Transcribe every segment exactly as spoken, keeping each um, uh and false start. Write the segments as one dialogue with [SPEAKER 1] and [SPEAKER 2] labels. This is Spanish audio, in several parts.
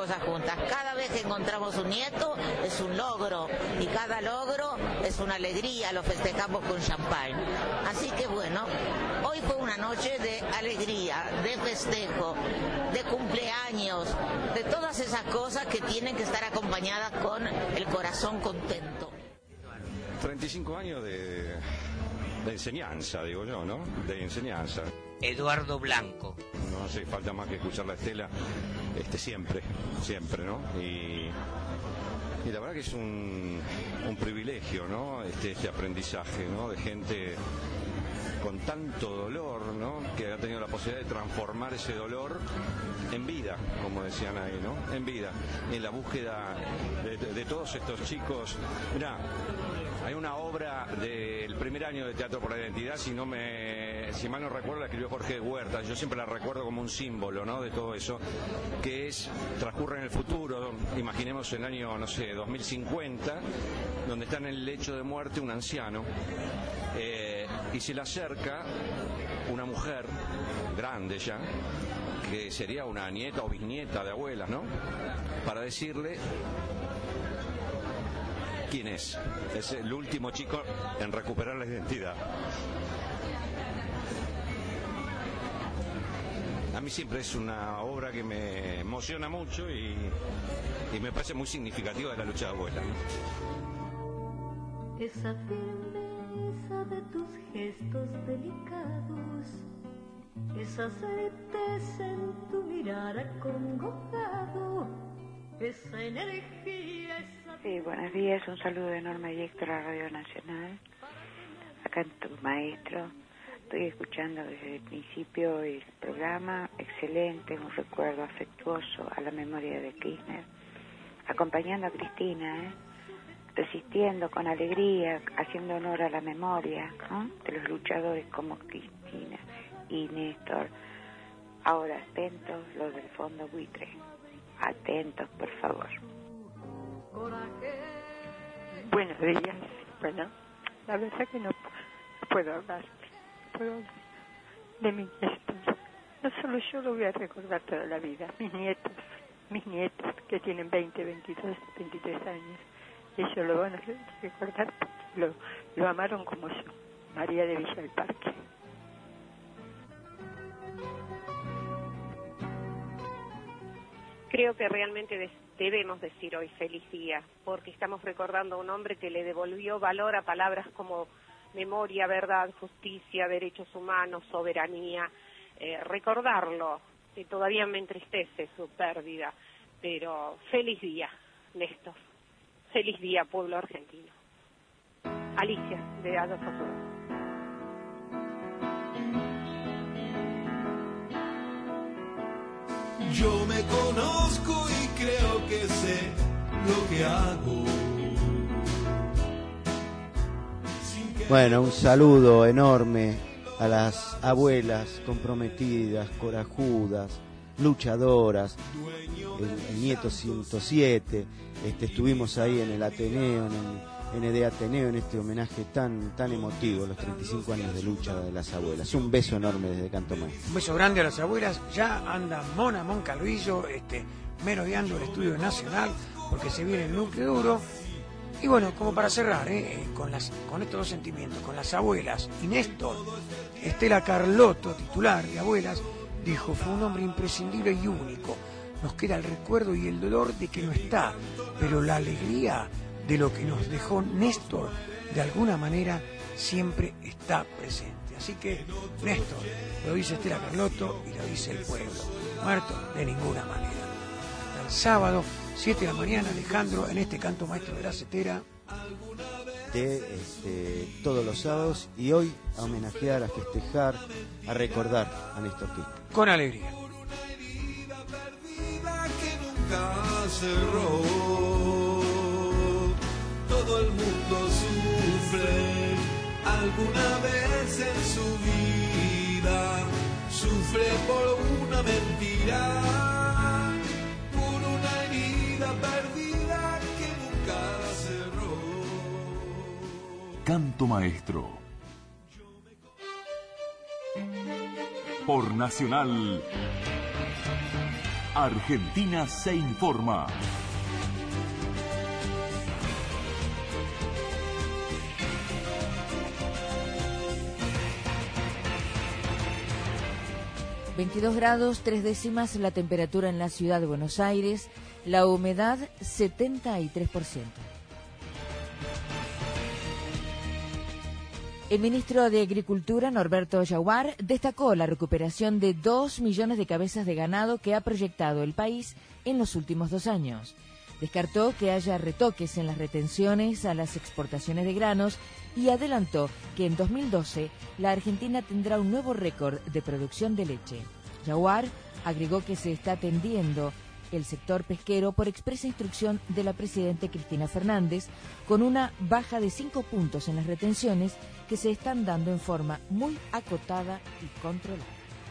[SPEAKER 1] cosas juntas. Cada vez que encontramos un nieto es un logro y cada logro es una alegría, lo festejamos con champán. Así que bueno, hoy fue una noche de alegría, de festejo, de cumpleaños, de todas esas cosas que tienen que estar acompañadas con el corazón contento.
[SPEAKER 2] treinta y cinco años de, de enseñanza, digo yo, ¿no? De enseñanza.
[SPEAKER 3] Eduardo Blanco.
[SPEAKER 2] No hace falta más que escuchar la Estela, este, siempre, siempre, ¿no? Y, y la verdad que es un, un privilegio, ¿no? Este, este aprendizaje, ¿no? De gente con tanto dolor, ¿no? Que ha tenido la posibilidad de transformar ese dolor en vida, como decían ahí, ¿no? En vida, en la búsqueda de, de, de todos estos chicos. Mirá, hay una obra del primer año de Teatro por la Identidad, si no me, si mal no recuerdo, la escribió Jorge Huerta. Yo siempre la recuerdo como un símbolo, ¿no? De todo eso, que es, transcurre en el futuro, imaginemos el año, no sé, dos mil cincuenta, donde está en el lecho de muerte un anciano, eh, y se le acerca una mujer grande ya, que sería una nieta o bisnieta de abuelas, ¿no? Para decirle quién es. Es el último chico en recuperar la identidad. A mí siempre es una obra que me emociona mucho y, y me parece muy significativa de la lucha de abuelas.
[SPEAKER 4] Esa firmeza de tus gestos delicados, esa certeza en tu mirar acongojado, esa energía, esa...
[SPEAKER 5] Sí, buenos días, un saludo de Norma y Héctor a Radio Nacional. Acá en tu maestro, estoy escuchando desde el principio el programa, excelente, un recuerdo afectuoso a la memoria de Kirchner, acompañando a Cristina, ¿eh? Resistiendo con alegría, haciendo honor a la memoria, ¿no? De los luchadores como Cristina y Néstor. Ahora atentos los del Fondo Buitre, atentos por favor.
[SPEAKER 6] Buenos días. Bueno, la verdad que no puedo hablar, no puedo hablar de mis nietos. No solo yo lo voy a recordar toda la vida, mis nietos, mis nietos que tienen veinte, veintidós, veintitrés años. Ellos lo van a recordar porque lo, lo amaron como yo, María de Villa del Parque.
[SPEAKER 7] Creo que realmente debemos decir hoy feliz día, porque estamos recordando a un hombre que le devolvió valor a palabras como memoria, verdad, justicia, derechos humanos, soberanía. Eh, recordarlo, que todavía me entristece su pérdida, pero feliz día, Néstor. Feliz día, pueblo argentino. Alicia, de Adolfo Suárez.
[SPEAKER 8] Yo me conozco y creo que sé lo que hago.
[SPEAKER 9] Bueno, un saludo enorme a las abuelas comprometidas, corajudas, luchadoras, el, el nieto ciento siete, este, estuvimos ahí en el Ateneo, en el N D Ateneo, en este homenaje tan tan emotivo, los treinta y cinco años de lucha de las abuelas. Un beso enorme desde Canto Maestro.
[SPEAKER 10] Un beso grande a las abuelas. Ya anda Mona Moncalvillo, este, merodeando el Estudio Nacional, porque se viene el núcleo duro. Y bueno, como para cerrar, eh, con, las, con estos dos sentimientos, con las abuelas y Néstor, Estela Carlotto, titular de Abuelas, dijo: fue un hombre imprescindible y único. Nos queda el recuerdo y el dolor de que no está, pero la alegría de lo que nos dejó Néstor, de alguna manera, siempre está presente. Así que, Néstor, lo dice Estela Carlotto y lo dice el pueblo. Muerto de ninguna manera. Hasta el sábado, siete de la mañana, Alejandro, en este Canto Maestro de la Setera.
[SPEAKER 9] De, este, todos los sábados, y hoy a homenajear, a festejar, a recordar a Néstor Kirchner.
[SPEAKER 10] Con alegría.
[SPEAKER 8] Cerró, todo el mundo sufre alguna vez en su vida, sufre por una mentira, por una herida perdida que nunca cerró.
[SPEAKER 11] Canto Maestro por Nacional. Argentina se informa.
[SPEAKER 12] veintidós grados, tres décimas la temperatura en la ciudad de Buenos Aires, la humedad setenta y tres por ciento. El ministro de Agricultura, Norberto Yaguar, destacó la recuperación de dos millones de cabezas de ganado que ha proyectado el país en los últimos dos años. Descartó que haya retoques en las retenciones a las exportaciones de granos y adelantó que en dos mil doce la Argentina tendrá un nuevo récord de producción de leche. Yaguar agregó que se está atendiendo el sector pesquero por expresa instrucción de la presidenta Cristina Fernández, con una baja de cinco puntos en las retenciones que se están dando en forma muy acotada y controlada.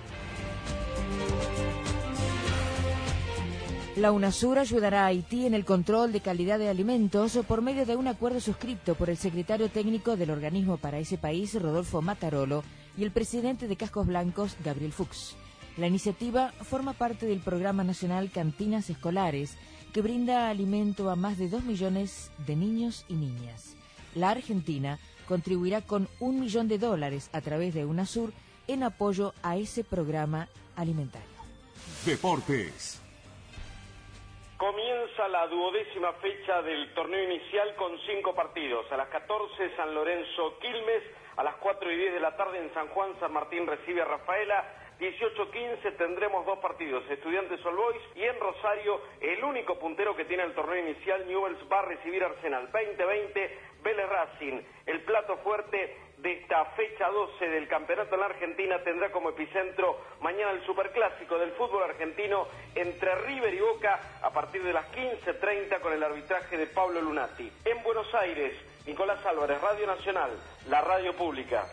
[SPEAKER 12] La UNASUR ayudará a Haití en el control de calidad de alimentos por medio de un acuerdo suscripto por el secretario técnico del organismo para ese país, Rodolfo Matarolo, y el presidente de Cascos Blancos, Gabriel Fuchs. La iniciativa forma parte del Programa Nacional Cantinas Escolares, que brinda alimento a más de dos millones de niños y niñas. La Argentina contribuirá con un millón de dólares a través de UNASUR en apoyo a ese programa alimentario.
[SPEAKER 11] Deportes.
[SPEAKER 13] Comienza la duodécima fecha del torneo inicial con cinco partidos. A las catorce, San Lorenzo Quilmes. A las cuatro y diez de la tarde en San Juan, San Martín recibe a Rafaela. dieciocho quince tendremos dos partidos, Estudiantes All Boys, y en Rosario, el único puntero que tiene el torneo inicial, Newell's va a recibir Arsenal. veinte veinte, Vélez Racing. El plato fuerte de esta fecha doce del campeonato en la Argentina tendrá como epicentro mañana el superclásico del fútbol argentino entre River y Boca a partir de las quince treinta con el arbitraje de Pablo Lunati. En Buenos Aires, Nicolás Álvarez, Radio Nacional, la radio pública.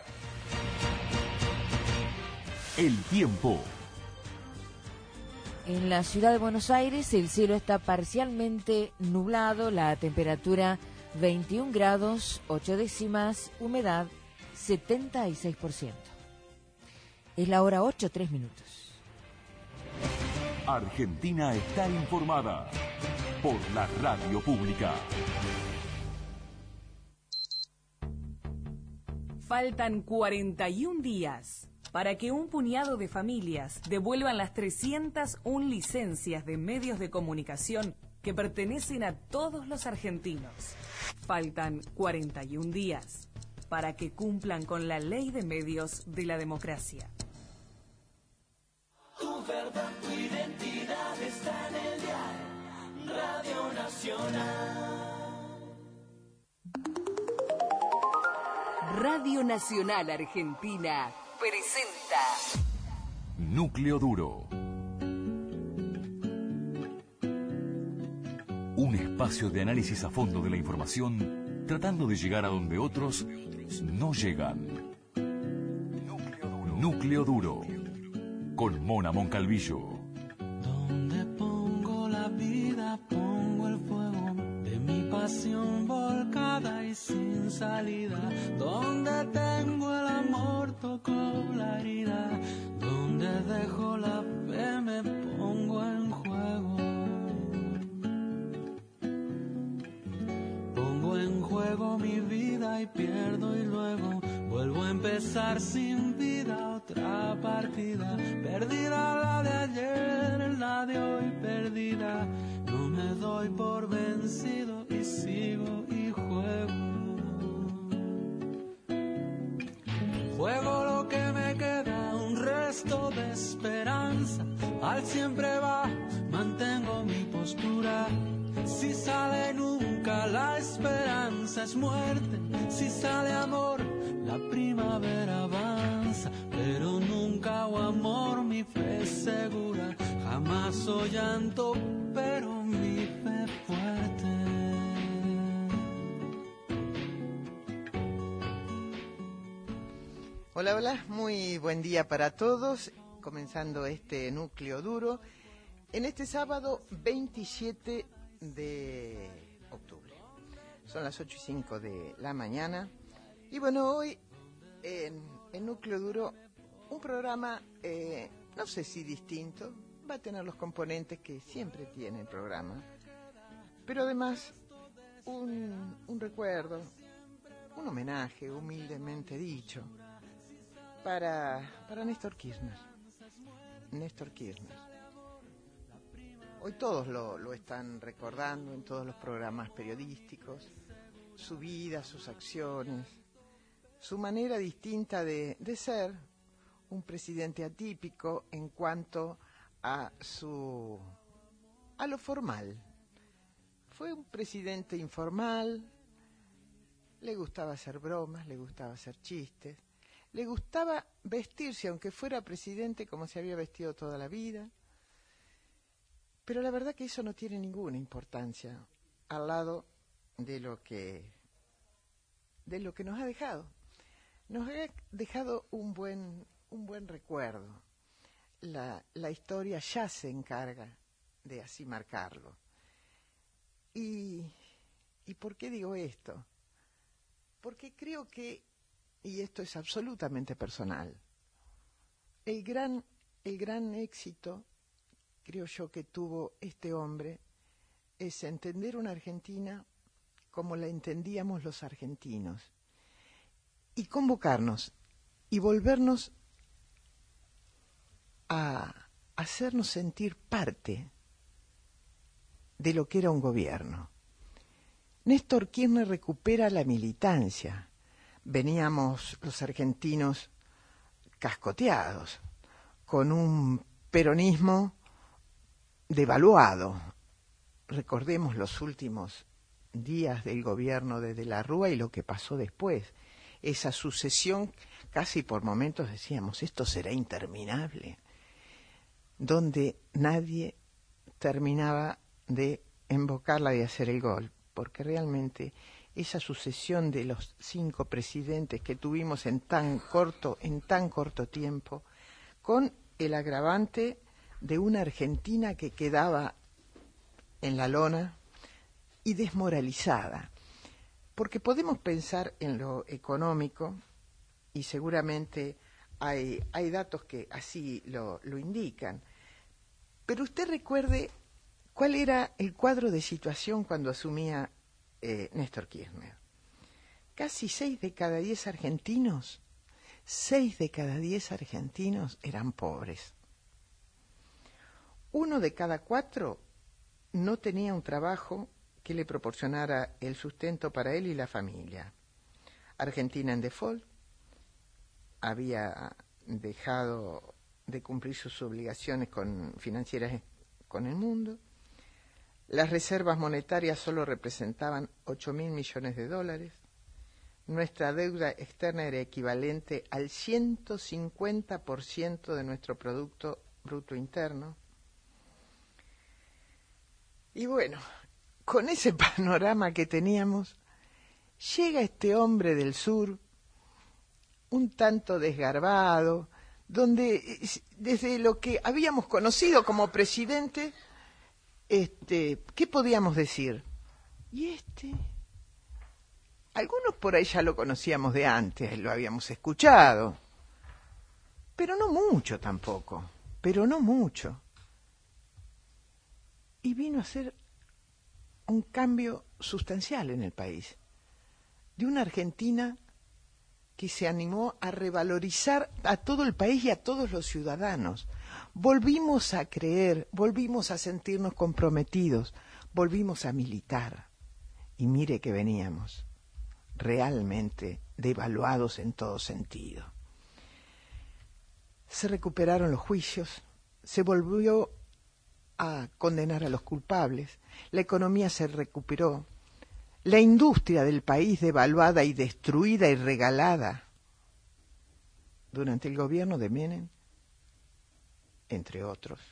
[SPEAKER 11] El tiempo.
[SPEAKER 12] En la ciudad de Buenos Aires el cielo está parcialmente nublado, la temperatura veintiún grados, ocho décimas, humedad setenta y seis por ciento. Es la hora ocho, tres minutos.
[SPEAKER 11] Argentina está informada por la radio pública.
[SPEAKER 14] Faltan cuarenta y un días para que un puñado de familias devuelvan las trescientas una licencias de medios de comunicación que pertenecen a todos los argentinos. Faltan cuarenta y un días para que cumplan con la ley de medios de la democracia.
[SPEAKER 8] Tu verdad, tu identidad está en el diario Radio Nacional.
[SPEAKER 14] Radio Nacional Argentina presenta
[SPEAKER 11] Núcleo Duro. Un espacio de análisis a fondo de la información, tratando de llegar a donde otros no llegan. Núcleo Duro. Núcleo Duro. Con Mona Moncalvillo.
[SPEAKER 8] Donde pongo la vida, pongo el fuego de mi pasión volcada y sin salida. Donde tengo el amor, toco la herida. Donde dejo la fe, me pongo en juego. Pongo en juego mi vida y pierdo y luego vuelvo a empezar sin vida otra partida. Perdida la de ayer, la de hoy perdida. No me doy por vencido y sigo y juego. Juego lo que me queda, un resto de esperanza. Al siempre va, mantengo mi postura. Si sale nunca, la esperanza es muerte. Si sale amor, la primavera avanza. Pero nunca o amor, mi fe es segura. Jamás o llanto, pero mi fe fuerte.
[SPEAKER 15] Hola, hola, muy buen día para todos. Comenzando este núcleo duro en este sábado veintisiete de octubre. Son las ocho y cinco de la mañana. Y bueno, hoy en, en Núcleo Duro, un programa, eh, no sé si distinto, va a tener los componentes que siempre tiene el programa, pero además un, un recuerdo, un homenaje humildemente dicho para, para Néstor Kirchner. Néstor Kirchner. Hoy todos lo, lo están recordando en todos los programas periodísticos, su vida, sus acciones, su manera distinta de, de ser, un presidente atípico en cuanto a su a lo formal. Fue un presidente informal, le gustaba hacer bromas, le gustaba hacer chistes, le gustaba vestirse, aunque fuera presidente, como se había vestido toda la vida. Pero la verdad que eso no tiene ninguna importancia al lado de lo que de lo que nos ha dejado. Nos ha dejado un buen un buen recuerdo. La, la historia ya se encarga de así marcarlo. Y, ¿Y por qué digo esto? Porque creo que, y esto es absolutamente personal, el gran, el gran éxito, creo yo, que tuvo este hombre es entender una Argentina como la entendíamos los argentinos y convocarnos y volvernos a hacernos sentir parte de lo que era un gobierno. Néstor Kirchner recupera la militancia. Veníamos los argentinos cascoteados, con un peronismo devaluado. Recordemos los últimos días del gobierno de De la Rúa y lo que pasó después. Esa sucesión, casi por momentos decíamos, esto será interminable, donde nadie terminaba de embocarla, de hacer el gol, porque realmente esa sucesión de los cinco presidentes que tuvimos en tan corto, en tan corto tiempo, con el agravante de una Argentina que quedaba en la lona y desmoralizada, porque podemos pensar en lo económico y seguramente hay, hay datos que así lo, lo indican, pero usted recuerde cuál era el cuadro de situación cuando asumía eh, Néstor Kirchner. Casi seis de cada diez argentinos, seis de cada diez argentinos eran pobres. Uno de cada cuatro no tenía un trabajo que le proporcionara el sustento para él y la familia. Argentina en default, había dejado de cumplir sus obligaciones con, financieras con el mundo. Las reservas monetarias solo representaban ocho mil millones de dólares. Nuestra deuda externa era equivalente al ciento cincuenta por ciento de nuestro Producto Bruto Interno. Y bueno, con ese panorama que teníamos, llega este hombre del sur, un tanto desgarbado, donde desde lo que habíamos conocido como presidente, este, ¿qué podíamos decir? Y este, algunos por ahí ya lo conocíamos de antes, lo habíamos escuchado, pero no mucho tampoco, pero no mucho. Y vino a ser un cambio sustancial en el país, de una Argentina que se animó a revalorizar a todo el país y a todos los ciudadanos. Volvimos a creer, volvimos a sentirnos comprometidos, volvimos a militar. Y mire que veníamos realmente devaluados en todo sentido. Se recuperaron los juicios, se volvió a condenar a los culpables, la economía se recuperó, la industria del país devaluada y destruida y regalada durante el gobierno de Menem, entre otros,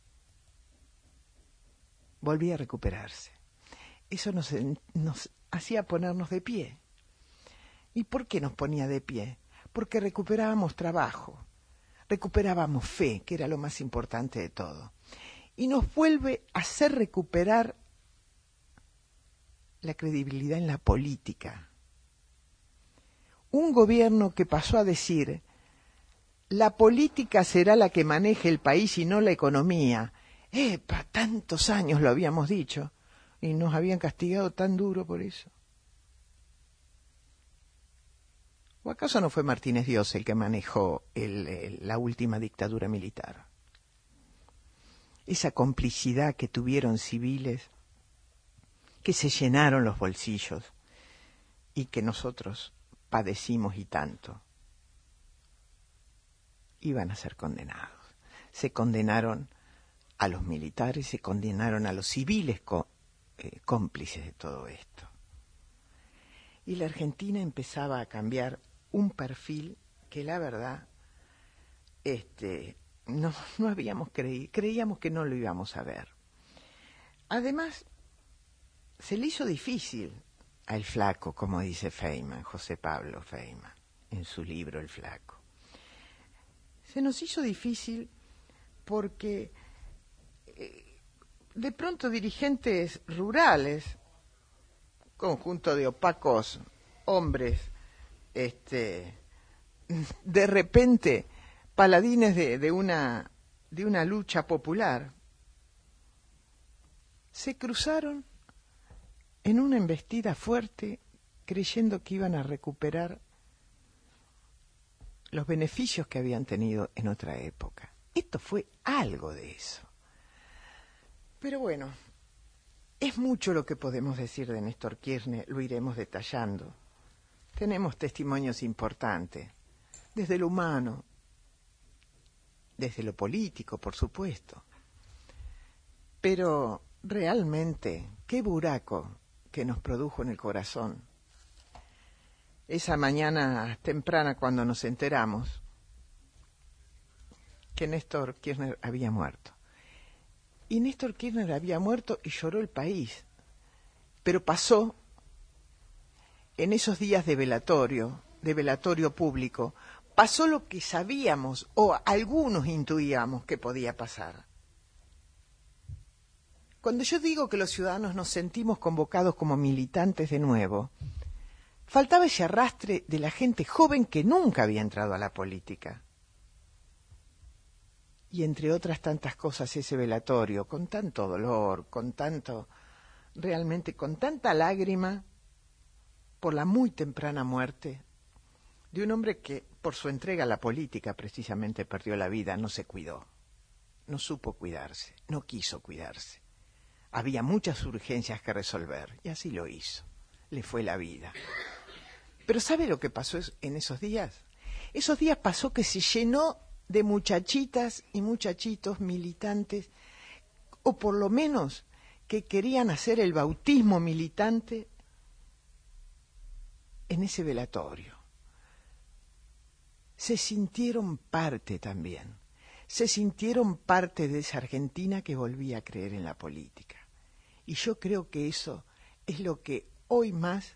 [SPEAKER 15] volvía a recuperarse. Eso nos, nos hacía ponernos de pie. ¿Y por qué nos ponía de pie? Porque recuperábamos trabajo, recuperábamos fe, que era lo más importante de todo. Y nos vuelve a hacer recuperar la credibilidad en la política. Un gobierno que pasó a decir, la política será la que maneje el país y no la economía. ¡Epa! Tantos años lo habíamos dicho y nos habían castigado tan duro por eso. ¿O acaso no fue Martínez Dios el que manejó el, el, la última dictadura militar? Esa complicidad que tuvieron civiles, que se llenaron los bolsillos y que nosotros padecimos y tanto, iban a ser condenados. Se condenaron a los militares, se condenaron a los civiles co- eh, cómplices de todo esto. Y la Argentina empezaba a cambiar un perfil que la verdad este, no, no habíamos creído, creíamos que no lo íbamos a ver. Además, se le hizo difícil al flaco, como dice Feynman, José Pablo Feynman, en su libro El Flaco. Se nos hizo difícil porque eh, de pronto dirigentes rurales, conjunto de opacos hombres, este, de repente paladines de, de una de una lucha popular, se cruzaron en una embestida fuerte creyendo que iban a recuperar los beneficios que habían tenido en otra época. Esto fue algo de eso. Pero bueno, es mucho lo que podemos decir de Néstor Kirchner, lo iremos detallando. Tenemos testimonios importantes, desde lo humano, desde lo político, por supuesto. Pero realmente, qué buraco que nos produjo en el corazón. Esa mañana temprana cuando nos enteramos que Néstor Kirchner había muerto. Y Néstor Kirchner había muerto y lloró el país. Pero pasó, en esos días de velatorio, de velatorio público, pasó lo que sabíamos o algunos intuíamos que podía pasar. Cuando yo digo que los ciudadanos nos sentimos convocados como militantes de nuevo, faltaba ese arrastre de la gente joven que nunca había entrado a la política. Y entre otras tantas cosas ese velatorio, con tanto dolor, con tanto, realmente con tanta lágrima, por la muy temprana muerte de un hombre que por su entrega a la política precisamente perdió la vida, no se cuidó, no supo cuidarse, no quiso cuidarse. Había muchas urgencias que resolver y así lo hizo, le fue la vida. Pero ¿sabe lo que pasó en esos días? Esos días pasó que se llenó de muchachitas y muchachitos militantes, o por lo menos que querían hacer el bautismo militante en ese velatorio. Se sintieron parte también, se sintieron parte de esa Argentina que volvía a creer en la política. Y yo creo que eso es lo que hoy más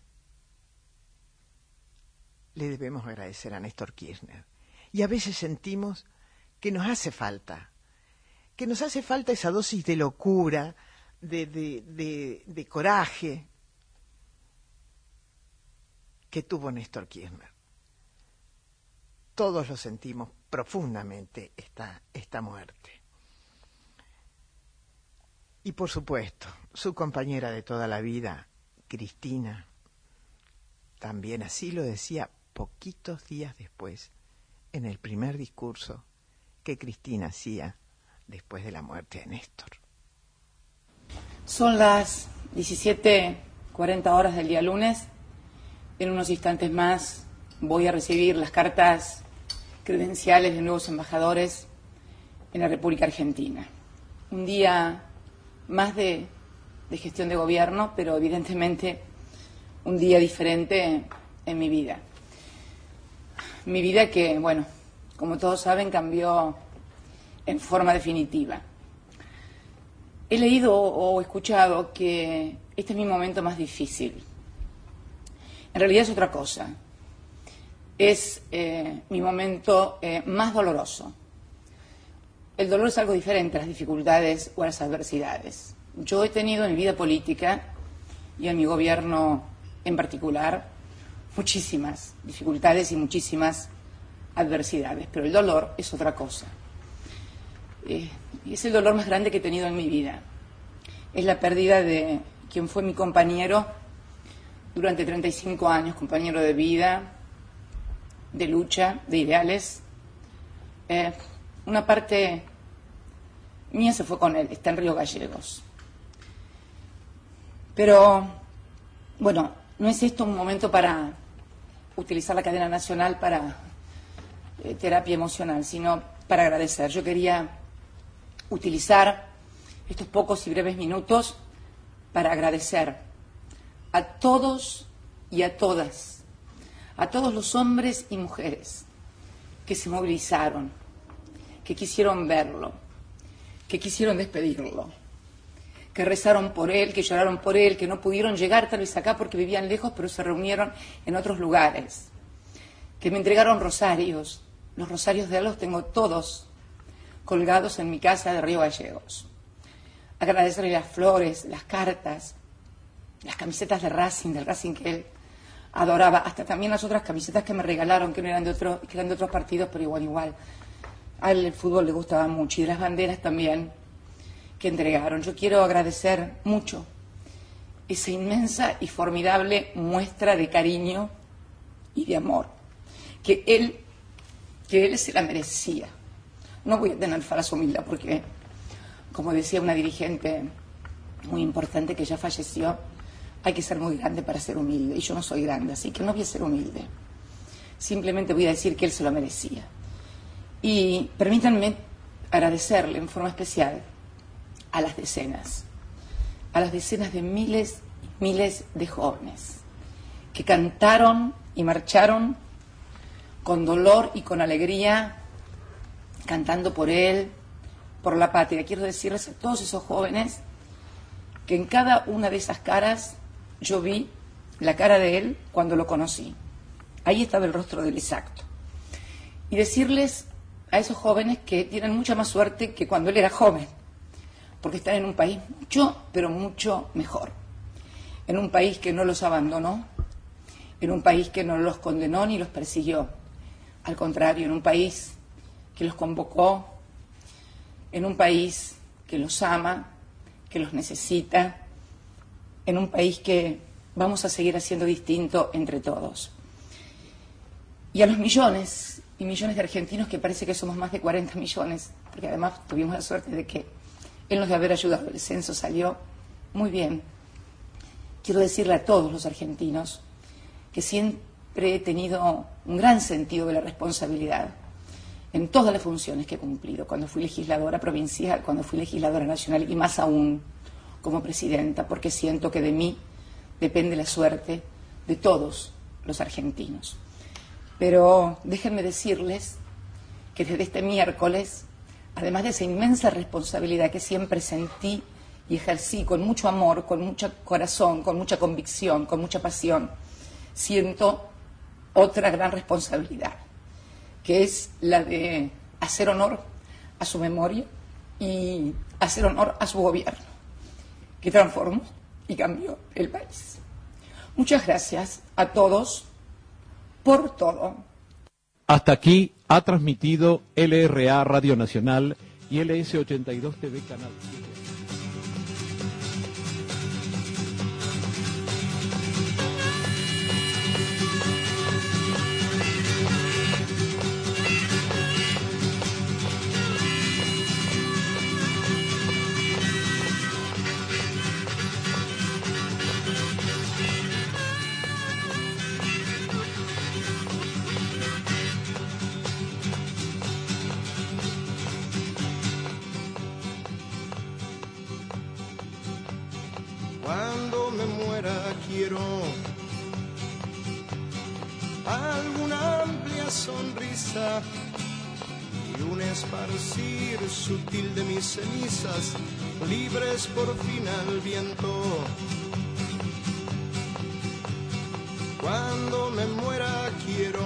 [SPEAKER 15] le debemos agradecer a Néstor Kirchner. Y a veces sentimos que nos hace falta, que nos hace falta esa dosis de locura, de, de, de, de coraje que tuvo Néstor Kirchner. Todos lo sentimos profundamente esta, esta muerte. Y por supuesto, su compañera de toda la vida, Cristina, también así lo decía poquitos días después, en el primer discurso que Cristina hacía después de la muerte de Néstor.
[SPEAKER 16] Son las diecisiete cuarenta horas del día lunes. En unos instantes más voy a recibir las cartas credenciales de nuevos embajadores en la República Argentina. Un día más de, de gestión de gobierno, pero evidentemente un día diferente en mi vida. Mi vida que, bueno, como todos saben, cambió en forma definitiva. He leído o escuchado que este es mi momento más difícil. En realidad es otra cosa. Es eh, mi momento eh, más doloroso. El dolor es algo diferente a las dificultades o a las adversidades. Yo he tenido en mi vida política y en mi gobierno en particular muchísimas dificultades y muchísimas adversidades, pero el dolor es otra cosa. Eh, es el dolor más grande que he tenido en mi vida. Es la pérdida de quien fue mi compañero durante treinta y cinco años, compañero de vida, de lucha, de ideales. Eh, una parte mía se fue con él, está en Río Gallegos. Pero, bueno, no es esto un momento para utilizar la cadena nacional para eh, terapia emocional, sino para agradecer. Yo quería utilizar estos pocos y breves minutos para agradecer a todos y a todas, a todos los hombres y mujeres que se movilizaron, que quisieron verlo, que quisieron despedirlo, que rezaron por él, que lloraron por él, que no pudieron llegar tal vez acá porque vivían lejos, pero se reunieron en otros lugares, que me entregaron rosarios. Los rosarios de él los tengo todos colgados en mi casa de Río Gallegos. Agradecerle las flores, las cartas, las camisetas de Racing, del Racing que él adoraba, hasta también las otras camisetas que me regalaron, que no eran de otro, que eran de otros partidos, pero igual, igual. A él el fútbol le gustaba mucho, y de las banderas también que entregaron. Yo quiero agradecer mucho esa inmensa y formidable muestra de cariño y de amor, que él, que él se la merecía. No voy a tener falsa humildad porque, como decía una dirigente muy importante que ya falleció, hay que ser muy grande para ser humilde, y yo no soy grande, así que no voy a ser humilde. Simplemente voy a decir que él se lo merecía. Y permítanme agradecerle en forma especial a las decenas, a las decenas de miles y miles de jóvenes que cantaron y marcharon con dolor y con alegría, cantando por él, por la patria. Quiero decirles a todos esos jóvenes que en cada una de esas caras yo vi la cara de él cuando lo conocí. Ahí estaba el rostro del exacto. Y decirles a esos jóvenes que tienen mucha más suerte que cuando él era joven, porque están en un país mucho, pero mucho mejor. En un país que no los abandonó, en un país que no los condenó ni los persiguió. Al contrario, en un país que los convocó, en un país que los ama, que los necesita, en un país que vamos a seguir haciendo distinto entre todos. Y a los millones y millones de argentinos, que parece que somos más de cuarenta millones, porque además tuvimos la suerte de que en los de haber ayudado el censo salió muy bien. Quiero decirle a todos los argentinos que siempre he tenido un gran sentido de la responsabilidad en todas las funciones que he cumplido, cuando fui legisladora provincial, cuando fui legisladora nacional y más aún como presidenta, porque siento que de mí depende la suerte de todos los argentinos. Pero déjenme decirles que desde este miércoles, además de esa inmensa responsabilidad que siempre sentí y ejercí con mucho amor, con mucho corazón, con mucha convicción, con mucha pasión, siento otra gran responsabilidad, que es la de hacer honor a su memoria y hacer honor a su gobierno, que transformó y cambió el país. Muchas gracias a todos por todo.
[SPEAKER 17] Hasta aquí ha transmitido L R A Radio Nacional y L S ochenta y dos T V Canal siete.
[SPEAKER 18] Cuando me muera quiero alguna amplia sonrisa y un esparcir sutil de mis cenizas, libres por fin al viento. Cuando me muera quiero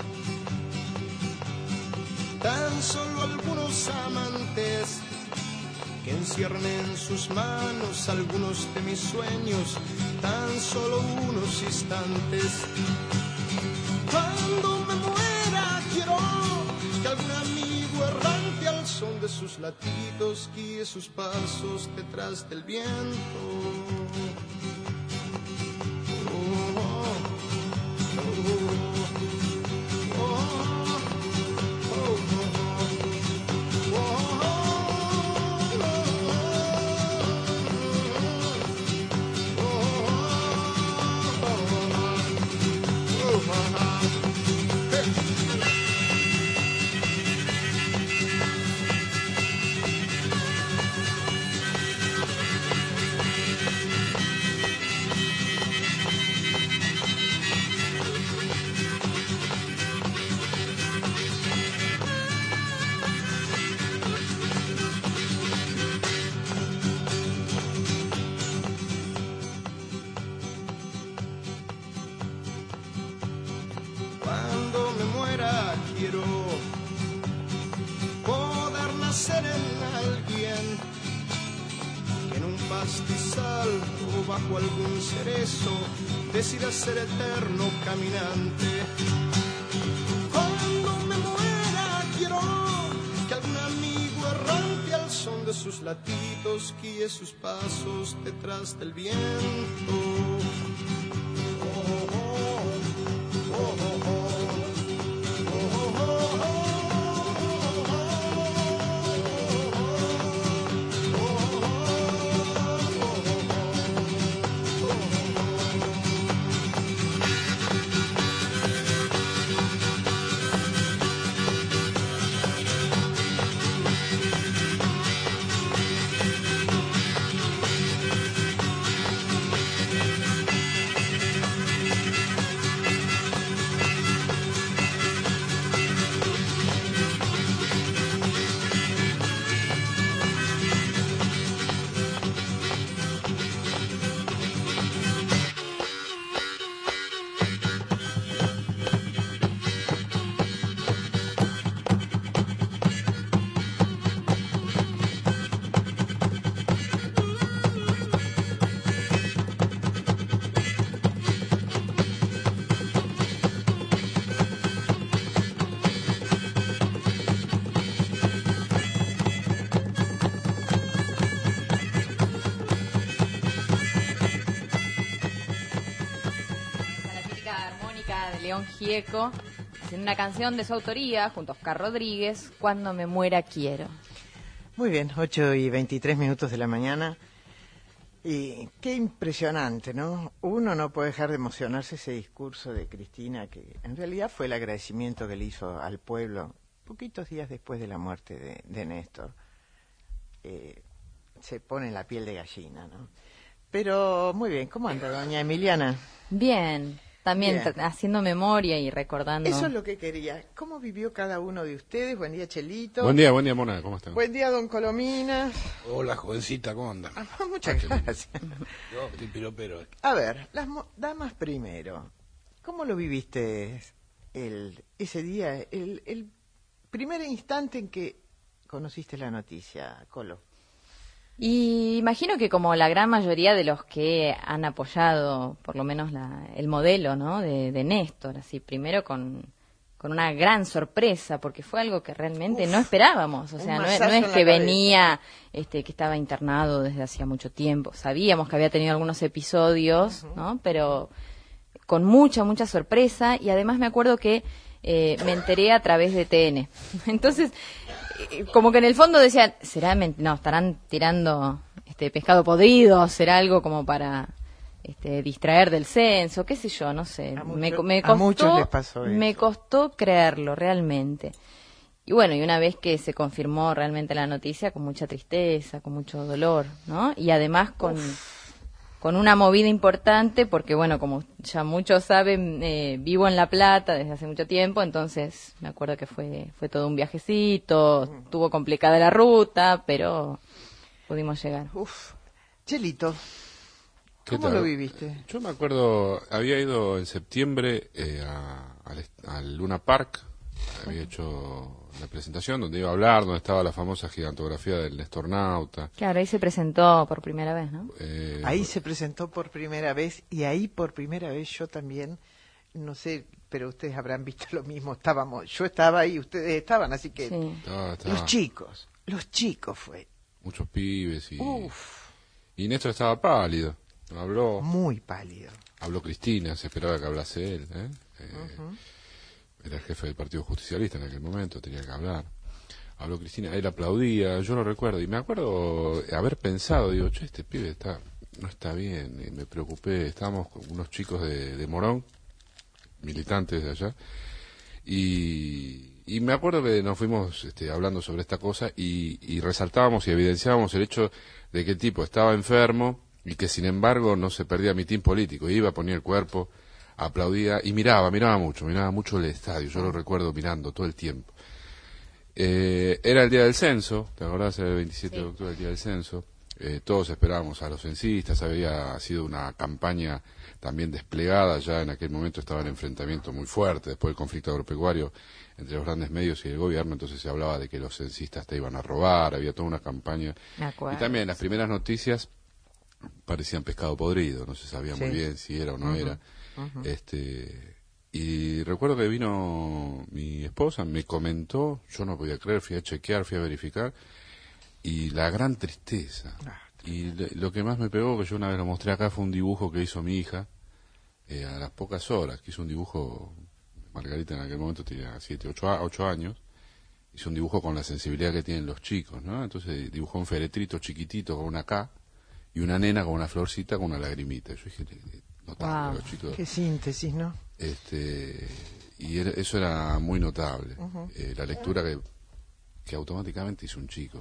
[SPEAKER 18] tan solo algunos amantes que encierren en sus manos algunos de mis sueños, tan solo unos instantes. Cuando me muera quiero que algún amigo errante al son de sus latidos guíe sus pasos detrás del viento. Oh, oh, oh, oh, oh, oh, oh. Cuando me muera quiero poder nacer en alguien que en un pastizal o bajo algún cerezo decida ser eterno caminante. Cuando me muera quiero que algún amigo errante al son de sus latidos guíe sus pasos detrás del viento. Oh, oh, oh, oh, oh.
[SPEAKER 19] León Gieco, haciendo una canción de su autoría junto a Oscar Rodríguez, Cuando me muera quiero.
[SPEAKER 15] Muy bien, ocho y veintitrés minutos de la mañana. Y qué impresionante, ¿no? Uno no puede dejar de emocionarse ese discurso de Cristina, que en realidad fue el agradecimiento que le hizo al pueblo poquitos días después de la muerte de, de Néstor. Eh, se pone en la piel de gallina, ¿no? Pero muy bien, ¿cómo anda, doña Emiliana?
[SPEAKER 19] Bien. También
[SPEAKER 15] Bien.
[SPEAKER 19] haciendo memoria y recordando.
[SPEAKER 15] Eso es lo que quería. ¿Cómo vivió cada uno de ustedes? Buen día, Chelito.
[SPEAKER 20] Buen día, buen día, Mona. ¿Cómo están?
[SPEAKER 15] Buen día, don Colomina.
[SPEAKER 20] Hola, jovencita, ¿cómo anda?
[SPEAKER 15] Ah, muchas gracias.
[SPEAKER 20] Yo, estoy piropero.
[SPEAKER 15] A ver, las mo- damas primero. ¿Cómo lo viviste el, ese día, el, el primer instante en que conociste la noticia, Colo?
[SPEAKER 19] Y imagino que como la gran mayoría de los que han apoyado, por lo menos la, el modelo, ¿no? de, de Néstor, así primero con, con una gran sorpresa, porque fue algo que realmente Uf, no esperábamos, o sea, no es, no es que venía, este, que estaba internado desde hacía mucho tiempo, sabíamos que había tenido algunos episodios, uh-huh. ¿no? Pero con mucha, mucha sorpresa, y además me acuerdo que eh, me enteré a través de T N. Entonces, como que en el fondo decían, será ment- no, estarán tirando este pescado podrido, será algo como para este, distraer del censo, qué sé yo, no sé.
[SPEAKER 15] A,
[SPEAKER 19] me,
[SPEAKER 15] mucho,
[SPEAKER 19] me
[SPEAKER 15] a
[SPEAKER 19] costó,
[SPEAKER 15] muchos les pasó eso.
[SPEAKER 19] Me costó creerlo realmente. Y bueno, y una vez que se confirmó realmente la noticia, con mucha tristeza, con mucho dolor, ¿no? Y además con Uf. con una movida importante, porque bueno, como ya muchos saben, eh, vivo en La Plata desde hace mucho tiempo, entonces me acuerdo que fue fue todo un viajecito, mm. estuvo complicada la ruta, pero pudimos llegar.
[SPEAKER 15] Uf, Chelito, ¿cómo
[SPEAKER 20] tal?
[SPEAKER 15] lo viviste?
[SPEAKER 20] Yo me acuerdo, había ido en septiembre eh, a, al, al Luna Park, había hecho la presentación donde iba a hablar, donde estaba la famosa gigantografía del Nestornauta.
[SPEAKER 19] Claro, ahí se presentó por primera vez, ¿no?
[SPEAKER 15] Eh, ahí se presentó por primera vez y ahí por primera vez yo también no sé, pero ustedes habrán visto lo mismo, estábamos, yo estaba ahí, ustedes estaban, así que
[SPEAKER 19] Sí.
[SPEAKER 20] Estaba- estaba-
[SPEAKER 15] los chicos, los chicos fue
[SPEAKER 20] Muchos pibes y...
[SPEAKER 15] Uf.
[SPEAKER 20] Y Néstor estaba pálido. Habló...
[SPEAKER 15] muy pálido.
[SPEAKER 20] Habló Cristina, se esperaba que hablase él. ¿eh? Eh,
[SPEAKER 15] Ujú.
[SPEAKER 20] Era el jefe del Partido Justicialista en aquel momento, tenía que hablar. Habló Cristina, él aplaudía, yo lo recuerdo. Y me acuerdo haber pensado, digo, che, este pibe está no está bien. Y me preocupé, estábamos con unos chicos de, de Morón, militantes de allá. Y, y me acuerdo que nos fuimos este, hablando sobre esta cosa y, y resaltábamos y evidenciábamos el hecho de que el tipo estaba enfermo y que sin embargo no se perdía mitin político, iba, ponía el cuerpo, aplaudía y miraba, miraba mucho, miraba mucho el estadio, yo lo recuerdo mirando todo el tiempo. Eh, era el día del censo, ¿te acordás? Era el veintisiete de octubre, el día del censo. Eh, todos esperábamos a los censistas, había sido una campaña también desplegada, ya en aquel momento estaba el enfrentamiento muy fuerte, después del conflicto agropecuario entre los grandes medios y el gobierno, entonces se hablaba de que los censistas te iban a robar, había toda una campaña.
[SPEAKER 19] Me acuerdo.
[SPEAKER 20] Y también las primeras noticias parecían pescado podrido, no se sabía muy
[SPEAKER 15] Sí.
[SPEAKER 20] bien si era o no
[SPEAKER 15] Ujú,
[SPEAKER 20] era.
[SPEAKER 15] ujú.
[SPEAKER 20] Este, y recuerdo que vino mi esposa, me comentó, yo no podía creer, fui a chequear, fui a verificar, y la gran tristeza. Y le- lo que más me pegó, que yo una vez lo mostré acá, fue un dibujo que hizo mi hija, eh, a las pocas horas, que hizo un dibujo, Margarita en aquel momento tenía siete, ocho, a- ocho años, hizo un dibujo con la sensibilidad que tienen los chicos, ¿no? Entonces dibujó un feretrito chiquitito con una K, y una nena con una florcita con una lagrimita. Yo dije, notable,
[SPEAKER 15] Wow.
[SPEAKER 20] los chicos.
[SPEAKER 15] Qué síntesis, ¿no?
[SPEAKER 20] Este, y era- eso era muy notable,
[SPEAKER 15] Ujú.
[SPEAKER 20] eh, la lectura que, que automáticamente hizo un chico.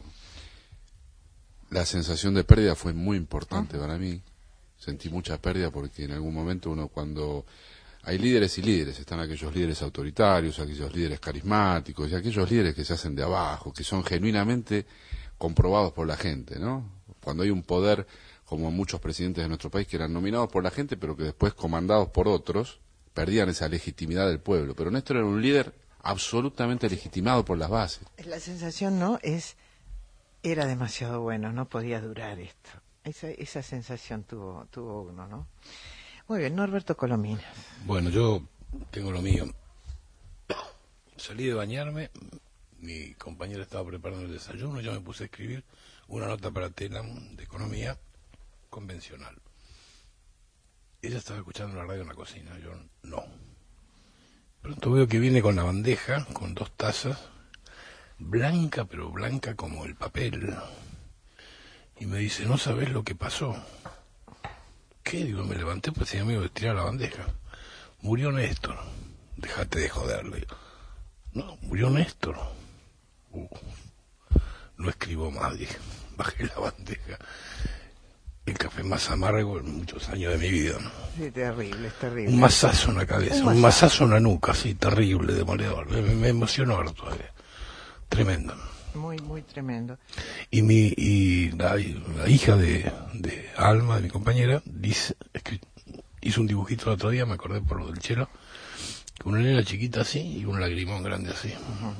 [SPEAKER 20] La sensación de pérdida fue muy importante para mí. Sentí mucha pérdida porque en algún momento uno cuando... Hay líderes y líderes, están aquellos líderes autoritarios, aquellos líderes carismáticos y aquellos líderes que se hacen de abajo, que son genuinamente comprobados por la gente, ¿no? Cuando hay un poder, como muchos presidentes de nuestro país que eran nominados por la gente, pero que después comandados por otros, perdían esa legitimidad del pueblo. Pero Néstor era un líder absolutamente legitimado por las bases.
[SPEAKER 15] La sensación, ¿no? Es, era demasiado bueno, no podía durar esto. Esa, esa sensación tuvo, tuvo uno, ¿no? Muy bien, Norberto Colomina.
[SPEAKER 21] Bueno, yo tengo lo mío. Salí de bañarme, mi compañera estaba preparando el desayuno, yo me puse a escribir una nota para Telam de economía convencional. Ella estaba escuchando la radio en la cocina, yo no. Pronto veo que viene con la bandeja, con dos tazas, blanca, pero blanca como el papel. Y me dice, ¿no sabes lo que pasó? ¿Qué? Digo, me levanté, pues tenía miedo de tirar la bandeja. Murió Néstor. Déjate de joderle. No, murió Néstor. Uh, no escribo más, dije. Bajé la bandeja. El café más amargo en muchos años de mi vida, ¿no?
[SPEAKER 15] Sí, terrible, es terrible.
[SPEAKER 21] Un mazazo en la cabeza,
[SPEAKER 15] Un
[SPEAKER 21] un
[SPEAKER 15] mazazo.
[SPEAKER 21] mazazo en la nuca, sí, terrible, demoledor. Me, me emocionó ahora todavía. Tremendo.
[SPEAKER 15] Muy, muy tremendo.
[SPEAKER 21] Y mi y la, la hija de, de Alma, de mi compañera, dice, escri- hizo un dibujito el otro día, me acordé por lo del chelo, con una nena chiquita así y un lagrimón grande así.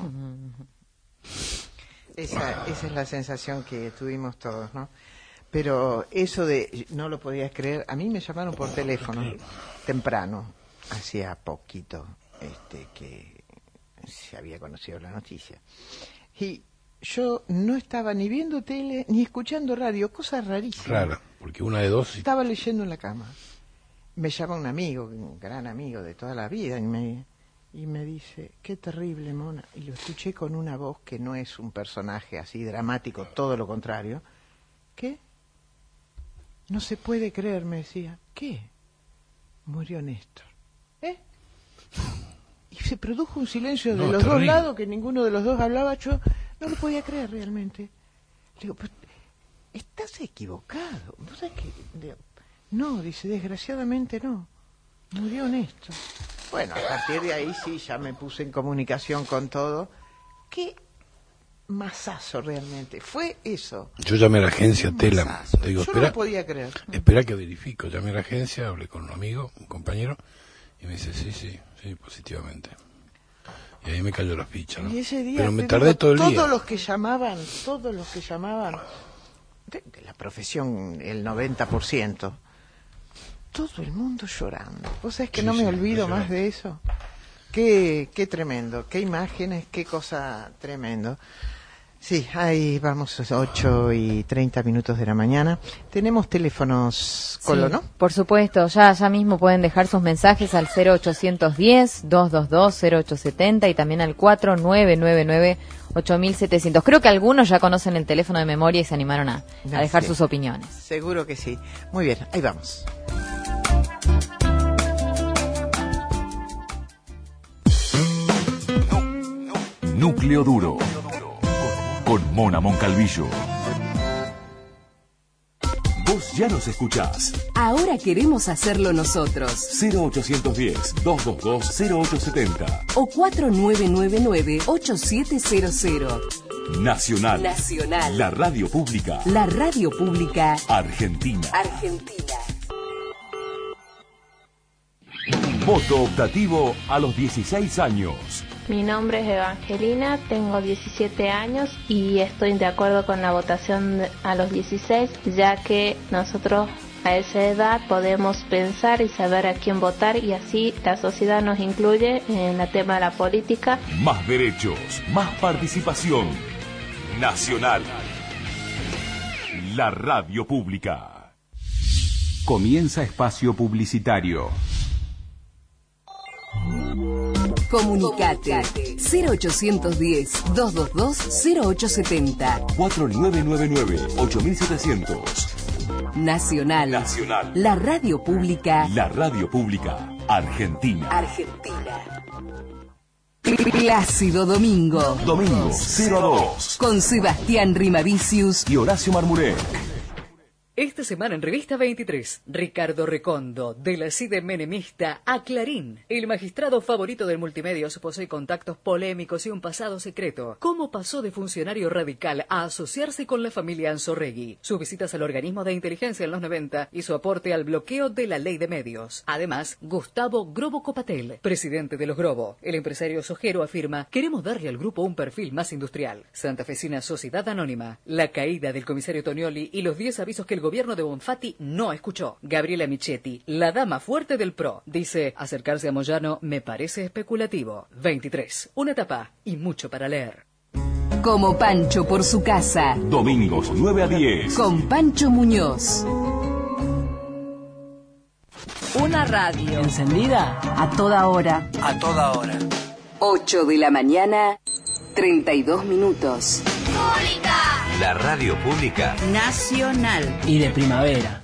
[SPEAKER 15] Esa, esa es la sensación que tuvimos todos, ¿no? Pero eso de, no lo podías creer, a mí me llamaron por teléfono temprano, hacía poquito, este, que se había conocido la noticia. Y yo no estaba ni viendo tele ni escuchando radio, cosa rarísima.
[SPEAKER 21] Rara, porque una de dos...
[SPEAKER 15] Estaba leyendo en la cama. Me llama un amigo, un gran amigo de toda la vida, y me, y me dice, qué terrible, Mona. Y lo escuché con una voz que no es un personaje así dramático, todo lo contrario. ¿Qué? No se puede creer, me decía. ¿Qué? Murió Néstor. ¿Eh? Y se produjo un silencio de
[SPEAKER 21] No,
[SPEAKER 15] los
[SPEAKER 21] terrible.
[SPEAKER 15] dos lados, que ninguno de los dos hablaba. Yo no lo podía creer realmente. Le digo, pero estás equivocado. ¿Vos sabés que? Digo, no, dice, desgraciadamente no. Murió Néstor. Bueno, a partir de ahí sí, ya me puse en comunicación con todo. Qué masazo realmente. Fue eso.
[SPEAKER 21] Yo llamé a la agencia Telam,
[SPEAKER 15] Masazo.
[SPEAKER 21] le digo,
[SPEAKER 15] Yo no
[SPEAKER 21] espera,
[SPEAKER 15] lo podía creer.
[SPEAKER 21] espera que verifico. Llamé a la agencia, hablé con un amigo, un compañero, y me dice, sí, sí, sí, positivamente. Y ahí me cayó la ficha, ¿no?
[SPEAKER 15] Y ese día,
[SPEAKER 21] Pero me
[SPEAKER 15] te
[SPEAKER 21] tardé
[SPEAKER 15] digo,
[SPEAKER 21] todo el
[SPEAKER 15] todos
[SPEAKER 21] día.
[SPEAKER 15] los que llamaban, todos los que llamaban, de, de la profesión, el noventa por ciento, todo el mundo llorando. ¿Vos sabés que
[SPEAKER 21] Sí,
[SPEAKER 15] no me
[SPEAKER 21] sí,
[SPEAKER 15] olvido más
[SPEAKER 21] impresionante.
[SPEAKER 15] de eso? Qué, qué tremendo, qué imágenes, qué cosa tremendo. Sí, ahí vamos, ocho y treinta minutos de la mañana. Tenemos teléfonos, Colo,
[SPEAKER 19] Sí,
[SPEAKER 15] ¿no?
[SPEAKER 19] por supuesto, ya, ya mismo pueden dejar sus mensajes al cero ochocientos diez, doscientos veintidós, cero ochocientos setenta y también al cuatro nueve nueve nueve, ocho mil setecientos. Creo que algunos ya conocen el teléfono de memoria y se animaron a, a dejar
[SPEAKER 15] Sí.
[SPEAKER 19] sus opiniones.
[SPEAKER 15] Seguro que sí. Muy bien, ahí vamos.
[SPEAKER 11] Núcleo Duro. Con Mona Moncalvillo. Vos ya nos escuchás.
[SPEAKER 1] Ahora queremos hacerlo nosotros.
[SPEAKER 11] cero ochocientos diez, doscientos veintidós, cero ochocientos setenta.
[SPEAKER 1] O cuatro nueve nueve nueve, ocho siete cero cero.
[SPEAKER 11] Nacional.
[SPEAKER 1] Nacional.
[SPEAKER 11] La radio pública.
[SPEAKER 1] La radio pública
[SPEAKER 11] Argentina.
[SPEAKER 1] argentina.
[SPEAKER 11] Voto optativo a los dieciséis años.
[SPEAKER 22] Mi nombre es Evangelina, tengo diecisiete años y estoy de acuerdo con la votación de- a los dieciséis, ya que nosotros a esa edad podemos pensar y saber a quién votar y así la sociedad nos incluye en el tema de la política.
[SPEAKER 11] Más derechos, más participación. Nacional. La radio pública.
[SPEAKER 23] Comienza espacio publicitario.
[SPEAKER 1] Comunicate cero ochocientos diez, doscientos veintidós, cero ochocientos setenta.
[SPEAKER 11] cuatro nueve nueve nueve, ocho mil setecientos.
[SPEAKER 1] Nacional.
[SPEAKER 11] Nacional.
[SPEAKER 1] La radio pública
[SPEAKER 11] La radio pública argentina.
[SPEAKER 1] argentina. Plácido Domingo.
[SPEAKER 11] Domingo cero a dos.
[SPEAKER 1] Con Sebastián Rimavicius
[SPEAKER 11] Y Horacio Marmurek.
[SPEAKER 24] Esta semana en Revista veintitrés, Ricardo Recondo, de la C I D E menemista a Clarín. El magistrado favorito del multimedios posee contactos polémicos y un pasado secreto. ¿Cómo pasó de funcionario radical a asociarse con la familia Anzorregui? Sus visitas al organismo de inteligencia en los noventa y su aporte al bloqueo de la ley de medios. Además, Gustavo Grobo Copatel, presidente de los Grobo. El empresario sojero afirma: queremos darle al grupo un perfil más industrial. Santafesina Sociedad Anónima, la caída del comisario Tonioli y los diez avisos que el gobierno de Bonfatti no escuchó. Gabriela Michetti, la dama fuerte del P R O, dice: acercarse a Moyano me parece especulativo. veintitrés, una tapa y mucho para leer.
[SPEAKER 1] Como Pancho por su casa.
[SPEAKER 11] Domingos nueve a diez.
[SPEAKER 1] Con Pancho Muñoz.
[SPEAKER 25] Una radio
[SPEAKER 1] Encendida a toda hora.
[SPEAKER 25] a toda hora.
[SPEAKER 1] ocho de la mañana, treinta y dos minutos.
[SPEAKER 26] La radio pública
[SPEAKER 25] Nacional y de primavera.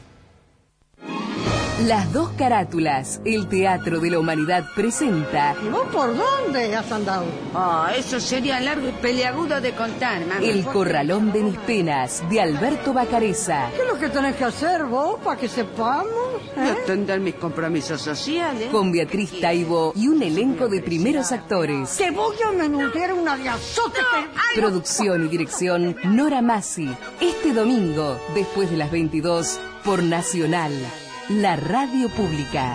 [SPEAKER 1] Las dos carátulas, el Teatro de la Humanidad presenta
[SPEAKER 27] ¿Y vos por dónde has andado?
[SPEAKER 25] Ah, eso sería largo y peleagudo de contar, mamá.
[SPEAKER 1] El Corralón de mis penas, de Alberto Bacareza.
[SPEAKER 27] ¿Qué es lo que tenés que hacer vos para que sepamos?
[SPEAKER 25] Y atender mis compromisos sociales.
[SPEAKER 1] Con Beatriz Taibo y un elenco de primeros actores.
[SPEAKER 27] Te voy a menudear una de azote que...
[SPEAKER 1] Producción y dirección, Nora Massi. Este domingo, después de las veintidós, por Nacional, la radio pública.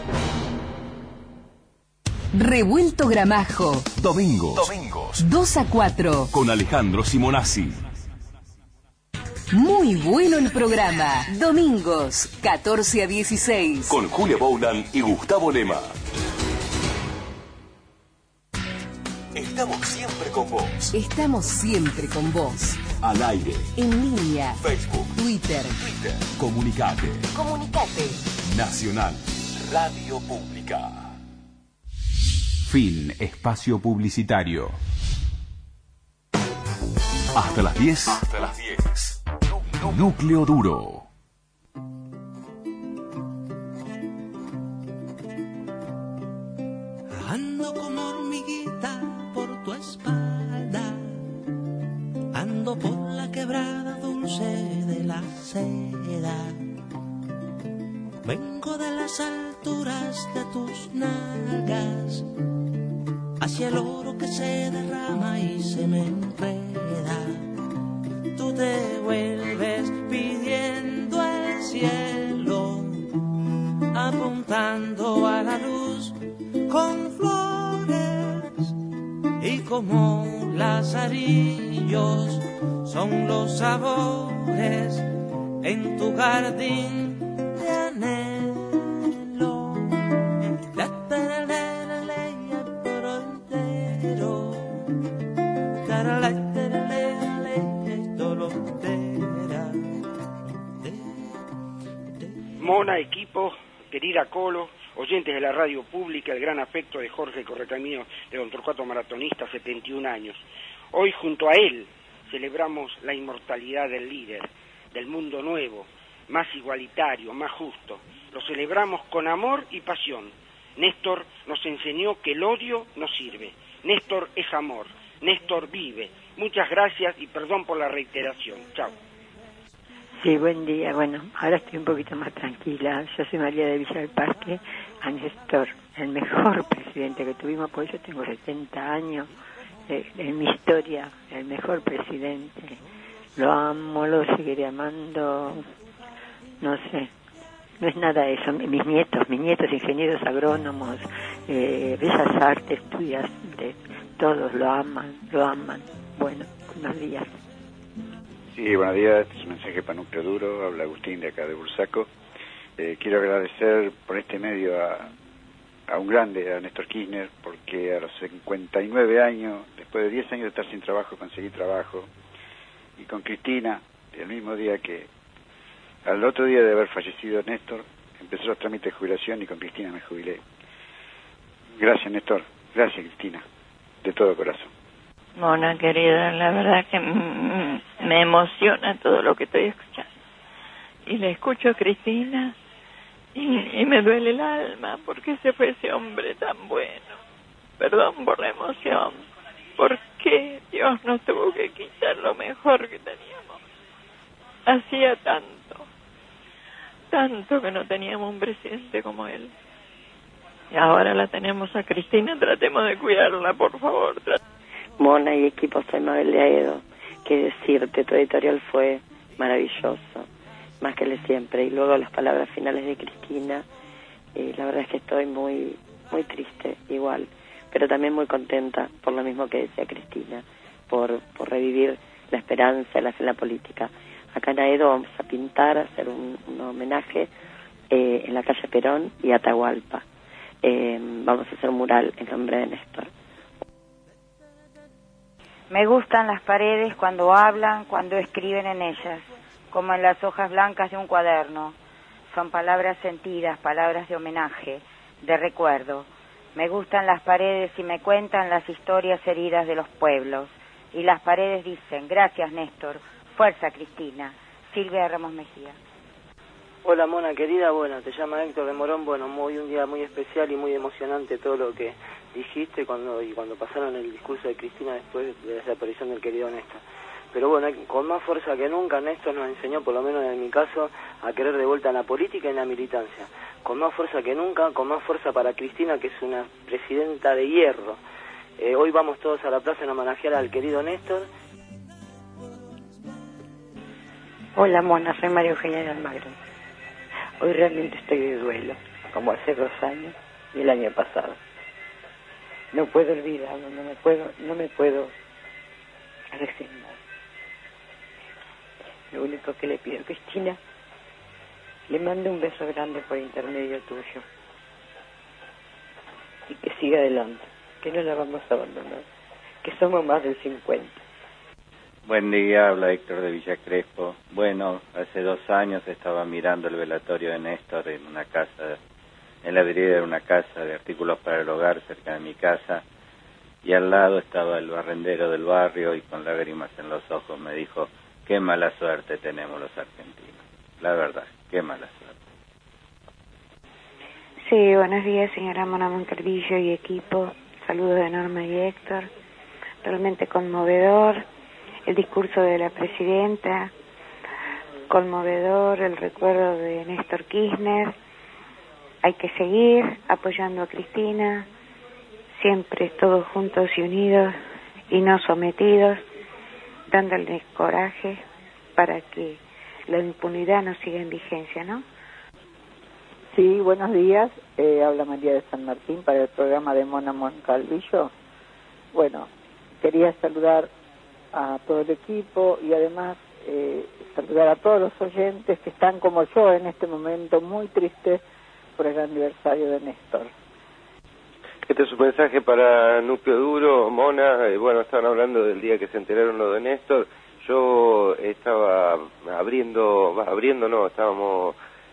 [SPEAKER 1] Revuelto Gramajo.
[SPEAKER 11] Domingos.
[SPEAKER 1] Domingos. dos a cuatro.
[SPEAKER 11] Con Alejandro Simonazzi.
[SPEAKER 1] Muy bueno el programa. Domingos, catorce a dieciséis.
[SPEAKER 11] Con Julia Boulan y Gustavo Lema. Estamos siempre con vos.
[SPEAKER 1] Estamos siempre con vos.
[SPEAKER 11] Al aire.
[SPEAKER 1] En línea.
[SPEAKER 11] Facebook.
[SPEAKER 1] Twitter.
[SPEAKER 11] Twitter. Comunicate.
[SPEAKER 1] Comunicate.
[SPEAKER 11] Nacional. Radio Pública.
[SPEAKER 23] Fin. Espacio publicitario.
[SPEAKER 11] Hasta las diez. Hasta las diez. Núcleo Duro.
[SPEAKER 8] Ando como hormiguita por tu espalda, ando por la quebrada dulce de la seda. Vengo de las alturas de tus nalgas, hacia el oro que se derrama y se me enreda. Tú te vuelves pidiendo el cielo, apuntando a la luz con flores, y como lazarillos son los sabores en tu jardín de enero.
[SPEAKER 2] Crespo, querida Colo, oyentes de la radio pública, el gran afecto de Jorge Correcamino de Don Torcuato Maratonista, setenta y un años. Hoy junto a él celebramos la inmortalidad del líder, del mundo nuevo, más igualitario, más justo. Lo celebramos con amor y pasión. Néstor nos enseñó que el odio no sirve. Néstor es amor. Néstor vive. Muchas gracias y perdón por la reiteración. Chao.
[SPEAKER 3] Sí, buen día. Bueno, ahora estoy un poquito más tranquila. Yo soy María de Villa del Parque. A Néstor, el mejor presidente que tuvimos, pues yo tengo setenta años. Eh, en mi historia, el mejor presidente. Lo amo, lo seguiré amando. No sé. No es nada eso. Mis nietos, mis nietos ingenieros agrónomos, eh, bellas artes, estudiantes, todos lo aman, lo aman. Bueno, buenos días.
[SPEAKER 4] Sí, buenos días. Este es un mensaje para Núcleo Duro. Habla Agustín de acá de Bursaco. Eh, quiero agradecer por este medio a, a un grande, a Néstor Kirchner, porque a los cincuenta y nueve años, después de diez años de estar sin trabajo, conseguí trabajo. Y con Cristina, el mismo día que, al otro día de haber fallecido Néstor, empezó los trámites de jubilación y con Cristina me jubilé. Gracias, Néstor. Gracias, Cristina. De todo corazón.
[SPEAKER 5] Mona, querida, la verdad que me emociona todo lo que estoy escuchando. Y le escucho a Cristina y, y me duele el alma porque se fue ese hombre tan bueno. Perdón por la emoción. ¿Por qué Dios nos tuvo que quitar lo mejor que teníamos? Hacía tanto, tanto que no teníamos un presidente como él. Y ahora la tenemos a Cristina, tratemos de cuidarla, por favor.
[SPEAKER 6] Mona y equipo, soy Mabel de Aedo. Qué decirte, tu editorial fue maravilloso, más que el de siempre. Y luego las palabras finales de Cristina, eh, la verdad es que estoy muy, muy triste, igual, pero también muy contenta por lo mismo que decía Cristina, por, por revivir la esperanza, la fe en la política. Acá en Aedo vamos a pintar, a hacer un, un homenaje eh, en la calle Perón y Atahualpa. Eh, vamos a hacer un mural en nombre de Néstor.
[SPEAKER 7] Me gustan las paredes cuando hablan, cuando escriben en ellas, como en las hojas blancas de un cuaderno. Son palabras sentidas, palabras de homenaje, de recuerdo. Me gustan las paredes y me cuentan las historias heridas de los pueblos. Y las paredes dicen, gracias Néstor, fuerza Cristina. Silvia Ramos Mejía.
[SPEAKER 9] Hola Mona querida, bueno, te llama Héctor de Morón, bueno, muy un día muy especial y muy emocionante todo lo que dijiste cuando y cuando pasaron el discurso de Cristina después de la desaparición del querido Néstor. Pero bueno, con más fuerza que nunca, Néstor nos enseñó, por lo menos en mi caso, a querer de vuelta en la política y en la militancia. Con más fuerza que nunca, con más fuerza para Cristina, que es una presidenta de hierro. Eh, hoy vamos todos a la plaza a homenajear al querido Néstor.
[SPEAKER 6] Hola Mona, soy María Eugenia de Almagro. Hoy realmente estoy de duelo, como hace dos años y el año pasado. No puedo olvidarlo, no me puedo, no me puedo resignar. Lo único que le pido a Cristina, le mando un beso grande por intermedio tuyo. Y que siga adelante, que no la vamos a abandonar, que somos más del cincuenta.
[SPEAKER 28] Buen día, habla Héctor de Villa Crespo. Bueno, hace dos años estaba mirando el velatorio de Néstor en una casa, en la vereda de una casa de artículos para el hogar cerca de mi casa, y al lado estaba el barrendero del barrio y con lágrimas en los ojos me dijo, qué mala suerte tenemos los argentinos. La verdad, qué mala suerte.
[SPEAKER 29] Sí, buenos días señora Mona Moncarvillo y equipo. Saludos de Norma y Héctor. Realmente conmovedor el discurso de la presidenta, conmovedor el recuerdo de Néstor Kirchner. Hay que seguir apoyando a Cristina, siempre todos juntos y unidos y no sometidos, dándole coraje para que la impunidad no siga en vigencia, ¿no?
[SPEAKER 30] Sí, buenos días. Eh, habla María de San Martín para el programa de Mona Moncarvillo. Bueno, quería saludar a todo el equipo y además eh, saludar a todos los oyentes que están como yo en este momento muy tristes por el aniversario de Néstor.
[SPEAKER 31] Este es un mensaje para Núcleo Duro, Mona. Eh, bueno, estaban hablando del día que se enteraron lo de Néstor. Yo estaba abriendo, va, abriendo no, estábamos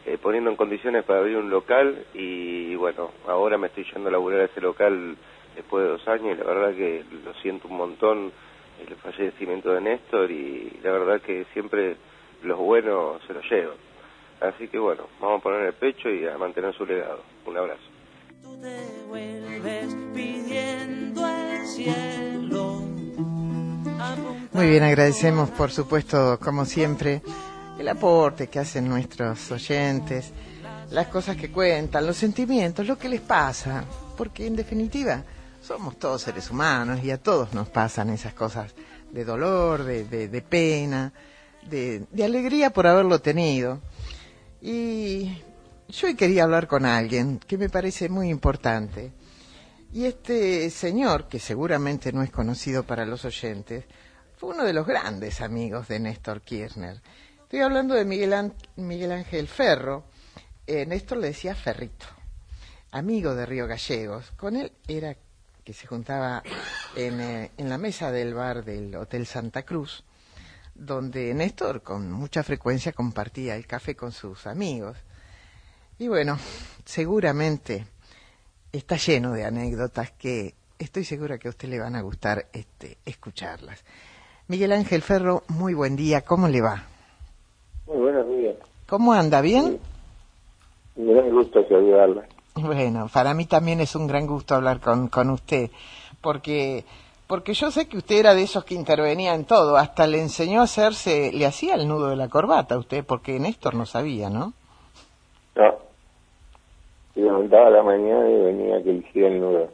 [SPEAKER 31] eh, poniendo en condiciones para abrir un local y bueno, ahora me estoy yendo a laburar a ese local después de dos años y la verdad que lo siento un montón el fallecimiento de Néstor y la verdad que siempre los buenos se los llevan. Así que bueno, vamos a poner el pecho y a mantener su legado. Un abrazo.
[SPEAKER 8] Tú te vuelves pidiendo el cielo.
[SPEAKER 10] Muy bien, agradecemos por supuesto, como siempre, el aporte que hacen nuestros oyentes, las cosas que cuentan, los sentimientos, lo que les pasa, porque en definitiva somos todos seres humanos y a todos nos pasan esas cosas de dolor, de, de, de pena, de, de alegría por haberlo tenido. Y yo hoy quería hablar con alguien que me parece muy importante. Y este señor, que seguramente no es conocido para los oyentes, fue uno de los grandes amigos de Néstor Kirchner. Estoy hablando de Miguel, An- Miguel Ángel Ferro. Eh, Néstor le decía Ferrito, amigo de Río Gallegos. Con él era que se juntaba en, eh, en la mesa del bar del Hotel Santa Cruz, donde Néstor con mucha frecuencia compartía el café con sus amigos. Y bueno, seguramente está lleno de anécdotas que estoy segura que a usted le van a gustar este, escucharlas. Miguel Ángel Ferro, muy buen día, ¿cómo le va?
[SPEAKER 12] Muy buenos días.
[SPEAKER 10] ¿Cómo anda? ¿Bien?
[SPEAKER 12] Sí. Un gran gusto saludarla.
[SPEAKER 10] Bueno, para mí también es un gran gusto hablar con, con usted, porque porque yo sé que usted era de esos que intervenía en todo, hasta le enseñó a hacerse, le hacía el nudo de la corbata a usted, porque Néstor no sabía, ¿no?
[SPEAKER 12] No. Se levantaba a la mañana y venía que le hiciera el nudo.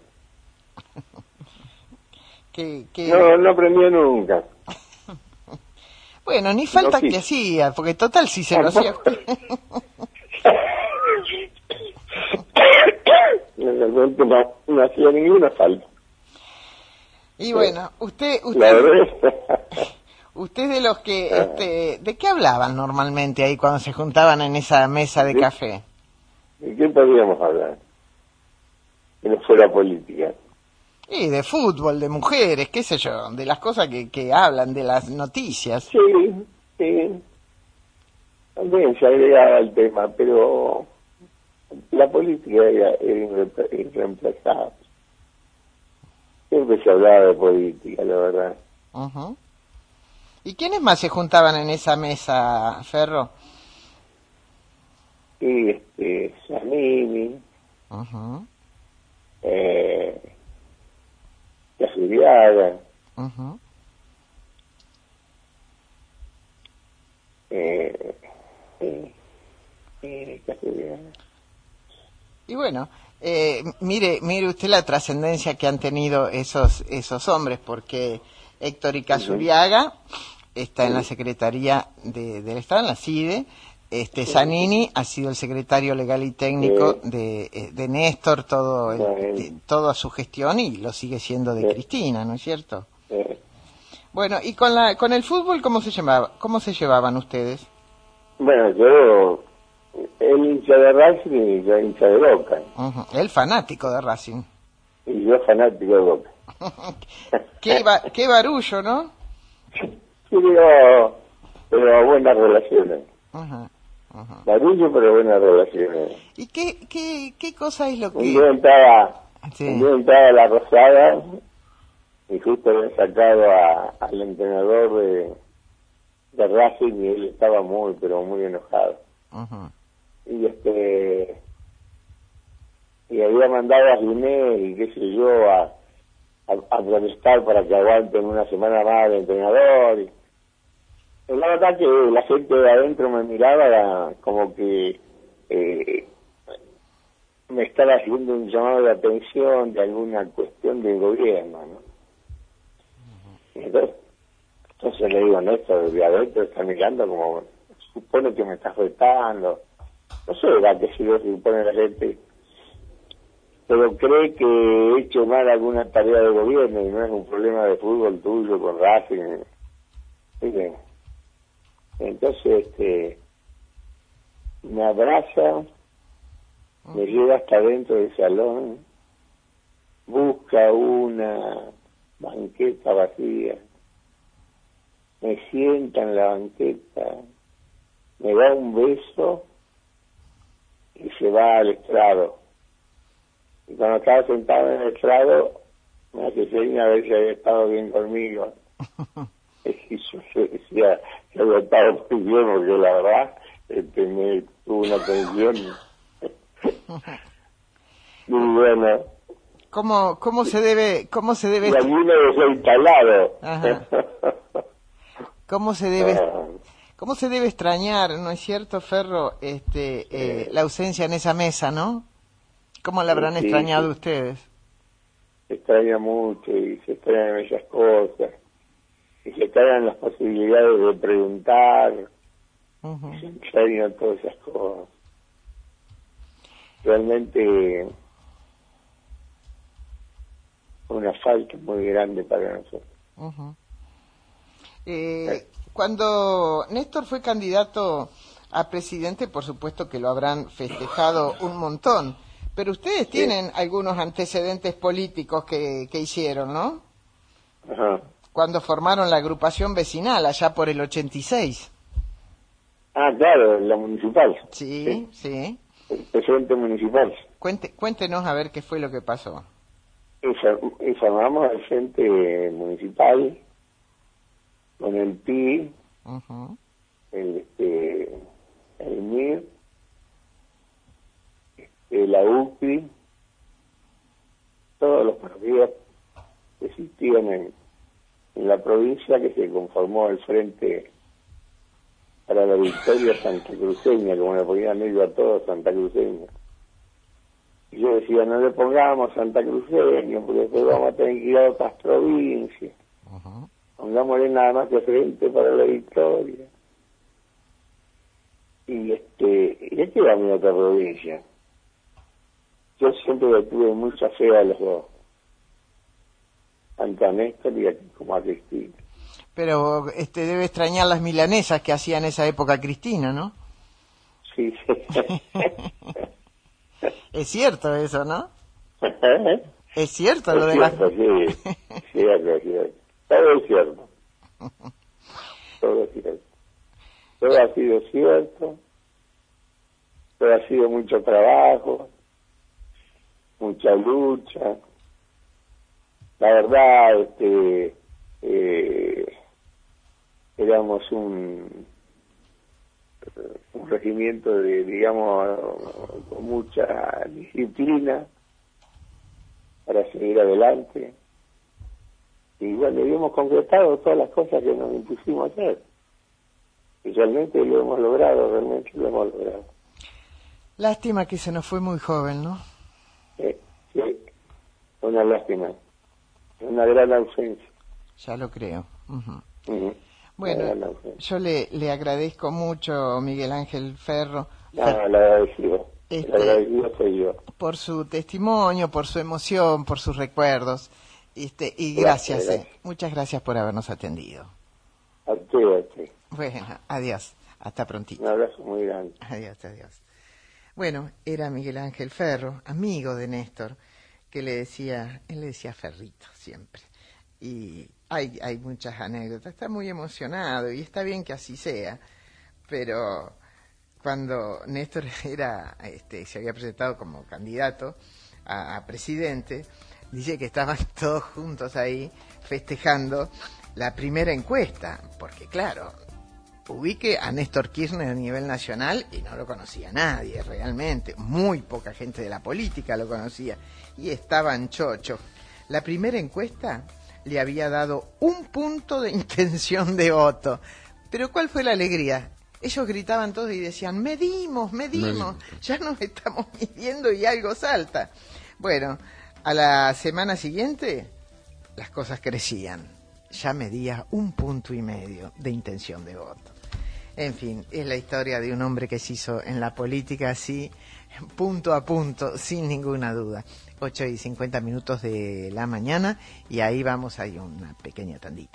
[SPEAKER 10] que, que...
[SPEAKER 12] No, no aprendió nunca.
[SPEAKER 10] Bueno, ni falta
[SPEAKER 12] no,
[SPEAKER 10] que hacía, porque total si se lo hacía usted.
[SPEAKER 12] Realmente no, no hacía ninguna falta.
[SPEAKER 10] Y bueno, usted, usted,
[SPEAKER 12] la verdad.
[SPEAKER 10] usted de los que, este, ¿de qué hablaban normalmente ahí cuando se juntaban en esa mesa de, de café?
[SPEAKER 12] ¿De qué podíamos hablar? Que no fuera política.
[SPEAKER 10] Y de fútbol, de mujeres, qué sé yo, de las cosas que, que hablan, de las noticias.
[SPEAKER 12] Sí, sí. También se agregaba el tema, pero la política era, era irreemplazable. Siempre se hablaba de política, la verdad.
[SPEAKER 10] Uh-huh. ¿Y quiénes más se juntaban en esa mesa, Ferro?
[SPEAKER 12] Y este, Zanini,
[SPEAKER 10] uh-huh.
[SPEAKER 12] eh, Casuriaga,
[SPEAKER 10] uh-huh.
[SPEAKER 12] eh, eh, eh, Casuriaga.
[SPEAKER 10] Y bueno, eh, mire, mire usted la trascendencia que han tenido esos esos hombres, porque Héctor y Casuriaga está en la Secretaría de, del Estado, en la C I D E. Este Zanini ha sido el secretario legal y técnico de, de Néstor todo el, toda su gestión y lo sigue siendo de Cristina, ¿no es cierto? Bueno, y con la con el fútbol, ¿cómo se llamaba? ¿Cómo se llevaban ustedes?
[SPEAKER 12] Bueno, yo el hincha de Racing y yo hincha de Boca.
[SPEAKER 10] Uh-huh. El fanático de Racing.
[SPEAKER 12] Y yo fanático de Boca.
[SPEAKER 10] qué, ba- qué barullo, ¿no?
[SPEAKER 12] Sí, pero, pero buenas relaciones.
[SPEAKER 10] Uh-huh. Uh-huh.
[SPEAKER 12] Barullo, pero buenas relaciones.
[SPEAKER 10] ¿Y qué, qué, qué cosa es lo que...?
[SPEAKER 12] Un día entraba,
[SPEAKER 10] sí.
[SPEAKER 12] un día entraba a la Rosada y justo había sacado a, al entrenador de, de Racing y él estaba muy, pero muy enojado.
[SPEAKER 10] Uh-huh.
[SPEAKER 12] Y este y había mandado a Ginés y qué sé yo a, a, a protestar para que aguanten una semana más de entrenador. Y, y la verdad que la gente de adentro me miraba como que eh, me estaba haciendo un llamado de atención de alguna cuestión del gobierno, ¿no? Uh-huh. Entonces, entonces le digo, Néstor, de adentro está mirando como supone que me está afectando. No sé la que si lo supone la gente, pero cree que he hecho mal alguna tarea de gobierno y no es un problema de fútbol tuyo con Racing. Miren, entonces este me abraza, me lleva hasta dentro del salón, busca una banqueta vacía, me sienta en la banqueta, me da un beso y se va al estrado. Y cuando estaba sentado en el estrado, me hace señas a ver si había estado bien conmigo. Y yo le decía que había estado muy bien, porque la verdad este, me tuvo una atención muy buena.
[SPEAKER 10] ¿Cómo, cómo se debe, cómo se debe?
[SPEAKER 12] Y allí me dejó instalado.
[SPEAKER 10] Ajá. ¿Cómo se debe, cómo se debe extrañar, no es cierto, Ferro, este, eh, la ausencia en esa mesa, ¿no? ¿Cómo la habrán
[SPEAKER 12] sí,
[SPEAKER 10] extrañado
[SPEAKER 12] sí.
[SPEAKER 10] ustedes?
[SPEAKER 12] Se extraña mucho y se extrañan esas cosas. Y se extrañan las posibilidades de preguntar. Uh-huh. Se extrañan todas esas cosas. Realmente una falta muy grande para nosotros.
[SPEAKER 10] Uh-huh. Eh, cuando Néstor fue candidato a presidente, por supuesto que lo habrán festejado un montón, pero ustedes sí. tienen algunos antecedentes políticos que, que hicieron, ¿no?
[SPEAKER 12] Ajá.
[SPEAKER 10] Cuando formaron la agrupación vecinal, allá por el ochenta y seis.
[SPEAKER 12] Ah, claro, la municipal.
[SPEAKER 10] Sí, sí.
[SPEAKER 12] sí. El presidente municipal.
[SPEAKER 10] Cuente, cuéntenos a ver qué fue lo que pasó.
[SPEAKER 12] Y formamos el frente municipal con el P I, uh-huh. el, este, el M I R, este, la U P I, todos los partidos que existían en, en la provincia, que se conformó el Frente para la Victoria Santacruceña, como le ponían ellos a todos, Santacruceña. Y yo decía, no le pongamos Santacruceño, porque después vamos a tener que ir a otras provincias. Uh-huh. Pongámosle nada más que Frente para la Victoria. Y este, y este era mi otra provincia. Yo siempre le tuve mucha fe a los dos, tanto a Néstor y a, como a Cristina.
[SPEAKER 10] Pero este debe extrañar las milanesas que hacía en esa época Cristina, ¿no?
[SPEAKER 12] Sí, sí.
[SPEAKER 10] Es cierto eso, ¿no? Es cierto lo
[SPEAKER 12] es
[SPEAKER 10] de las...
[SPEAKER 12] cierto, sí, cierto, cierto. Todo es cierto. Todo es cierto. Todo ha sido cierto. Todo ha sido mucho trabajo, mucha lucha. La verdad, este, eh, éramos un, un regimiento de, digamos, con mucha disciplina para seguir adelante. Y bueno, hemos concretado todas las cosas que nos impusimos a hacer. Y realmente lo hemos logrado, realmente lo hemos logrado.
[SPEAKER 10] Lástima que se nos fue muy joven, ¿no?
[SPEAKER 12] Sí, sí. Una lástima. Una gran ausencia.
[SPEAKER 10] Ya lo creo. Uh-huh.
[SPEAKER 12] Uh-huh.
[SPEAKER 10] Bueno, yo le, le agradezco mucho, Miguel Ángel Ferro.
[SPEAKER 12] No, Fer... le agradecido. Este, le agradecido soy yo.
[SPEAKER 10] Por su testimonio, por su emoción, por sus recuerdos. Este, y gracias, gracias, eh. muchas gracias por habernos atendido.
[SPEAKER 12] A ti, a ti.
[SPEAKER 10] Bueno, adiós, hasta prontito.
[SPEAKER 12] Un abrazo muy grande.
[SPEAKER 10] Adiós, adiós. Bueno, era Miguel Ángel Ferro, amigo de Néstor, que le decía, él le decía Ferrito siempre. Y hay, hay muchas anécdotas, está muy emocionado y está bien que así sea, pero cuando Néstor era, este, se había presentado como candidato a, a presidente, dice que estaban todos juntos ahí festejando la primera encuesta, porque claro, ubique a Néstor Kirchner a nivel nacional y no lo conocía nadie realmente, muy poca gente de la política lo conocía y estaban chochos. La primera encuesta le había dado un punto de intención de voto, pero ¿cuál fue la alegría? Ellos gritaban todos y decían, medimos, medimos, ya nos estamos midiendo y algo salta. Bueno, a la semana siguiente las cosas crecían, ya medía un punto y medio de intención de voto. En fin, es la historia de un hombre que se hizo en la política así, punto a punto, sin ninguna duda. ocho y cincuenta minutos de la mañana y ahí vamos, hay una pequeña tandita.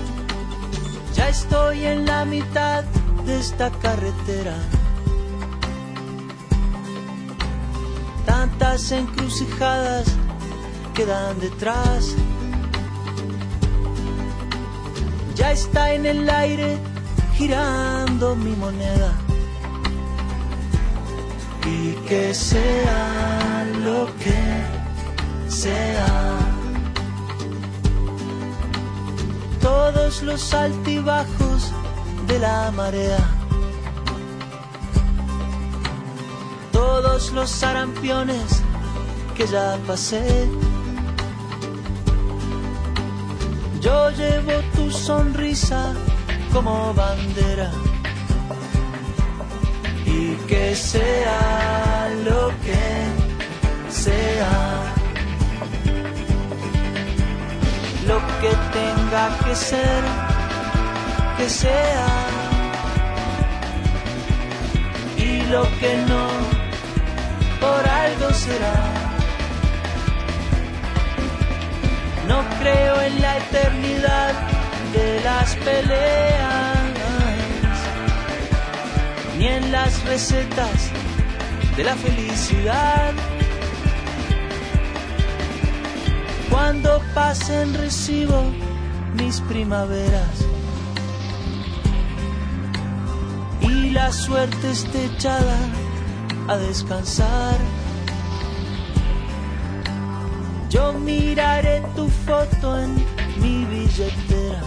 [SPEAKER 8] Ya estoy en la mitad de esta carretera
[SPEAKER 13] tantas encrucijadas quedan detrás. Ya está en el aire girando mi moneda. Y que sea lo que sea, todos los altibajos de la marea, todos los sarampiones que ya pasé, yo llevo tu sonrisa como bandera. Y que sea lo que sea, lo que tenga que ser, que sea, y lo que no, por algo será. No creo en la eternidad de las peleas, ni en las recetas de la felicidad. Cuando pasen recibo mis primaveras y la suerte esté echada a descansar. Yo miraré tu foto en mi billetera.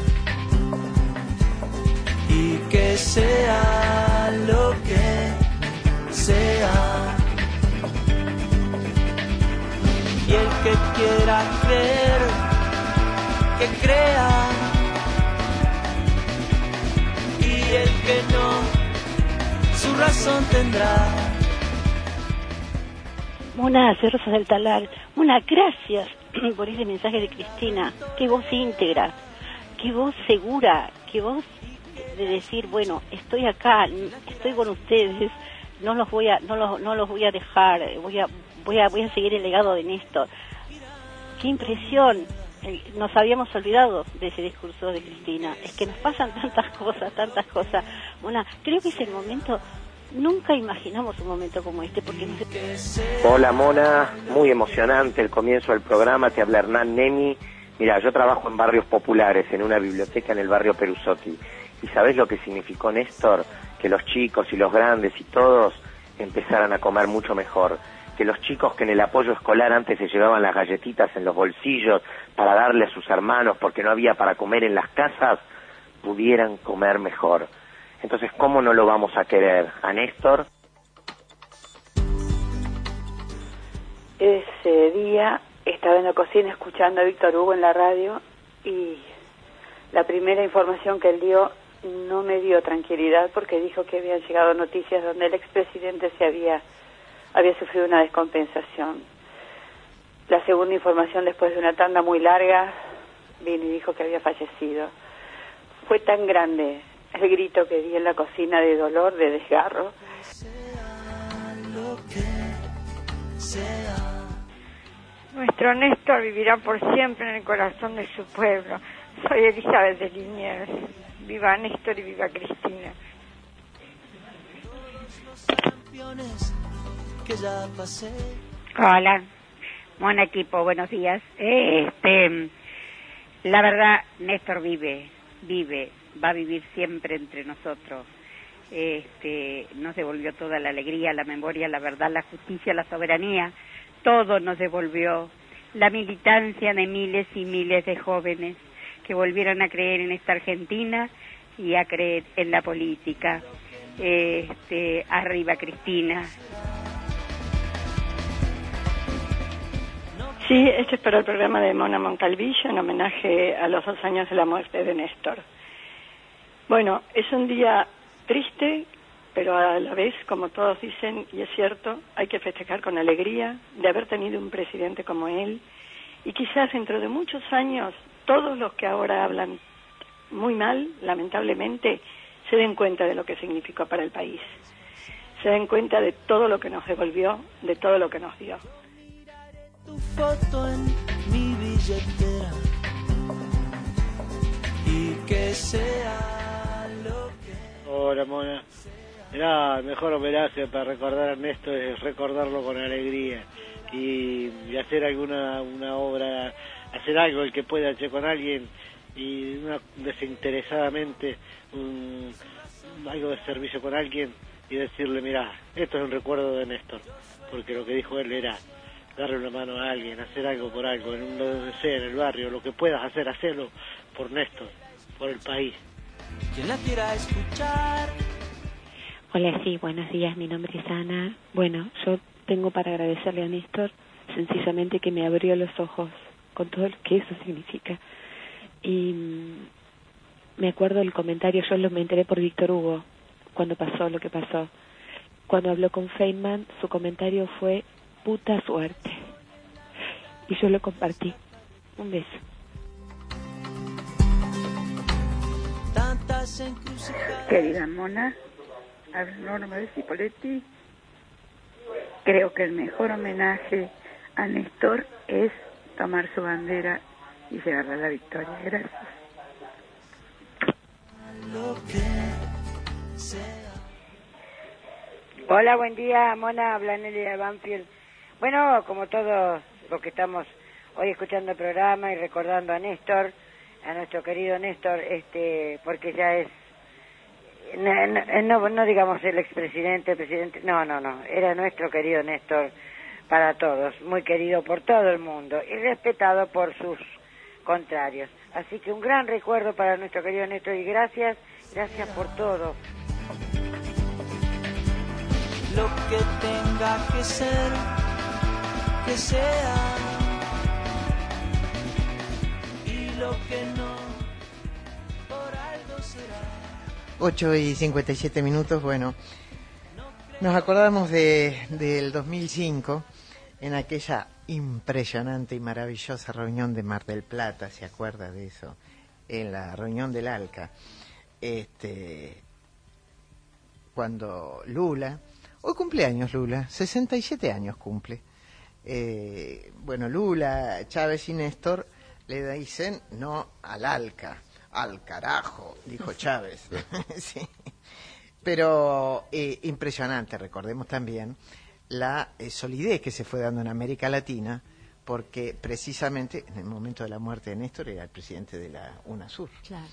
[SPEAKER 13] Y que sea lo que sea, y el que quiera creer, que crea, y el que no, su razón tendrá.
[SPEAKER 14] Mona, soy Rosa del Talar. Mona, gracias por ese mensaje de Cristina. Qué voz íntegra, qué voz segura, qué voz de decir, bueno, estoy acá, estoy con ustedes, no los voy a no los no los voy a dejar, voy a voy a voy a seguir el legado de Néstor. Qué impresión. Nos habíamos olvidado de ese discurso de Cristina. Es que nos pasan tantas cosas, tantas cosas. Mona, creo que es el momento. Nunca imaginamos un momento como este porque no se...
[SPEAKER 15] Hola Mona, muy emocionante el comienzo del programa. Te habla Hernán Nemi. Mira, yo trabajo en barrios populares, en una biblioteca en el barrio Perusotti. ¿Y sabés lo que significó Néstor? Que los chicos y los grandes y todos empezaran a comer mucho mejor. Que los chicos que en el apoyo escolar antes se llevaban las galletitas en los bolsillos para darle a sus hermanos porque no había para comer en las casas, pudieran comer mejor. Entonces, ¿cómo no lo vamos a querer a Néstor?
[SPEAKER 30] Ese día estaba en la cocina escuchando a Víctor Hugo en la radio y la primera información que él dio no me dio tranquilidad porque dijo que habían llegado noticias donde el expresidente se había, había sufrido una descompensación. La segunda información, después de una tanda muy larga, vino y dijo que había fallecido. Fue tan grande el grito que di en la cocina de dolor, de desgarro.
[SPEAKER 16] Nuestro Néstor vivirá por siempre en el corazón de su pueblo. Soy Elizabeth de Liniers. Viva Néstor y viva Cristina.
[SPEAKER 17] Hola, Mona equipo, buenos días. Este, la verdad, Néstor vive, vive, va a vivir siempre entre nosotros. Este, nos devolvió toda la alegría, la memoria, la verdad, la justicia, la soberanía. Todo nos devolvió. La militancia de miles y miles de jóvenes que volvieron a creer en esta Argentina y a creer en la política. Este, arriba Cristina.
[SPEAKER 16] Sí, este es para el programa de Mona Moncalvillo en homenaje a los dos años de la muerte de Néstor. Bueno, es un día triste, pero a la vez, como todos dicen, y es cierto, hay que festejar con alegría de haber tenido un presidente como él, y quizás dentro de muchos años todos los que ahora hablan muy mal, lamentablemente, se den cuenta de lo que significó para el país, se den cuenta de todo lo que nos devolvió, de todo lo que nos dio.
[SPEAKER 13] Tu foto en mi billetera y que sea lo que...
[SPEAKER 18] Hola Mona,
[SPEAKER 1] Mirá, el mejor homenaje para recordar a Néstor es recordarlo con alegría y, y hacer alguna una obra, hacer algo el que pueda hacer con alguien y una, desinteresadamente un, algo de servicio con alguien y decirle, mirá, esto es un recuerdo de Néstor, porque lo que dijo él era darle una mano a alguien, hacer algo por algo, en un, donde sea, en el barrio, lo que puedas hacer, hacerlo por Néstor, por el país.
[SPEAKER 13] Quien la quiera escuchar.
[SPEAKER 18] Hola, sí, buenos días, mi nombre es Ana. Bueno, yo tengo para agradecerle a Néstor sencillamente que me abrió los ojos con todo lo que eso significa. Y mmm, me acuerdo del comentario, yo lo me enteré por Víctor Hugo, cuando pasó lo que pasó. Cuando habló con Feynman, su comentario fue, puta suerte. Y yo lo compartí. Un beso.
[SPEAKER 19] Querida Mona, habla Norma de Cipoletti. Creo que el mejor homenaje a Néstor es tomar su bandera y llevarla a la victoria. Gracias.
[SPEAKER 7] Hola, buen día, Mona, habla Nelly de Banfield. Bueno, como todos los que estamos hoy escuchando el programa y recordando a Néstor, a nuestro querido Néstor, este, porque ya es, no, no, no digamos el expresidente, el presidente, no, no, no, era nuestro querido Néstor para todos, muy querido por todo el mundo y respetado por sus contrarios. Así que un gran recuerdo para nuestro querido Néstor y gracias, gracias por todo.
[SPEAKER 13] Lo que tenga que ser, que sea, y lo que no, por algo será.
[SPEAKER 10] ocho y cincuenta y siete minutos, bueno, nos acordamos de, del dos mil cinco, en aquella impresionante y maravillosa reunión de Mar del Plata, ¿se acuerda de eso? En la reunión del ALCA, este, cuando Lula, hoy cumpleaños Lula, sesenta y siete años cumple, eh, bueno, Lula, Chávez y Néstor le dicen no al ALCA, al carajo, dijo Chávez. Sí. Pero eh, impresionante, recordemos también la eh, solidez que se fue dando en América Latina, porque precisamente en el momento de la muerte de Néstor era el presidente de la UNASUR.
[SPEAKER 18] Claro.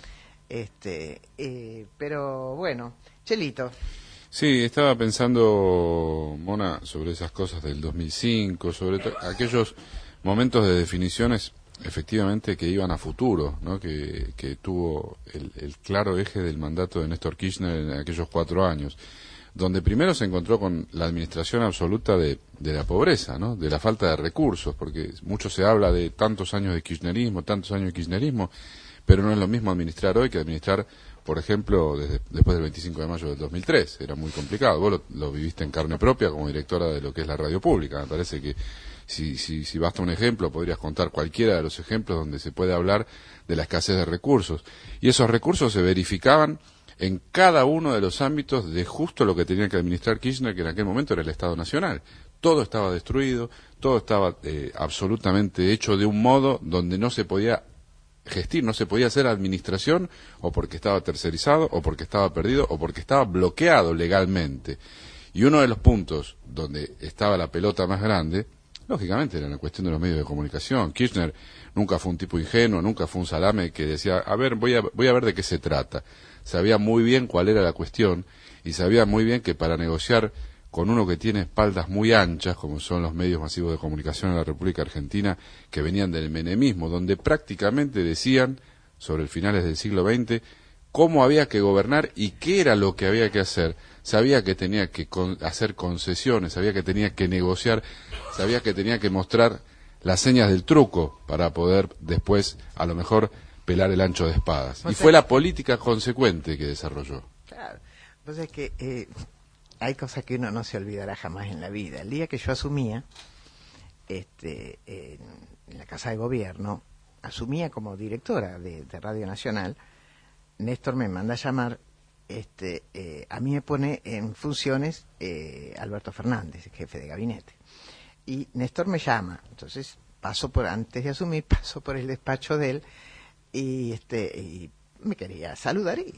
[SPEAKER 10] Este, eh, pero bueno, Chelito.
[SPEAKER 20] Sí, estaba pensando, Mona, sobre esas cosas del dos mil cinco, sobre aquellos momentos de definiciones efectivamente que iban a futuro, ¿no? que, que tuvo el, el claro eje del mandato de Néstor Kirchner en aquellos cuatro años, donde primero se encontró con la administración absoluta de, de la pobreza, ¿no? De la falta de recursos, porque mucho se habla de tantos años de kirchnerismo, tantos años de kirchnerismo, pero no es lo mismo administrar hoy que administrar, por ejemplo, desde, después del veinticinco de mayo del dos mil tres. Era muy complicado. Vos lo, lo viviste en carne propia como directora de lo que es la radio pública. Me parece que si, si, si basta un ejemplo, podrías contar cualquiera de los ejemplos donde se puede hablar de la escasez de recursos. Y esos recursos se verificaban en cada uno de los ámbitos de justo lo que tenía que administrar Kirchner, que en aquel momento era el Estado Nacional. Todo estaba destruido, todo estaba eh, absolutamente hecho de un modo donde no se podía gestir, no se podía hacer administración, o porque estaba tercerizado, o porque estaba perdido, o porque estaba bloqueado legalmente. Y uno de los puntos donde estaba la pelota más grande, lógicamente, era la cuestión de los medios de comunicación. Kirchner nunca fue un tipo ingenuo, nunca fue un salame que decía, a ver, voy a, voy a ver de qué se trata. Sabía muy bien cuál era la cuestión, y sabía muy bien que para negociar con uno que tiene espaldas muy anchas, como son los medios masivos de comunicación en la República Argentina, que venían del menemismo, donde prácticamente decían, sobre el finales del siglo veinte, cómo había que gobernar y qué era lo que había que hacer. Sabía que tenía que con- hacer concesiones, sabía que tenía que negociar, sabía que tenía que mostrar las señas del truco para poder después, a lo mejor, pelar el ancho de espadas. Y fue la política consecuente que desarrolló.
[SPEAKER 10] Claro, pues es que eh, hay cosas que uno no se olvidará jamás en la vida. El día que yo asumía, este, en, en la Casa de Gobierno, asumía como directora de, de Radio Nacional, Néstor me manda a llamar, este, eh, a mí me pone en funciones eh, Alberto Fernández, jefe de gabinete. Y Néstor me llama, entonces paso por, antes de asumir, paso por el despacho de él, y este y me quería saludar y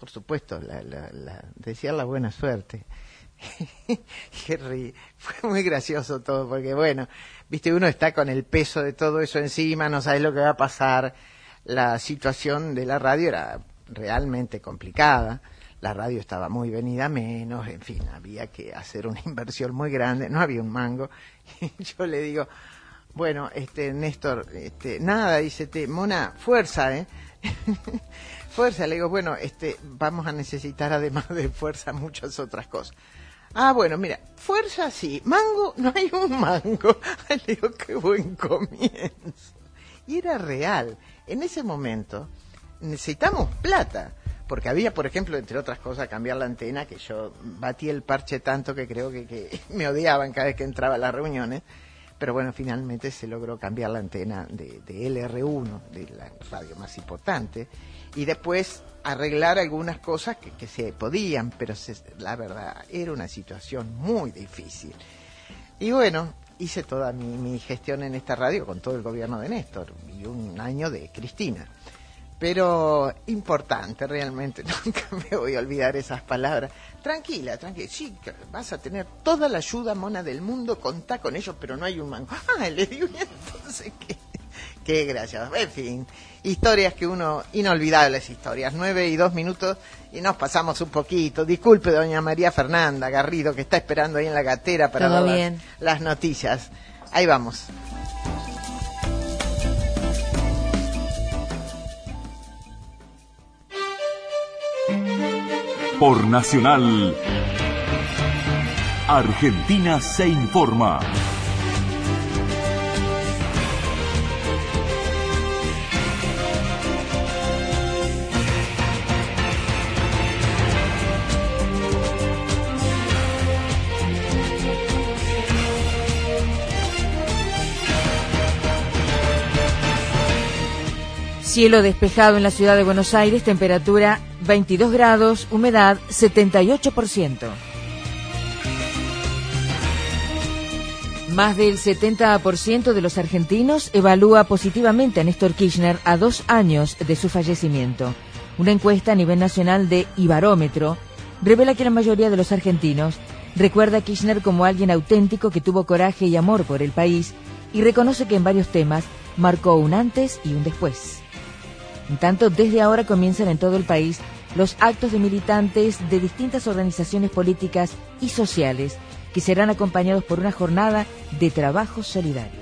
[SPEAKER 10] por supuesto, la, la, la, desear la buena suerte. Jerry, fue muy gracioso todo, porque bueno, viste, uno está con el peso de todo eso encima, no sabe lo que va a pasar. La situación de la radio era realmente complicada, la radio estaba muy venida menos, en fin, había que hacer una inversión muy grande, no había un mango. Y yo le digo, bueno, este Néstor, este, nada, dice, te, Mona, fuerza, ¿eh? Fuerza, le digo, bueno, este, vamos a necesitar además de fuerza muchas otras cosas. Ah, bueno, mira, fuerza sí, mango, no hay un mango. Le digo, qué buen comienzo. Y era real. En ese momento necesitamos plata, porque había, por ejemplo, entre otras cosas, cambiar la antena, que yo batí el parche tanto que creo que, que me odiaban cada vez que entraba a las reuniones. Pero bueno, finalmente se logró cambiar la antena de, de L R uno, de la radio más importante, y después arreglar algunas cosas que, que se podían, pero se, la verdad era una situación muy difícil. Y bueno, hice toda mi, mi gestión en esta radio con todo el gobierno de Néstor y un año de Cristina. Pero importante, realmente, nunca me voy a olvidar esas palabras. Tranquila, tranquila, sí, vas a tener toda la ayuda, Mona, del mundo, contá con ellos, pero no hay un mango. Ah, le digo, entonces, qué, qué gracia. En fin, historias que uno, inolvidables historias, nueve y dos minutos, y nos pasamos un poquito. Disculpe, doña María Fernanda Garrido, que está esperando ahí en la gatera para
[SPEAKER 2] Todo
[SPEAKER 10] dar
[SPEAKER 2] bien.
[SPEAKER 10] las, las noticias. Ahí vamos.
[SPEAKER 3] Por Nacional, Argentina se informa.
[SPEAKER 2] Cielo despejado en la ciudad de Buenos Aires, temperatura veintidós grados, humedad setenta y ocho por ciento. Más del setenta por ciento de los argentinos evalúa positivamente a Néstor Kirchner a dos años de su fallecimiento. Una encuesta a nivel nacional de Ibarómetro revela que la mayoría de los argentinos recuerda a Kirchner como alguien auténtico que tuvo coraje y amor por el país y reconoce que en varios temas marcó un antes y un después. En tanto, desde ahora comienzan en todo el país los actos de militantes de distintas organizaciones políticas y sociales que serán acompañados por una jornada de trabajo solidario.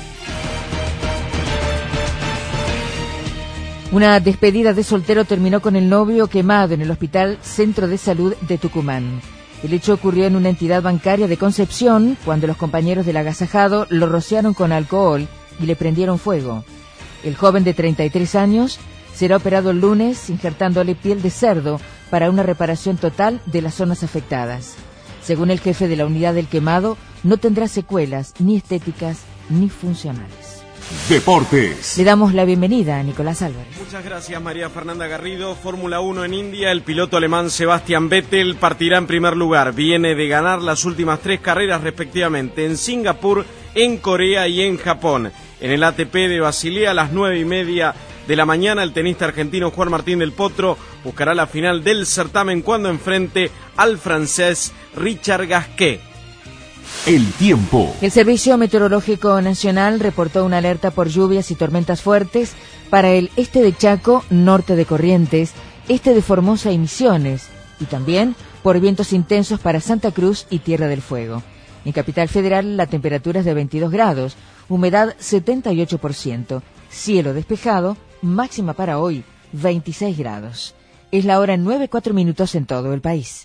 [SPEAKER 2] Una despedida de soltero terminó con el novio quemado en el Hospital Centro de Salud de Tucumán. El hecho ocurrió en una entidad bancaria de Concepción cuando los compañeros del agasajado lo rociaron con alcohol y le prendieron fuego. El joven de treinta y tres años será operado el lunes injertándole piel de cerdo para una reparación total de las zonas afectadas. Según el jefe de la unidad del quemado, no tendrá secuelas ni estéticas ni funcionales.
[SPEAKER 3] Deportes.
[SPEAKER 2] Le damos la bienvenida a Nicolás Álvarez.
[SPEAKER 4] Muchas gracias, María Fernanda Garrido. Fórmula uno en India, el piloto alemán Sebastian Vettel partirá en primer lugar. Viene de ganar las últimas tres carreras respectivamente en Singapur, en Corea y en Japón. En el A T P de Basilea a las nueve y media de la mañana, el tenista argentino Juan Martín del Potro buscará la final del certamen cuando enfrente al francés Richard Gasquet.
[SPEAKER 3] El tiempo.
[SPEAKER 2] El Servicio Meteorológico Nacional reportó una alerta por lluvias y tormentas fuertes para el este de Chaco, norte de Corrientes, este de Formosa y Misiones, y también por vientos intensos para Santa Cruz y Tierra del Fuego. En Capital Federal la temperatura es de veintidós grados, humedad setenta y ocho por ciento, cielo despejado, máxima para hoy veintiséis grados. Es la hora nueve y cuatro minutos en todo el país.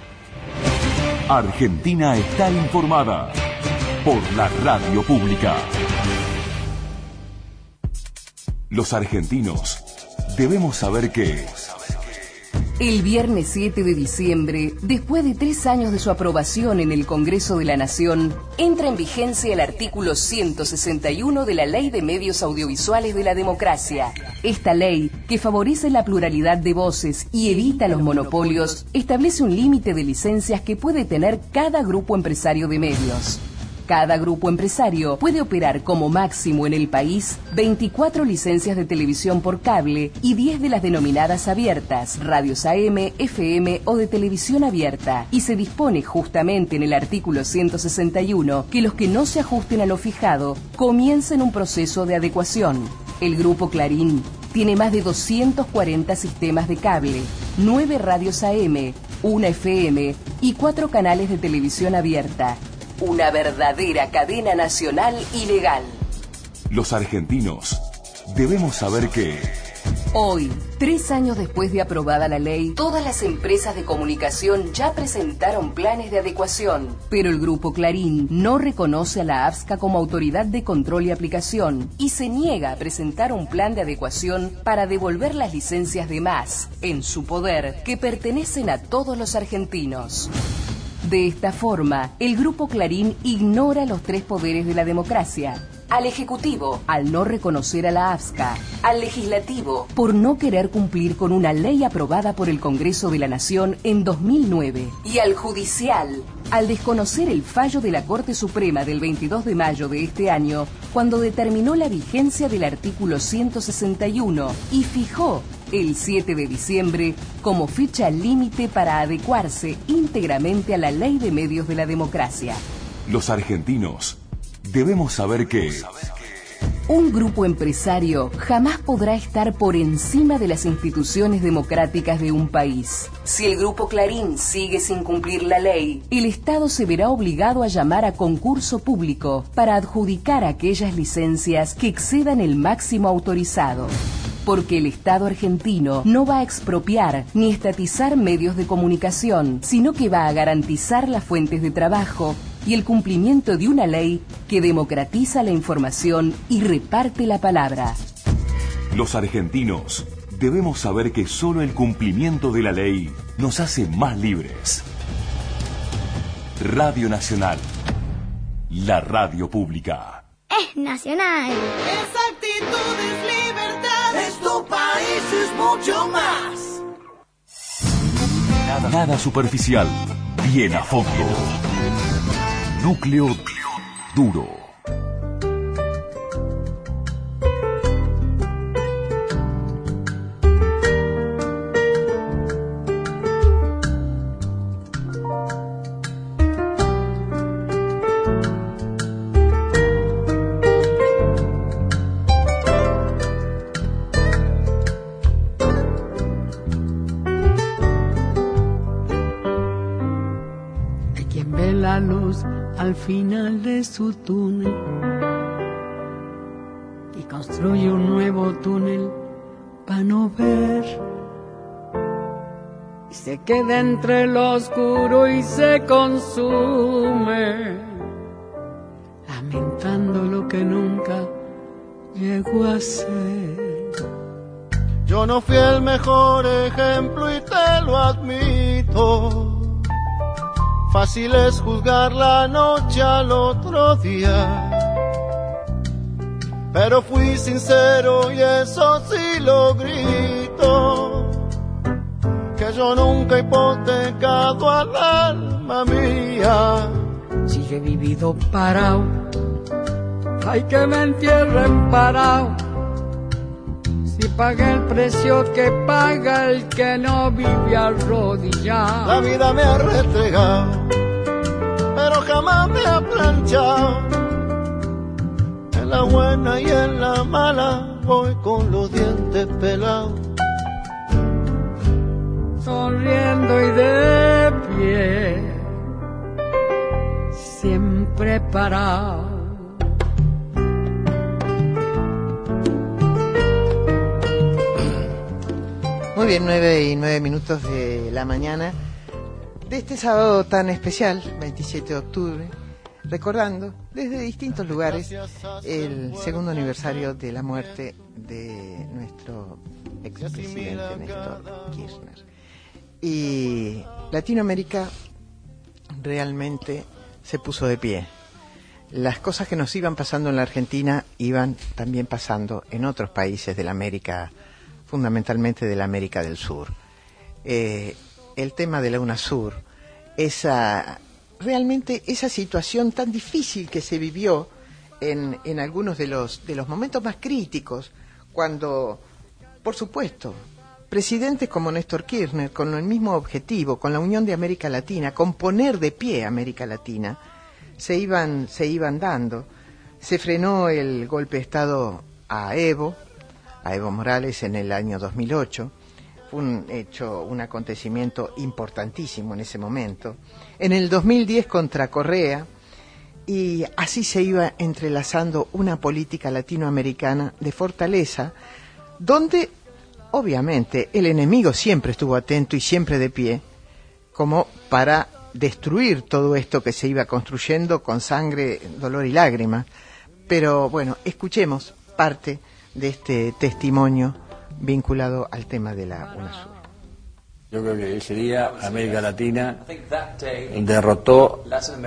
[SPEAKER 3] Argentina está informada por la radio pública. Los argentinos debemos saber que
[SPEAKER 11] el viernes siete de diciembre, después de tres años de su aprobación en el Congreso de la Nación, entra en vigencia el artículo ciento sesenta y uno de la Ley de Medios Audiovisuales de la Democracia. Esta ley, que favorece la pluralidad de voces y evita los monopolios, establece un límite de licencias que puede tener cada grupo empresario de medios. Cada grupo empresario puede operar como máximo en el país veinticuatro licencias de televisión por cable y diez de las denominadas abiertas, radios A M, F M o de televisión abierta. Y se dispone justamente en el artículo ciento sesenta y uno que los que no se ajusten a lo fijado comiencen un proceso de adecuación. El Grupo Clarín tiene más de doscientos cuarenta sistemas de cable, nueve radios A M, una F M y cuatro canales de televisión abierta. Una verdadera cadena nacional y legal.
[SPEAKER 3] Los argentinos debemos saber que...
[SPEAKER 11] Hoy, tres años después de aprobada la ley, todas las empresas de comunicación ya presentaron planes de adecuación, pero el Grupo Clarín no reconoce a la AFSCA como autoridad de control y aplicación y se niega a presentar un plan de adecuación para devolver las licencias de más, en su poder, que pertenecen a todos los argentinos. De esta forma, el Grupo Clarín ignora los tres poderes de la democracia. Al Ejecutivo, al no reconocer a la AFSCA. Al Legislativo, por no querer cumplir con una ley aprobada por el Congreso de la Nación en dos mil nueve. Y al Judicial, al desconocer el fallo de la Corte Suprema del veintidós de mayo de este año, cuando determinó la vigencia del artículo ciento sesenta y uno y fijó el siete de diciembre como fecha límite para adecuarse íntegramente a la Ley de Medios de la Democracia.
[SPEAKER 3] Los argentinos debemos saber que...
[SPEAKER 11] Un grupo empresario jamás podrá estar por encima de las instituciones democráticas de un país. Si el Grupo Clarín sigue sin cumplir la ley, el Estado se verá obligado a llamar a concurso público para adjudicar aquellas licencias que excedan el máximo autorizado. Porque el Estado argentino no va a expropiar ni estatizar medios de comunicación, sino que va a garantizar las fuentes de trabajo y el cumplimiento de una ley que democratiza la información y reparte la palabra.
[SPEAKER 3] Los argentinos debemos saber que solo el cumplimiento de la ley nos hace más libres. Radio Nacional, la radio pública.
[SPEAKER 5] Es nacional.
[SPEAKER 8] Esa actitud es libertad. Es tu país, es mucho más.
[SPEAKER 3] Nada, nada superficial, bien a fondo. Núcleo duro.
[SPEAKER 6] Al final de su túnel y construye un nuevo túnel para no ver y se queda entre lo oscuro y se consume lamentando lo que nunca llegó a ser.
[SPEAKER 9] Yo no fui el mejor ejemplo y te lo admito. Fácil es juzgar la noche al otro día, pero fui sincero y eso sí lo grito, que yo nunca he hipotecado al alma mía.
[SPEAKER 6] Si yo he vivido parado, hay que me entierren parado. Si pagué el precio que paga el que no vive arrodillado.
[SPEAKER 9] La vida me ha retregado, pero jamás me ha planchado. En la buena y en la mala voy con los dientes pelados.
[SPEAKER 6] Sonriendo y de pie, siempre parado.
[SPEAKER 10] Muy bien, nueve y nueve minutos de la mañana de este sábado tan especial, veintisiete de octubre, recordando desde distintos lugares el segundo aniversario de la muerte de nuestro expresidente Néstor Kirchner. Y Latinoamérica realmente se puso de pie. Las cosas que nos iban pasando en la Argentina iban también pasando en otros países de la América, fundamentalmente de la América del Sur. Eh, el tema de la UNASUR, esa realmente esa situación tan difícil que se vivió en, en algunos de los, de los momentos más críticos, cuando, por supuesto, presidentes como Néstor Kirchner, con el mismo objetivo, con la Unión de América Latina, con poner de pie a América Latina, se iban, se iban dando. Se frenó el golpe de Estado a Evo, a Evo Morales en el año dos mil ocho. Fue un hecho, un acontecimiento importantísimo en ese momento. En el dos mil diez contra Correa, y así se iba entrelazando una política latinoamericana de fortaleza, donde obviamente el enemigo siempre estuvo atento y siempre de pie, como para destruir todo esto que se iba construyendo con sangre, dolor y lágrimas. Pero bueno, escuchemos parte de este testimonio vinculado al tema de la UNASUR.
[SPEAKER 5] Yo creo que ese día América Latina derrotó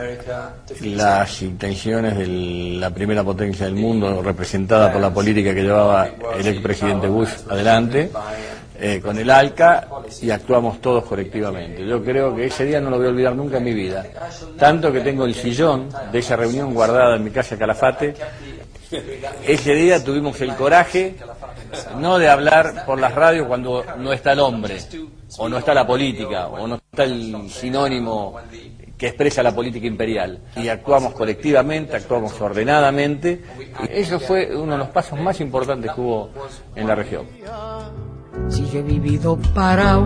[SPEAKER 5] las intenciones de la primera potencia del mundo, representada por la política que llevaba el expresidente Bush adelante, eh, con el ALCA, y actuamos todos colectivamente. Yo creo que ese día no lo voy a olvidar nunca en mi vida. Tanto que tengo el sillón de esa reunión guardada en mi casa Calafate. Ese día tuvimos el coraje no de hablar por las radios cuando no está el hombre, o no está la política, o no está el sinónimo que expresa la política imperial, y actuamos colectivamente, actuamos ordenadamente, y eso fue uno de los pasos más importantes que hubo en la región.
[SPEAKER 6] Si yo he vivido parado,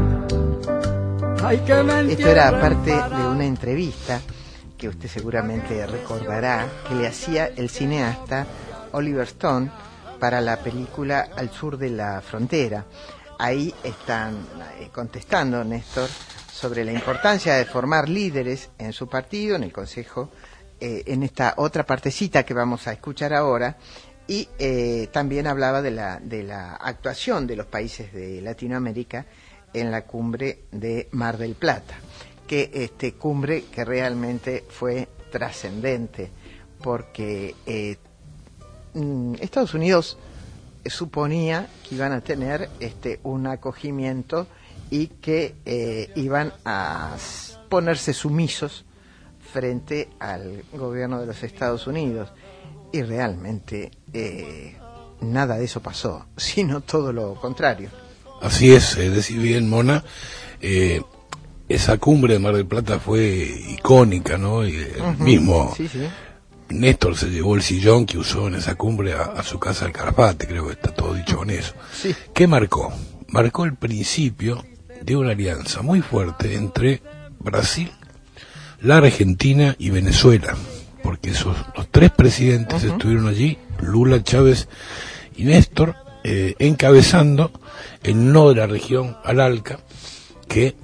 [SPEAKER 6] hay que me
[SPEAKER 10] Esto era parte de una entrevista que usted seguramente recordará, que le hacía el cineasta Oliver Stone para la película Al sur de la frontera. Ahí están contestando, Néstor, sobre la importancia de formar líderes en su partido, en el Consejo, eh, en esta otra partecita que vamos a escuchar ahora, y eh, también hablaba de la, de la actuación de los países de Latinoamérica en la cumbre de Mar del Plata, que este cumbre que realmente fue trascendente, porque eh, Estados Unidos suponía que iban a tener este un acogimiento y que eh, iban a ponerse sumisos frente al gobierno de los Estados Unidos, y realmente eh, nada de eso pasó, sino todo lo contrario.
[SPEAKER 21] Así es, eh, decís bien, Mona. eh, esa cumbre de Mar del Plata fue icónica, ¿no? Y el uh-huh. mismo
[SPEAKER 10] sí, sí.
[SPEAKER 21] Néstor se llevó el sillón que usó en esa cumbre a, a su casa del Calafate, creo que está todo dicho con eso.
[SPEAKER 10] Sí.
[SPEAKER 21] ¿Qué marcó? Marcó el principio de una alianza muy fuerte entre Brasil, la Argentina y Venezuela, porque esos los tres presidentes uh-huh. estuvieron allí, Lula, Chávez y Néstor, eh, encabezando el no de la región al ALCA, que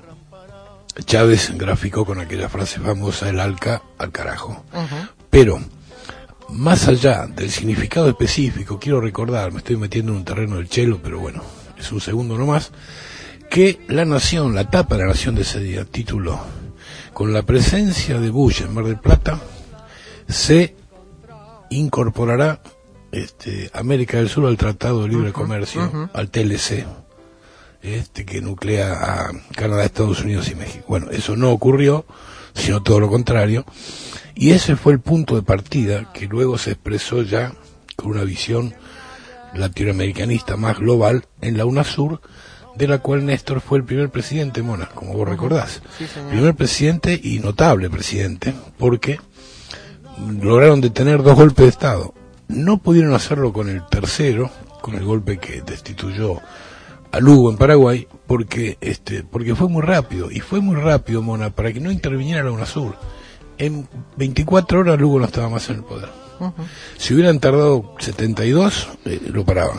[SPEAKER 21] Chávez graficó con aquella frase famosa, el ALCA al carajo. Uh-huh. Pero, más allá del significado específico, quiero recordar, me estoy metiendo en un terreno del chelo, pero bueno, es un segundo nomás, que la nación, la tapa de la nación de ese día, tituló, con la presencia de Bush en Mar del Plata, se incorporará este, América del Sur al Tratado de Libre uh-huh, Comercio, uh-huh. al T L C, este que nuclea a Canadá, Estados Unidos y México. Bueno, eso no ocurrió, sino todo lo contrario, y ese fue el punto de partida que luego se expresó ya con una visión latinoamericanista más global en la UNASUR, de la cual Néstor fue el primer presidente, Mona, como vos uh-huh. recordás.
[SPEAKER 10] Sí, señor.
[SPEAKER 21] Primer presidente y notable presidente, porque lograron detener dos golpes de Estado. No pudieron hacerlo con el tercero, con el golpe que destituyó a Lugo en Paraguay, porque este porque fue muy rápido, y fue muy rápido, Mona, para que no interviniera la UNASUR. En veinticuatro horas Lugo no estaba más en el poder. Uh-huh. Si hubieran tardado setenta y dos, eh, lo paraban.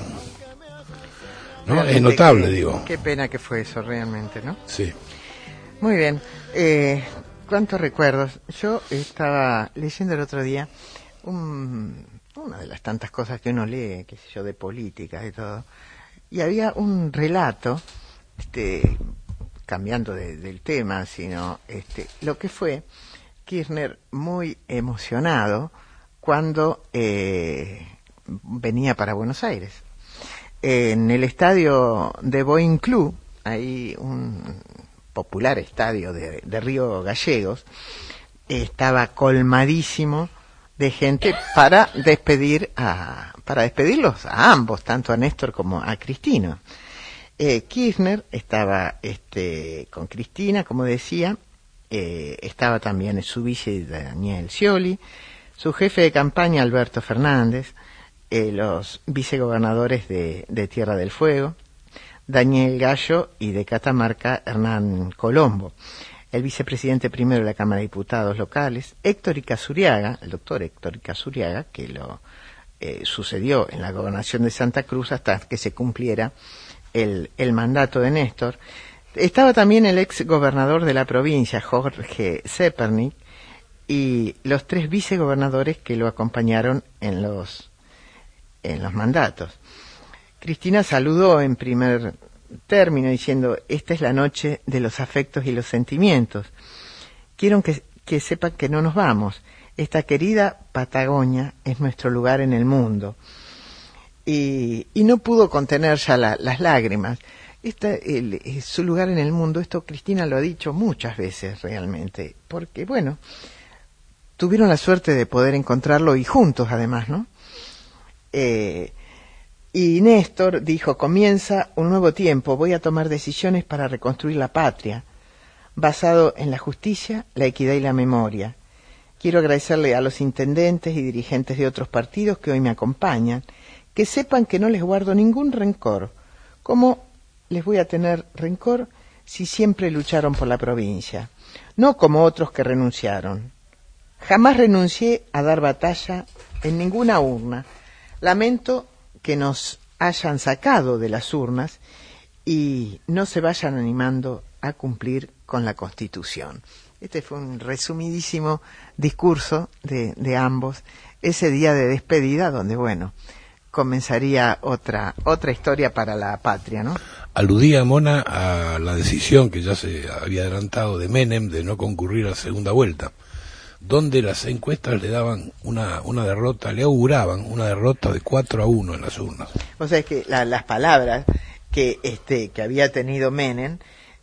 [SPEAKER 21] ¿No? Realmente es notable,
[SPEAKER 10] qué,
[SPEAKER 21] digo.
[SPEAKER 10] Qué pena que fue eso realmente, ¿no?
[SPEAKER 21] Sí.
[SPEAKER 10] Muy bien. Eh, ¿Cuántos recuerdos? Yo estaba leyendo el otro día un, una de las tantas cosas que uno lee, qué sé yo, de política y todo, y había un relato, este, cambiando de, del tema, sino este, lo que fue Kirchner muy emocionado cuando eh, venía para Buenos Aires. En el estadio de Boeing Club, hay un popular estadio de, de Río Gallegos, estaba colmadísimo de gente para despedir a, para despedirlos a ambos, tanto a Néstor como a Cristina. Eh, Kirchner estaba este, con Cristina, como decía, eh, estaba también su vice Daniel Scioli, su jefe de campaña Alberto Fernández, eh, los vicegobernadores de, de Tierra del Fuego, Daniel Gallo, y de Catamarca Hernán Colombo, el vicepresidente primero de la Cámara de Diputados locales, Héctor Icazuriaga, el doctor Héctor Icazuriaga, que lo eh, sucedió en la gobernación de Santa Cruz hasta que se cumpliera el, el mandato de Néstor. Estaba también el ex gobernador de la provincia, Jorge Zepernik, y los tres vicegobernadores que lo acompañaron en los, en los mandatos. Cristina saludó en primer término diciendo: esta es la noche de los afectos y los sentimientos. Quiero que, que sepan que no nos vamos. Esta querida Patagonia es nuestro lugar en el mundo. Y, y no pudo contener ya la, las lágrimas. Esta, el, el, su lugar en el mundo, esto Cristina lo ha dicho muchas veces realmente, porque bueno, tuvieron la suerte de poder encontrarlo y juntos además, ¿no? Eh, y Néstor dijo: comienza un nuevo tiempo, voy a tomar decisiones para reconstruir la patria, basado en la justicia, la equidad y la memoria. Quiero agradecerle a los intendentes y dirigentes de otros partidos que hoy me acompañan, que sepan que no les guardo ningún rencor. ¿Cómo les voy a tener rencor si siempre lucharon por la provincia? No como otros que renunciaron. Jamás renuncié a dar batalla en ninguna urna. Lamento que nos hayan sacado de las urnas y no se vayan animando a cumplir con la Constitución. Este fue un resumidísimo discurso de, de ambos ese día de despedida, donde, bueno, comenzaría otra otra historia para la patria, ¿no?
[SPEAKER 21] Aludía, Mona, a la decisión que ya se había adelantado de Menem de no concurrir a segunda vuelta, donde las encuestas le daban una una derrota, le auguraban una derrota de cuatro a uno en las urnas.
[SPEAKER 10] O sea, es que la, las palabras que este que había tenido Menem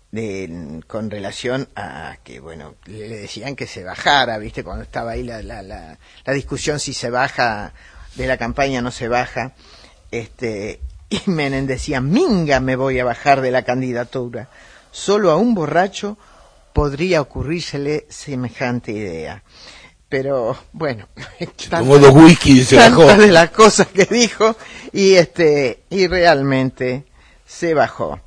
[SPEAKER 10] de, con relación a que, bueno, le decían que se bajara, ¿viste? Cuando estaba ahí la, la, la, la discusión si se baja de la campaña, no se baja, este, y Menem decía: minga me voy a bajar de la candidatura, solo a un borracho podría ocurrírsele semejante idea. Pero bueno,
[SPEAKER 21] tomó dos whisky y se bajó
[SPEAKER 10] de las cosas que dijo, y este y realmente se bajó.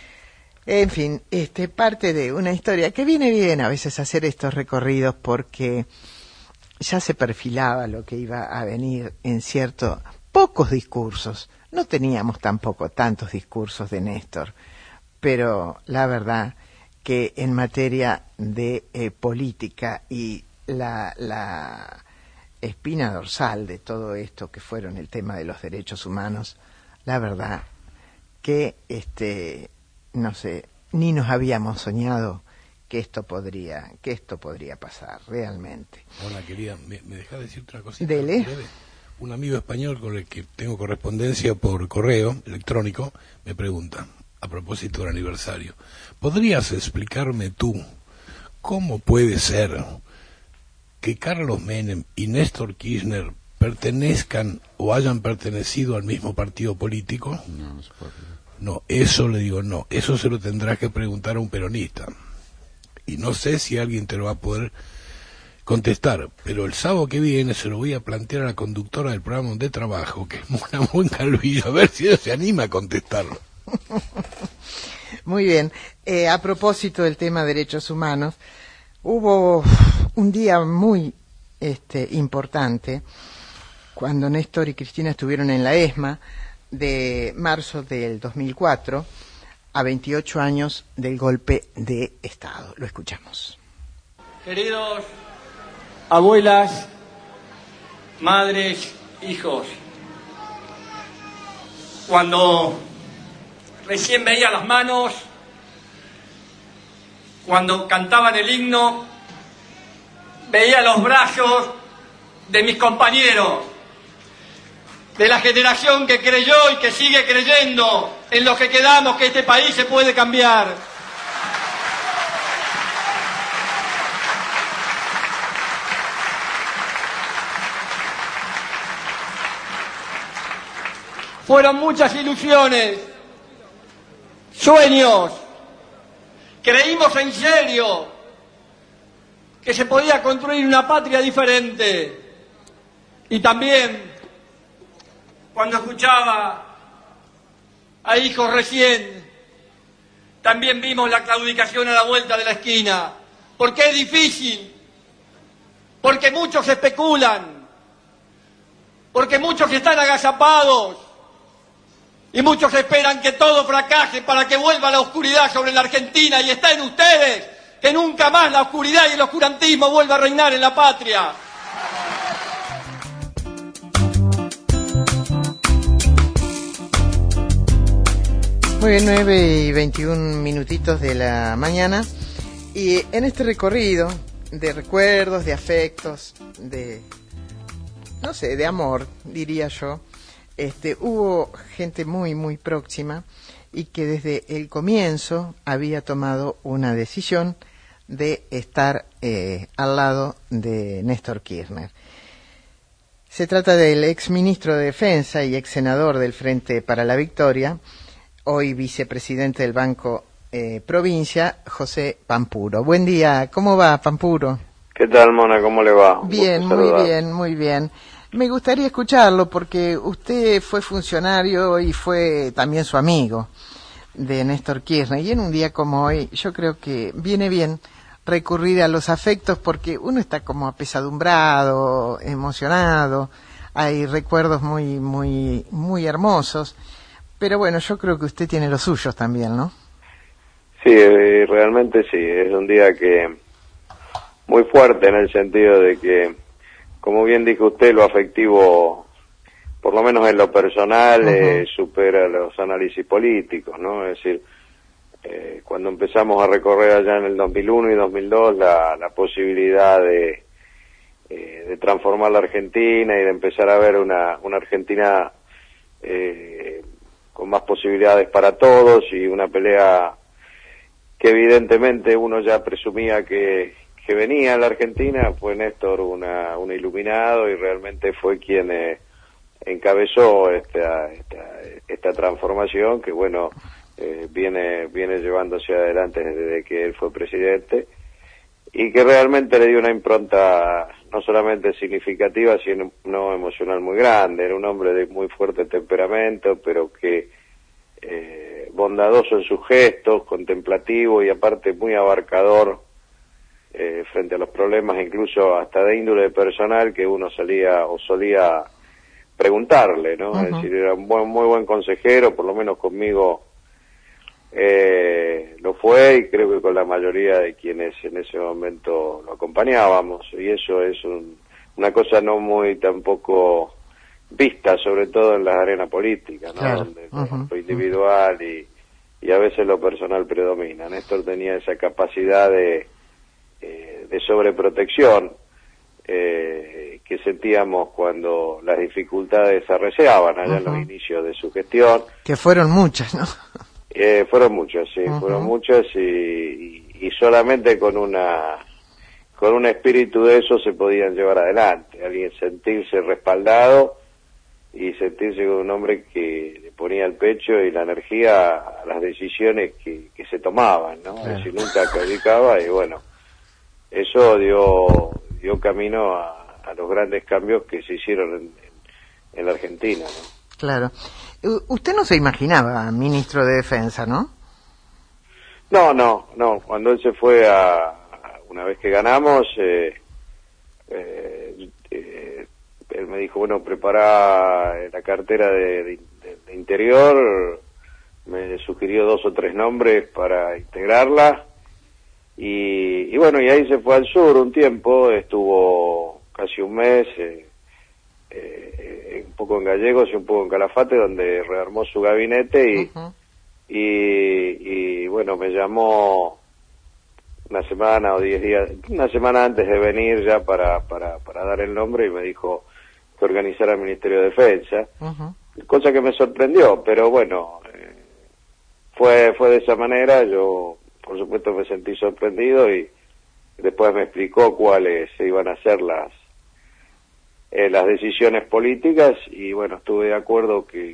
[SPEAKER 10] En fin, este parte de una historia que viene bien a veces hacer estos recorridos, porque ya se perfilaba lo que iba a venir en cierto pocos discursos. No teníamos tampoco tantos discursos de Néstor, pero la verdad que en materia de eh, política y la, la espina dorsal de todo esto que fueron el tema de los derechos humanos, la verdad que este no sé, ni nos habíamos soñado que esto podría que esto podría pasar realmente.
[SPEAKER 21] Hola, querida, ¿me, me dejás decir otra cosita?
[SPEAKER 10] Dele.
[SPEAKER 21] Breve? Un amigo español con el que tengo correspondencia por correo electrónico me pregunta, a propósito del aniversario: ¿podrías explicarme tú cómo puede ser que Carlos Menem y Néstor Kirchner pertenezcan o hayan pertenecido al mismo partido político?
[SPEAKER 20] No, no se puede.
[SPEAKER 21] No, eso le digo, no, eso se lo tendrás que preguntar a un peronista. Y no sé si alguien te lo va a poder contestar, pero el sábado que viene se lo voy a plantear a la conductora del programa donde trabajo, que es Mona Moncalvillo, a ver si ella se anima a contestarlo.
[SPEAKER 10] Muy bien. Eh, a propósito del tema de derechos humanos, hubo un día muy este, importante cuando Néstor y Cristina estuvieron en la ESMA, de marzo del dos mil cuatro, a veintiocho años del golpe de Estado. Lo escuchamos.
[SPEAKER 12] Queridos abuelas, madres, hijos, cuando recién veía las manos, cuando cantaban el himno, veía los brazos de mis compañeros, de la generación que creyó y que sigue creyendo en los que quedamos, que este país se puede cambiar. fueron muchas ilusiones, sueños. Creímos en serio que se podía construir una patria diferente. Y también, cuando escuchaba a hijos recién, también vimos la claudicación a la vuelta de la esquina. Porque es difícil, porque muchos especulan, porque muchos están agazapados y muchos esperan que todo fracase para que vuelva la oscuridad sobre la Argentina, y está en ustedes que nunca más la oscuridad y el oscurantismo vuelva a reinar en la patria.
[SPEAKER 10] Muy bien, nueve y veintiún minutitos de la mañana, y en este recorrido de recuerdos, de afectos, de, no sé, de amor, diría yo, este, hubo gente muy, muy próxima y que desde el comienzo había tomado una decisión de estar eh, al lado de Néstor Kirchner. Se trata del ex ministro de Defensa y ex senador del Frente para la Victoria, hoy vicepresidente del Banco eh, Provincia, José Pampuro. Buen día, ¿cómo va, Pampuro?
[SPEAKER 14] ¿Qué tal, Mona? ¿Cómo le va?
[SPEAKER 10] Bien, muy bien, muy bien. Me gustaría escucharlo porque usted fue funcionario y fue también su amigo de Néstor Kirchner, y en un día como hoy yo creo que viene bien recurrir a los afectos porque uno está como apesadumbrado, emocionado, hay recuerdos muy, muy, muy hermosos, pero bueno, yo creo que usted tiene los suyos también, ¿no?
[SPEAKER 14] Sí, eh, realmente sí, es un día que muy fuerte en el sentido de que, como bien dijo usted, lo afectivo, por lo menos en lo personal, uh-huh. eh, supera los análisis políticos, ¿no? Es decir, eh, cuando empezamos a recorrer allá en el dos mil uno y dos mil dos la, la posibilidad de, eh, de transformar la Argentina y de empezar a ver una, una Argentina eh, con más posibilidades para todos, y una pelea que evidentemente uno ya presumía que, que venía a la Argentina, fue Néstor una, un iluminado, y realmente fue quien eh, encabezó esta, esta, esta transformación que, bueno, eh, viene, viene llevándose adelante desde que él fue presidente, y que realmente le dio una impronta no solamente significativa, sino no emocional muy grande. Era un hombre de muy fuerte temperamento, pero que eh, bondadoso en sus gestos, contemplativo y aparte muy abarcador eh, frente a los problemas, incluso hasta de índole personal, que uno salía o solía preguntarle, ¿no? Uh-huh. Es decir, era un buen, muy buen consejero, por lo menos conmigo eh, lo fue, y creo que con la mayoría de quienes en ese momento lo acompañábamos, y eso es un, una cosa no muy tampoco vista, sobre todo en las arenas políticas, ¿no? Claro. Donde uh-huh. lo individual y, y a veces lo personal predomina. Néstor tenía esa capacidad de, eh, de sobreprotección eh, que sentíamos cuando las dificultades se arreciaban allá uh-huh. en los inicios de su gestión.
[SPEAKER 10] Que fueron muchas, ¿no?
[SPEAKER 14] Eh, fueron muchas, sí, uh-huh. fueron muchas, y, y, y solamente con una con un espíritu de eso se podían llevar adelante. Alguien sentirse respaldado y sentirse con un hombre que le ponía el pecho y la energía a las decisiones que, que se tomaban, ¿no? Es decir, nunca claudicaba, y bueno, eso dio dio camino a, a los grandes cambios que se hicieron en, en, en la Argentina, ¿no?
[SPEAKER 10] Claro. Usted no se imaginaba ministro de Defensa, ¿no?
[SPEAKER 14] No, no, no. Cuando él se fue a, una vez que ganamos, eh, eh, eh, él me dijo, bueno, prepara la cartera de, de, de Interior, me sugirió dos o tres nombres para integrarla, y, y bueno, y ahí se fue al sur un tiempo, estuvo casi un mes, eh, Eh, un poco en Gallegos y un poco en Calafate, donde rearmó su gabinete, y, uh-huh. y, y bueno, me llamó una semana o diez días, una semana antes de venir ya para, para, para dar el nombre, y me dijo que organizara el Ministerio de Defensa, uh-huh. cosa que me sorprendió, pero bueno, eh, fue, fue de esa manera. Yo por supuesto me sentí sorprendido, y después me explicó cuáles iban a ser las Eh, las decisiones políticas, y bueno, estuve de acuerdo que,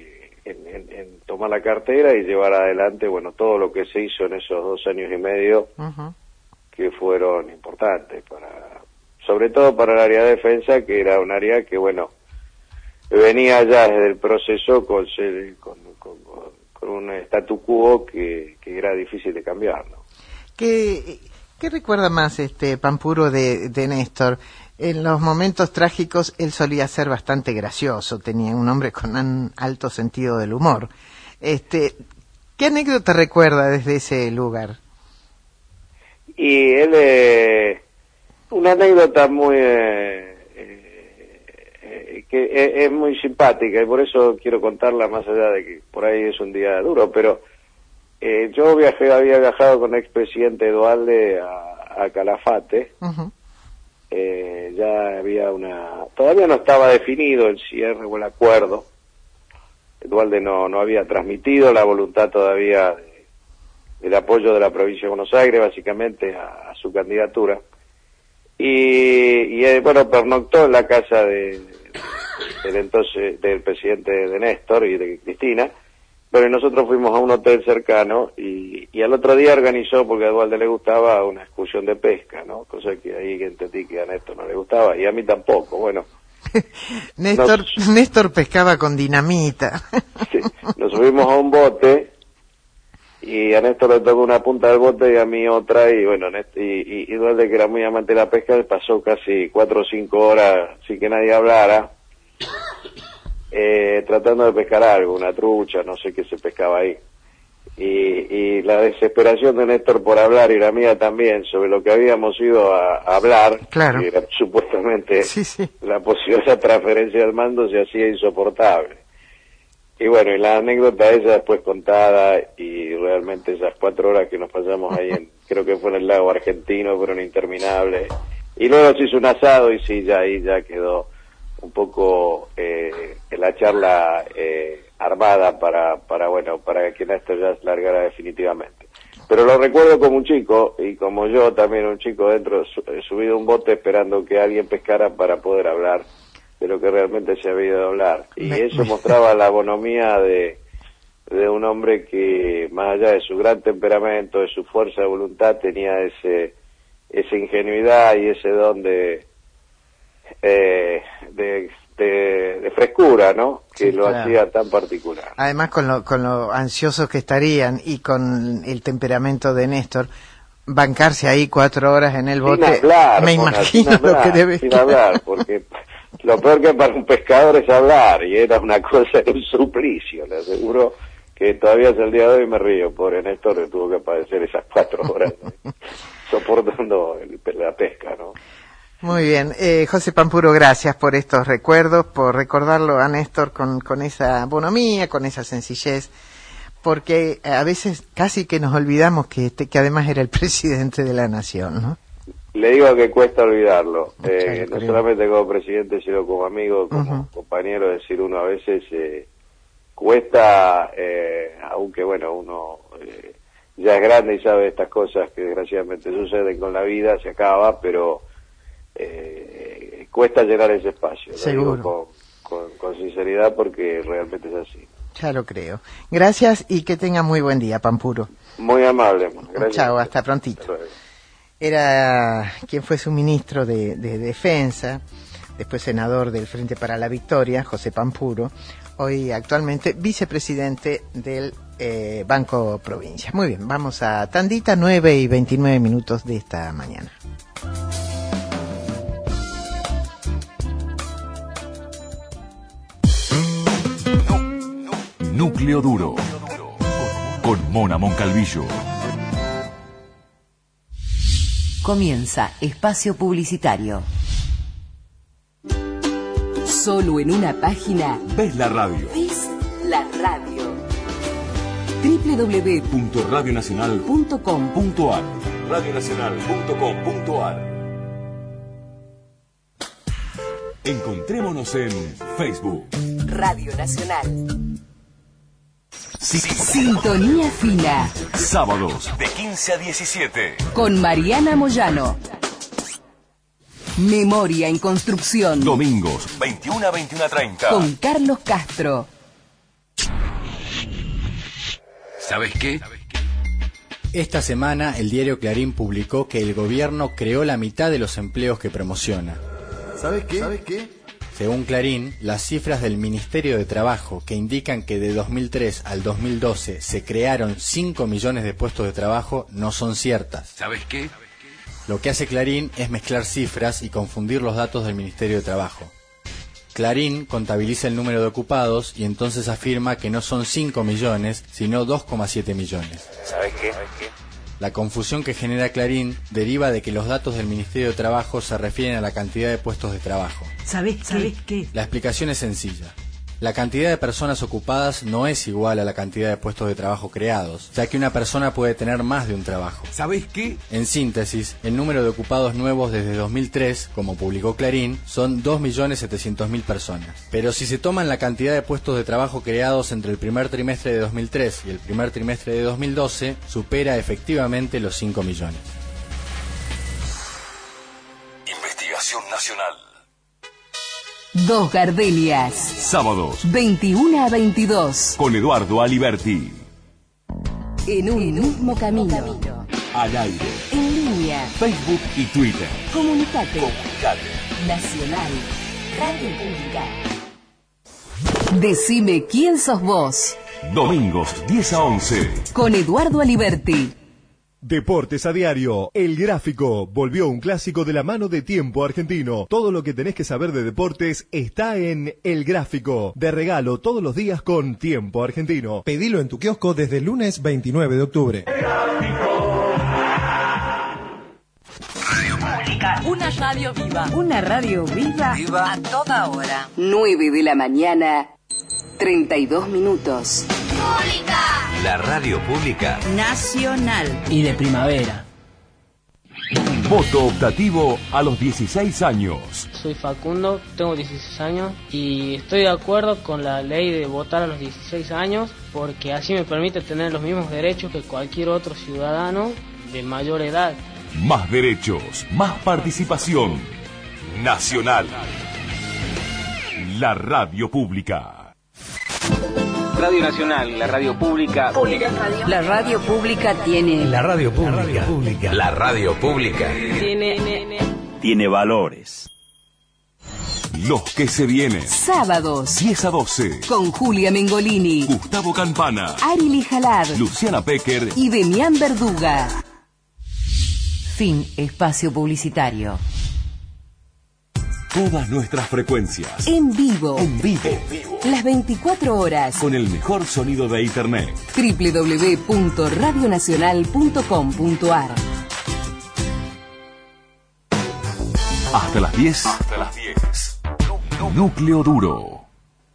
[SPEAKER 14] en, en, en tomar la cartera y llevar adelante, bueno, todo lo que se hizo en esos dos años y medio, uh-huh. que fueron importantes, para sobre todo para el área de defensa, que era un área que, bueno, venía ya desde el proceso con, con, con, con un statu quo que, que era difícil de cambiar, ¿no?
[SPEAKER 10] ¿Qué, qué recuerda más este Pampuro de, de Néstor? En los momentos trágicos él solía ser bastante gracioso, tenía un hombre con un alto sentido del humor. Este, ¿qué anécdota recuerda desde ese lugar?
[SPEAKER 14] Y él, eh, una anécdota muy, eh, eh, que es, es muy simpática, y por eso quiero contarla, más allá de que por ahí es un día duro, pero eh, yo viajé, había viajado con el expresidente Duhalde a, a Calafate. Uh-huh. Eh, ya había una, todavía no estaba definido el cierre o el acuerdo. Duhalde no, no había transmitido la voluntad todavía de, del apoyo de la provincia de Buenos Aires, básicamente a, a su candidatura. Y, y eh, bueno, pernoctó en la casa de, de, del entonces, del presidente de Néstor y de Cristina. Pero nosotros fuimos a un hotel cercano y, y al otro día organizó, porque a Duhalde le gustaba, una excursión de pesca, ¿no? Cosa que ahí entendí que a Néstor no le gustaba y a mí tampoco, bueno.
[SPEAKER 10] Néstor, nos, Néstor pescaba con dinamita.
[SPEAKER 14] Sí, nos subimos a un bote y a Néstor le tocó una punta del bote y a mí otra, y bueno, Néstor, y, y, y Duhalde, que era muy amante de la pesca, pasó casi cuatro o cinco horas sin que nadie hablara. Eh, tratando de pescar algo, una trucha, no sé qué se pescaba ahí. Y, y la desesperación de Néstor por hablar, y la mía también, sobre lo que habíamos ido a, a hablar,
[SPEAKER 10] claro.
[SPEAKER 14] que era supuestamente
[SPEAKER 10] sí, sí.
[SPEAKER 14] la posibilidad de transferencia del mando, se hacía insoportable. Y bueno, y la anécdota esa después contada, y realmente esas cuatro horas que nos pasamos ahí, en, creo que fue en el lago Argentino, fueron interminables. Y luego se hizo un asado y sí, ya ahí ya quedó un poco eh, la charla eh, armada para, para, bueno, para que Néstor ya se largara definitivamente. Pero lo recuerdo como un chico, y como yo también un chico dentro, subido a un bote esperando que alguien pescara para poder hablar de lo que realmente se había ido a hablar. Y me, eso me... mostraba la bonomía de, de un hombre que, más allá de su gran temperamento, de su fuerza de voluntad, tenía ese esa ingenuidad y ese don de Eh, de, de, de frescura, ¿no? Que sí, lo claro. hacía tan particular.
[SPEAKER 10] Además, con lo, con lo ansiosos que estarían y con el temperamento de Néstor, bancarse ahí cuatro horas en el bote,
[SPEAKER 14] sin hablar,
[SPEAKER 10] me
[SPEAKER 14] Mona,
[SPEAKER 10] imagino
[SPEAKER 14] sin hablar,
[SPEAKER 10] lo que debe
[SPEAKER 14] sin hablar, porque lo peor que para un pescador es hablar, y era una cosa, era un suplicio, le aseguro que todavía hasta el día de hoy me río, pobre Néstor, que tuvo que padecer esas cuatro horas soportando el, la pesca, ¿no?
[SPEAKER 10] Muy bien, eh, José Pampuro, gracias por estos recuerdos, por recordarlo a Néstor con, con esa bonomía, con esa sencillez, porque a veces casi que nos olvidamos que, este, que además era el presidente de la nación, ¿no?
[SPEAKER 14] Le digo que cuesta olvidarlo, eh, no solamente como presidente, sino como amigo, como uh-huh. compañero, es decir, uno a veces eh, cuesta, eh, aunque bueno, uno eh, ya es grande y sabe estas cosas que desgraciadamente suceden con la vida, se acaba, pero Eh, cuesta llenar ese espacio.
[SPEAKER 10] Seguro.
[SPEAKER 14] Lo digo con, con, con sinceridad, porque realmente es así.
[SPEAKER 10] Ya lo creo. Gracias y que tenga muy buen día, Pampuro.
[SPEAKER 14] Muy amable. Gracias.
[SPEAKER 10] Chao, hasta prontito. Hasta Era quien fue su ministro de, de Defensa, después senador del Frente para la Victoria, José Pampuro, hoy actualmente vicepresidente del eh, Banco Provincia. Muy bien, vamos a tandita, nueve y veintinueve minutos de esta mañana.
[SPEAKER 3] Núcleo Duro, con Mona Moncalvillo.
[SPEAKER 11] Comienza Espacio Publicitario. Solo en una página
[SPEAKER 3] ves la radio.
[SPEAKER 11] Ves la radio. doble u doble u doble u
[SPEAKER 3] punto radio nacional punto com punto a r radio nacional punto com punto a r. Encontrémonos en Facebook.
[SPEAKER 11] Radio Nacional. Sí. Sintonía Fina.
[SPEAKER 3] Sábados de quince a diecisiete.
[SPEAKER 11] Con Mariana Moyano. Memoria en Construcción.
[SPEAKER 3] Domingos veintiuno a veintiuno treinta.
[SPEAKER 11] Con Carlos Castro.
[SPEAKER 3] ¿Sabes qué?
[SPEAKER 15] Esta semana el diario Clarín publicó que el gobierno creó la mitad de los empleos que promociona.
[SPEAKER 3] ¿Sabes qué? ¿Sabes qué?
[SPEAKER 15] Según Clarín, las cifras del Ministerio de Trabajo que indican que de dos mil tres al dos mil doce se crearon cinco millones de puestos de trabajo no son ciertas.
[SPEAKER 3] ¿Sabes qué?
[SPEAKER 15] Lo que hace Clarín es mezclar cifras y confundir los datos del Ministerio de Trabajo. Clarín contabiliza el número de ocupados y entonces afirma que no son cinco millones, sino dos coma siete millones.
[SPEAKER 3] ¿Sabes qué?
[SPEAKER 15] La confusión que genera Clarín deriva de que los datos del Ministerio de Trabajo se refieren a la cantidad de puestos de trabajo.
[SPEAKER 22] ¿Sabes qué? qué?
[SPEAKER 15] La explicación es sencilla. La cantidad de personas ocupadas no es igual a la cantidad de puestos de trabajo creados, ya que una persona puede tener más de un trabajo.
[SPEAKER 3] ¿Sabes qué?
[SPEAKER 15] En síntesis, el número de ocupados nuevos desde dos mil tres, como publicó Clarín, son dos millones setecientos mil personas. Pero si se toman la cantidad de puestos de trabajo creados entre el primer trimestre de dos mil tres y el primer trimestre de dos mil doce, supera efectivamente los cinco millones.
[SPEAKER 3] Investigación Nacional.
[SPEAKER 11] Dos Gardenias.
[SPEAKER 3] Sábados.
[SPEAKER 11] veintiuno a veintidós.
[SPEAKER 3] Con Eduardo Aliberti.
[SPEAKER 11] En un mismo camino.
[SPEAKER 3] Al aire.
[SPEAKER 11] En línea.
[SPEAKER 3] Facebook y Twitter.
[SPEAKER 11] Comunicate.
[SPEAKER 3] Comunicate.
[SPEAKER 11] Nacional. Radio Pública. Decime quién sos vos.
[SPEAKER 3] Domingos diez a once.
[SPEAKER 11] Con Eduardo Aliberti.
[SPEAKER 23] Deportes a diario. El Gráfico volvió un clásico de la mano de Tiempo Argentino. Todo lo que tenés que saber de deportes está en El Gráfico. De regalo todos los días con Tiempo Argentino.
[SPEAKER 24] Pedilo en tu kiosco desde el lunes veintinueve de octubre.
[SPEAKER 11] Radio Pública. Una radio viva. Una radio viva. Viva. A toda hora. nueve de la mañana. treinta y dos minutos.
[SPEAKER 3] Pública. La radio pública
[SPEAKER 25] nacional y de primavera.
[SPEAKER 3] Voto optativo a los dieciséis años.
[SPEAKER 26] Soy Facundo, tengo dieciséis años y estoy de acuerdo con la ley de votar a los dieciséis años porque así me permite tener los mismos derechos que cualquier otro ciudadano de mayor edad.
[SPEAKER 3] Más derechos, más participación. Nacional. La radio pública.
[SPEAKER 27] Radio Nacional, la radio pública.
[SPEAKER 11] La radio pública tiene.
[SPEAKER 21] La radio pública.
[SPEAKER 3] La radio pública.
[SPEAKER 26] Tiene.
[SPEAKER 3] Tiene valores. Los que se vienen.
[SPEAKER 11] Sábados.
[SPEAKER 3] diez a doce.
[SPEAKER 11] Con Julia Mengolini.
[SPEAKER 3] Gustavo Campana.
[SPEAKER 11] Arily Jalad.
[SPEAKER 3] Luciana Pecker.
[SPEAKER 11] Y Demián Verduga. Fin espacio publicitario.
[SPEAKER 3] Todas nuestras frecuencias.
[SPEAKER 11] En vivo.
[SPEAKER 3] En vivo. En vivo.
[SPEAKER 11] Las veinticuatro horas.
[SPEAKER 3] Con el mejor sonido de Internet.
[SPEAKER 11] doble u doble u doble u punto radio nacional punto com punto a r.
[SPEAKER 3] Hasta las diez. Hasta las diez. Núcleo Duro.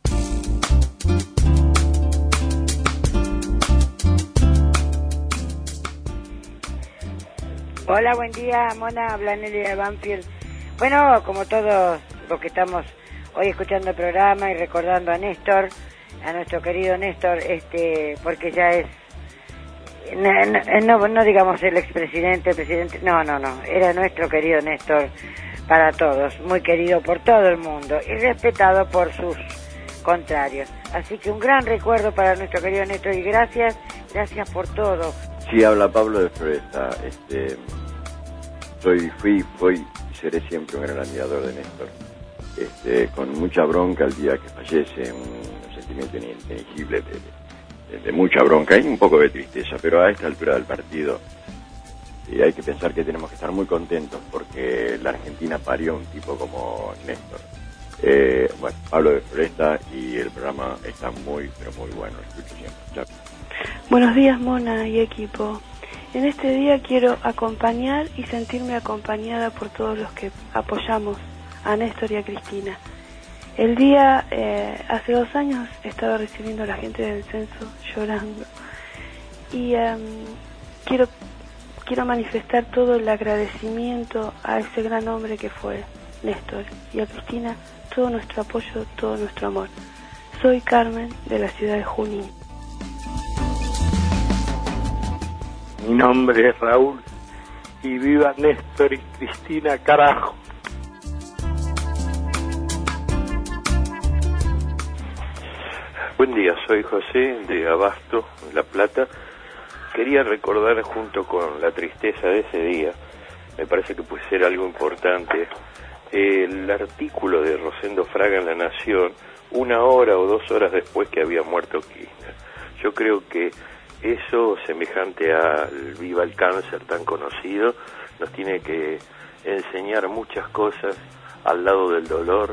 [SPEAKER 7] Hola, buen día, Mona, habla Nelly de Banfield. Bueno, como todos los que estamos hoy escuchando el programa y recordando a Néstor, a nuestro querido Néstor, este, porque ya es, no, no, no digamos el expresidente, el presidente, no, no, no, era nuestro querido Néstor para todos, muy querido por todo el mundo y respetado por sus contrarios. Así que un gran recuerdo para nuestro querido Néstor y gracias, gracias por todo.
[SPEAKER 28] Sí, habla Pablo de Floresta. Este, soy, fui, fui y seré siempre un gran admirador de Néstor. Este, con mucha bronca el día que fallece, un sentimiento ininteligible de, de, de mucha bronca y un poco de tristeza, pero a esta altura del partido y hay que pensar que tenemos que estar muy contentos porque la Argentina parió un tipo como Néstor. Eh, bueno, Pablo de Floresta y el programa está muy, pero muy bueno, lo escucho siempre. Chao.
[SPEAKER 29] Buenos días, Mona y equipo. En este día quiero acompañar y sentirme acompañada por todos los que apoyamos a Néstor y a Cristina. El día, eh, hace dos años, estaba recibiendo a la gente del censo llorando. Y um, quiero, quiero manifestar todo el agradecimiento a ese gran hombre que fue Néstor y a Cristina, todo nuestro apoyo, todo nuestro amor. Soy Carmen, de la ciudad de Junín.
[SPEAKER 30] Mi nombre es Raúl y viva Néstor y Cristina, carajo.
[SPEAKER 31] Buen día, soy José de Abasto, La Plata.
[SPEAKER 1] quería recordar junto con la tristeza de ese día, me parece que puede ser algo importante, el artículo de Rosendo Fraga en La Nación, una hora o dos horas después que había muerto Kirchner. Yo creo que eso, semejante al Viva el Cáncer tan conocido, nos tiene que enseñar muchas cosas al lado del dolor.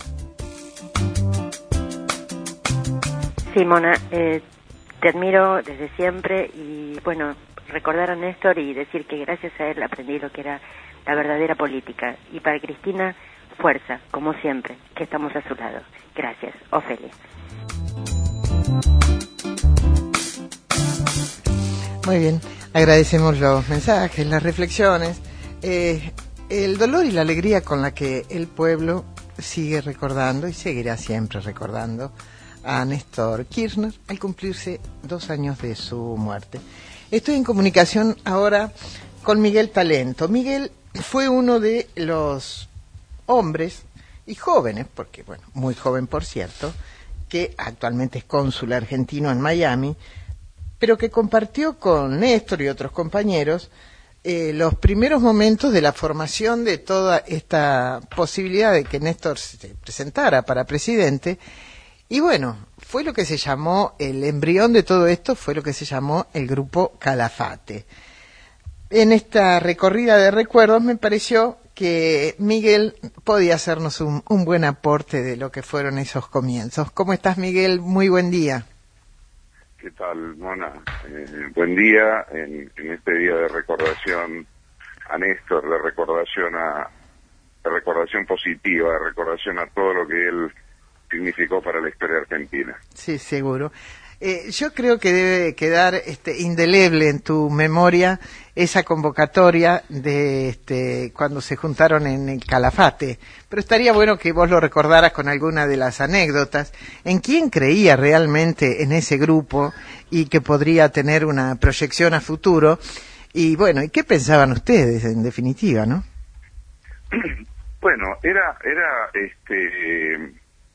[SPEAKER 2] Sí, Mona, eh, te admiro desde siempre y, bueno, recordar a Néstor y decir que gracias a él aprendí lo que era la verdadera política. Y para Cristina, fuerza, como siempre, que estamos a su lado. Gracias. Ofelia.
[SPEAKER 10] Muy bien, agradecemos los mensajes, las reflexiones, eh, el dolor y la alegría con la que el pueblo sigue recordando y seguirá siempre recordando a Néstor Kirchner al cumplirse dos años de su muerte. Estoy en comunicación ahora con Miguel Talento. Miguel fue uno de los hombres y jóvenes, porque bueno, muy joven por cierto, que actualmente es cónsul argentino en Miami, pero que compartió con Néstor y otros compañeros eh, los primeros momentos de la formación de toda esta posibilidad de que Néstor se presentara para presidente. Y bueno, fue lo que se llamó, el embrión de todo esto fue lo que se llamó el Grupo Calafate. En esta recorrida de recuerdos me pareció que Miguel podía hacernos un, un buen aporte de lo que fueron esos comienzos. ¿Cómo estás, Miguel? Muy buen día.
[SPEAKER 4] ¿Qué tal, Mona? Eh, buen día en, en este día de recordación a Néstor, de recordación a de recordación positiva, de recordación a todo lo que él significó para la historia argentina.
[SPEAKER 10] Sí, seguro. Eh, yo creo que debe quedar este, indeleble en tu memoria esa convocatoria de este, cuando se juntaron en el Calafate, pero estaría bueno que vos lo recordaras con alguna de las anécdotas. ¿En quién creía realmente en ese grupo y que podría tener una proyección a futuro? Y bueno, ¿y qué pensaban ustedes en definitiva, no?
[SPEAKER 4] Bueno, era, era, este,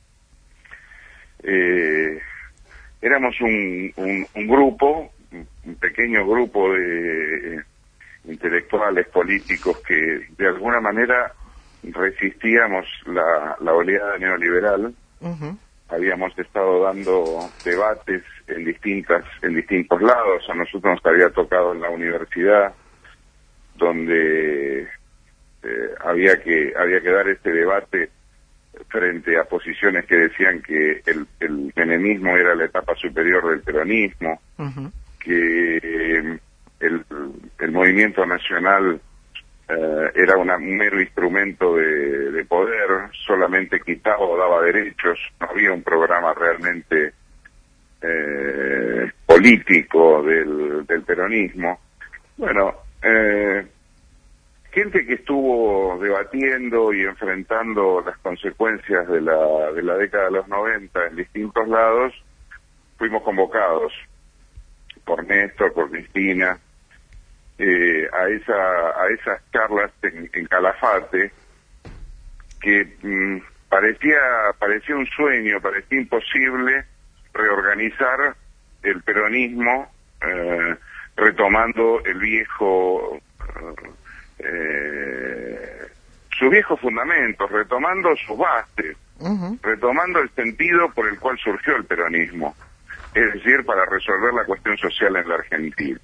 [SPEAKER 4] eh, éramos un, un, un grupo, un pequeño grupo de intelectuales políticos que de alguna manera resistíamos la, la oleada neoliberal. Uh-huh. Habíamos estado dando debates en distintas en distintos lados. A nosotros nos había tocado en la universidad, donde eh, había que había que dar este debate frente a posiciones que decían que el, el menemismo era la etapa superior del peronismo, uh-huh. que eh, el, el movimiento nacional eh, era una, un mero instrumento de, de poder, solamente quitaba o daba derechos, no había un programa realmente eh, político del, del peronismo. Bueno, eh, gente que estuvo debatiendo y enfrentando las consecuencias de la de la década de los noventa en distintos lados, fuimos convocados por Néstor, por Cristina, eh, a esa a esas charlas en, en Calafate, que mmm, parecía parecía un sueño, parecía imposible reorganizar el peronismo, eh, retomando el viejo uh, Eh, sus viejos fundamentos, retomando sus bases, uh-huh. retomando el sentido por el cual surgió el peronismo, es decir, para resolver la cuestión social en la Argentina.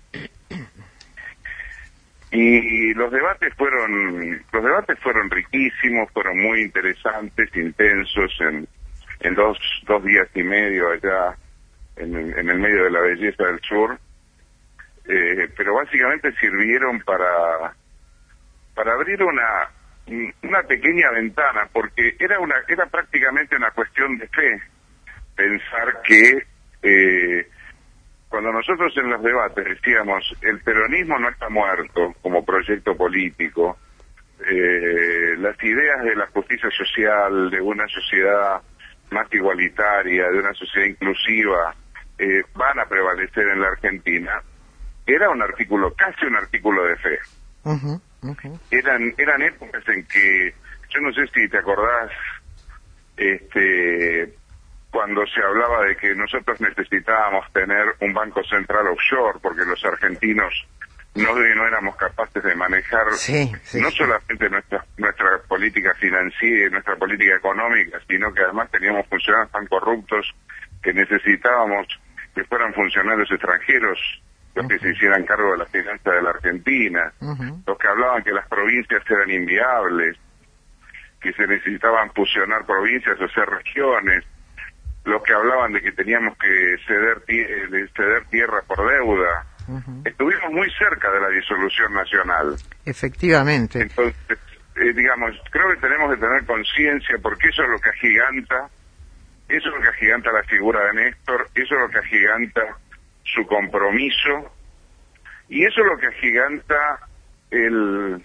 [SPEAKER 4] Y los debates fueron los debates fueron riquísimos, fueron muy interesantes, intensos, en, en dos, dos días y medio allá en, en el medio de la belleza del sur, eh, pero básicamente sirvieron para para abrir una una pequeña ventana, porque era una era prácticamente una cuestión de fe pensar que eh, cuando nosotros en los debates decíamos el peronismo no está muerto como proyecto político, eh, las ideas de la justicia social, de una sociedad más igualitaria, de una sociedad inclusiva, eh, van a prevalecer en la Argentina, era un artículo, casi un artículo de fe. Uh-huh. Okay. Eran eran épocas en que, yo no sé si te acordás, este cuando se hablaba de que nosotros necesitábamos tener un banco central offshore porque los argentinos no, no éramos capaces de manejar
[SPEAKER 10] sí, sí,
[SPEAKER 4] no
[SPEAKER 10] sí.
[SPEAKER 4] solamente nuestra nuestra política financiera y nuestra política económica, sino que además teníamos funcionarios tan corruptos que necesitábamos que fueran funcionarios extranjeros los que se hicieran cargo de las finanzas de la Argentina, uh-huh. los que hablaban que las provincias eran inviables, que se necesitaban fusionar provincias o hacer regiones, los que hablaban de que teníamos que ceder, de ceder tierra por deuda. Uh-huh. Estuvimos muy cerca de la disolución nacional.
[SPEAKER 10] Efectivamente.
[SPEAKER 4] Entonces, eh, digamos, creo que tenemos que tener conciencia, porque eso es lo que agiganta, eso es lo que agiganta la figura de Néstor, eso es lo que agiganta su compromiso, y eso es lo que agiganta el,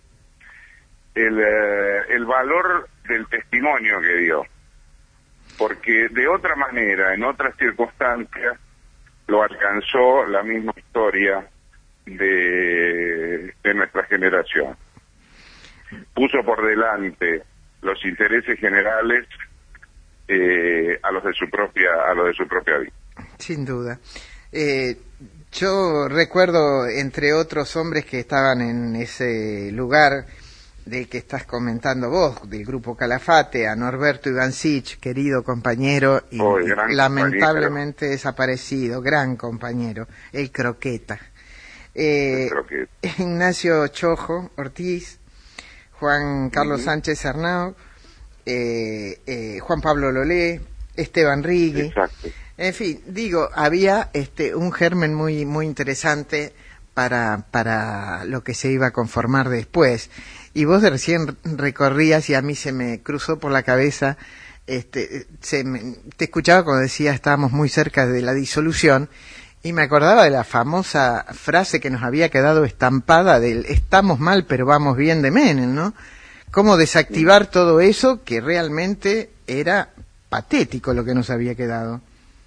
[SPEAKER 4] el, eh, el valor del testimonio que dio. Porque de otra manera, en otras circunstancias, lo alcanzó la misma historia de, de nuestra generación. Puso por delante los intereses generales eh, a los de su propia a los de su propia vida.
[SPEAKER 10] Sin duda. Eh, yo recuerdo, entre otros hombres que estaban en ese lugar del que estás comentando vos, del grupo Calafate, a Norberto Ivancich, querido compañero y
[SPEAKER 4] oh,
[SPEAKER 10] lamentablemente
[SPEAKER 4] compañero.
[SPEAKER 10] desaparecido, gran compañero, el Croqueta. Eh,
[SPEAKER 4] el Croqueta.
[SPEAKER 10] Ignacio Chojo Ortiz, Juan Carlos uh-huh. Sánchez Arnau, eh, eh, Juan Pablo Lolé, Esteban Rigui.
[SPEAKER 4] Exacto.
[SPEAKER 10] En fin, digo, había este un germen muy muy interesante para para lo que se iba a conformar después. Y vos de recién recorrías y a mí se me cruzó por la cabeza, este, se me, te escuchaba cuando decía estábamos muy cerca de la disolución y me acordaba de la famosa frase que nos había quedado estampada del estamos mal pero vamos bien de Menem, ¿no? Cómo desactivar todo eso que realmente era patético lo que nos había quedado.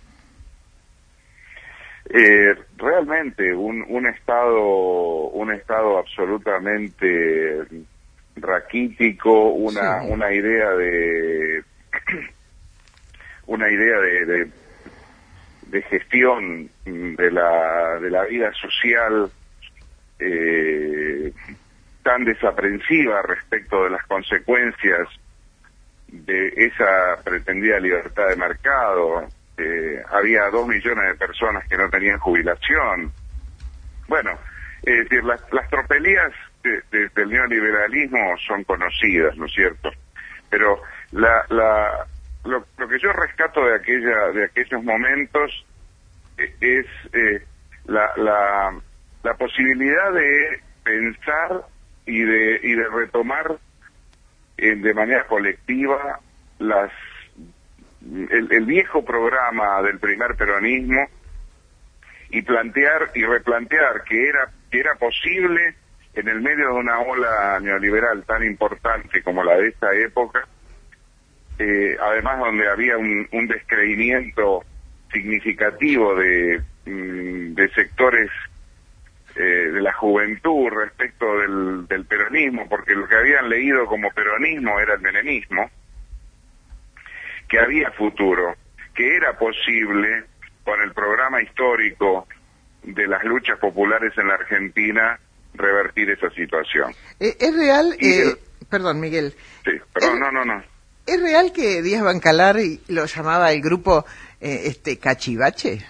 [SPEAKER 4] Eh, realmente un, un estado un estado absolutamente raquítico, una sí. una idea de una idea de, de de gestión de la de la vida social eh, tan desaprensiva respecto de las consecuencias de esa pretendida libertad de mercado. Eh, había dos millones de personas que no tenían jubilación. Bueno, es decir, las, las tropelías de, de, del neoliberalismo son conocidas, ¿no es cierto? Pero la, la, lo, lo que yo rescato de aquella de aquellos momentos eh, es eh, la, la, la posibilidad de pensar y de y de retomar eh, de manera colectiva las El, el viejo programa del primer peronismo y plantear y replantear que era que era posible en el medio de una ola neoliberal tan importante como la de esta época, eh, además donde había un, un descreimiento significativo de, de sectores eh, de la juventud respecto del, del peronismo, porque lo que habían leído como peronismo era el menemismo, que había futuro, que era posible con el programa histórico de las luchas populares en la Argentina revertir esa situación.
[SPEAKER 10] Eh, ¿Es real? Eh, el... Perdón, Miguel.
[SPEAKER 4] Sí, perdón,
[SPEAKER 10] ¿Es,
[SPEAKER 4] no, no, no.
[SPEAKER 10] ¿Es real que Díaz Bancalar lo llamaba el grupo eh, este cachivache?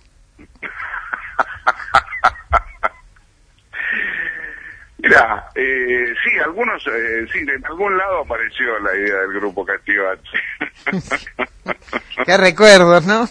[SPEAKER 4] Mira, eh, sí, algunos, eh, sí, en algún lado apareció la idea del grupo Cachivache.
[SPEAKER 10] Qué recuerdos, ¿no?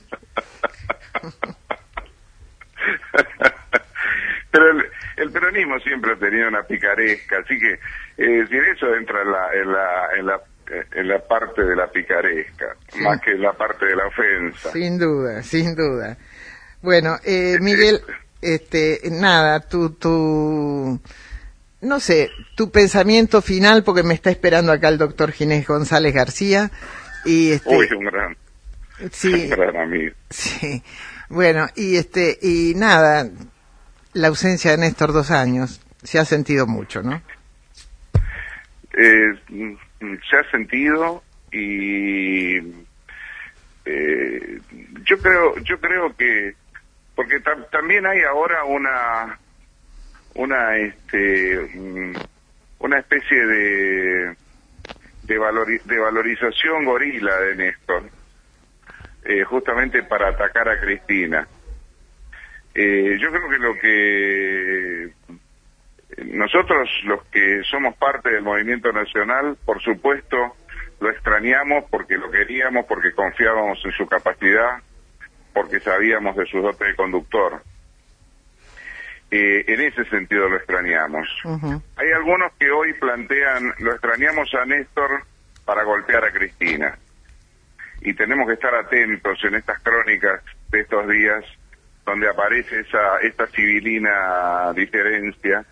[SPEAKER 4] Pero el, el peronismo siempre ha tenido una picaresca, así que eh, si eso entra en la, en la, en la, en la parte de la picaresca, sí. Más que en la parte de la ofensa.
[SPEAKER 10] Sin duda, sin duda. Bueno, eh, Miguel, este, nada, tu, tu, no sé, tu pensamiento final, porque me está esperando acá el doctor Ginés González García. Y este,
[SPEAKER 4] Uy, un gran,
[SPEAKER 10] sí,
[SPEAKER 4] un gran amigo.
[SPEAKER 10] Sí, bueno, y este, y nada, la ausencia de Néstor dos años, se ha sentido mucho, ¿no?
[SPEAKER 4] Eh, se ha sentido y creo, yo creo que, porque tam, también hay ahora una, una, este, una especie de, de, valori, de valorización gorila de Néstor, eh, justamente para atacar a Cristina. Eh, yo creo que lo que nosotros, los que somos parte del movimiento nacional, por supuesto, lo extrañamos porque lo queríamos, porque confiábamos en su capacidad, porque sabíamos de su dote de conductor. Eh, en ese sentido lo extrañamos. Uh-huh. Hay algunos que hoy plantean, lo extrañamos a Néstor para golpear a Cristina. Y tenemos que estar atentos en estas crónicas de estos días, donde aparece esa esta civilina diferencia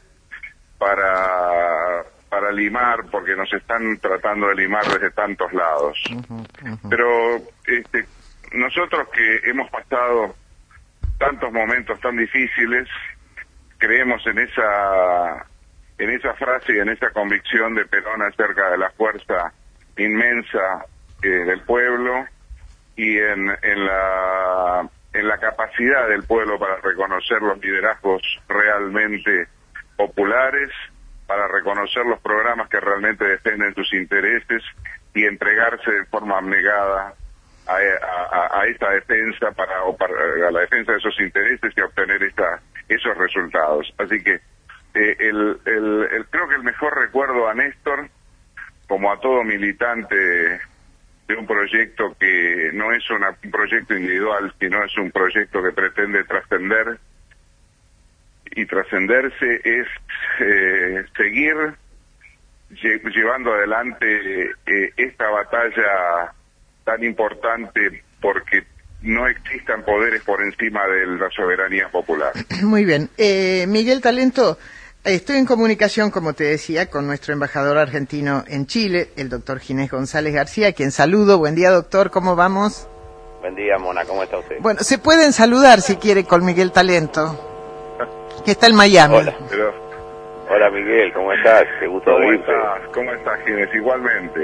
[SPEAKER 4] para para limar, porque nos están tratando de limar desde tantos lados. Uh-huh, uh-huh. Pero este, nosotros que hemos pasado tantos momentos tan difíciles, creemos en esa en esa frase y en esa convicción de Perón acerca de la fuerza inmensa eh, del pueblo y en, en la en la capacidad del pueblo para reconocer los liderazgos realmente populares, para reconocer los programas que realmente defienden sus intereses y entregarse de forma abnegada a, a, a esta defensa, para, o para a la defensa de esos intereses y obtener esta, esos resultados. Así que eh, el, el, el, creo que el mejor recuerdo a Néstor, como a todo militante de un proyecto que no es una, un proyecto individual, sino es un proyecto que pretende trascender y trascenderse, es eh, seguir lle llevando adelante eh, esta batalla tan importante, porque no existan poderes por encima de la soberanía popular.
[SPEAKER 10] Muy bien. Eh, Miguel Talento, estoy en comunicación, como te decía, con nuestro embajador argentino en Chile, el doctor Ginés González García, a quien saludo. Buen día, doctor, ¿cómo vamos?
[SPEAKER 5] Buen día, Mona, ¿cómo está usted?
[SPEAKER 10] Bueno, se pueden saludar si quiere con Miguel Talento, que está en Miami.
[SPEAKER 5] Hola, pero... Hola Miguel, ¿cómo estás? Qué gusto
[SPEAKER 4] ¿Cómo
[SPEAKER 5] oírte.
[SPEAKER 4] estás? ¿Cómo estás, Ginés? Igualmente.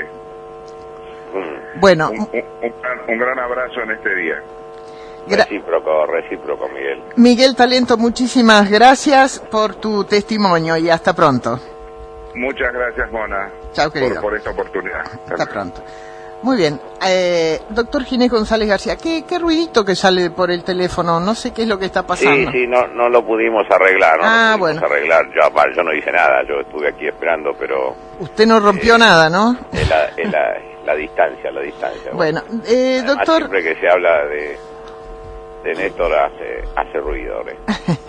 [SPEAKER 5] Mm.
[SPEAKER 10] Bueno,
[SPEAKER 4] un, un, un, gran, un gran abrazo en este día.
[SPEAKER 5] Recíproco, recíproco, Miguel.
[SPEAKER 10] Miguel Talento, muchísimas gracias por tu testimonio y hasta pronto.
[SPEAKER 4] Muchas gracias, Mona.
[SPEAKER 10] Chao, querido.
[SPEAKER 4] Por, por esta oportunidad.
[SPEAKER 10] Hasta, hasta pronto. Muy bien. Eh, doctor Ginés González García, ¿qué, ¿qué ruidito que sale por el teléfono? No sé qué es lo que está pasando.
[SPEAKER 5] Sí, sí, no, no lo pudimos arreglar. No
[SPEAKER 10] ah,
[SPEAKER 5] lo pudimos
[SPEAKER 10] bueno.
[SPEAKER 5] arreglar. Yo, yo no hice nada, yo estuve aquí esperando, pero...
[SPEAKER 10] Usted no rompió eh, nada, ¿no?
[SPEAKER 5] Es la, es la, la distancia, la distancia.
[SPEAKER 10] Bueno, eh,
[SPEAKER 5] Además,
[SPEAKER 10] doctor...
[SPEAKER 5] siempre que se habla de, de Néstor hace, hace ruido. ¿eh?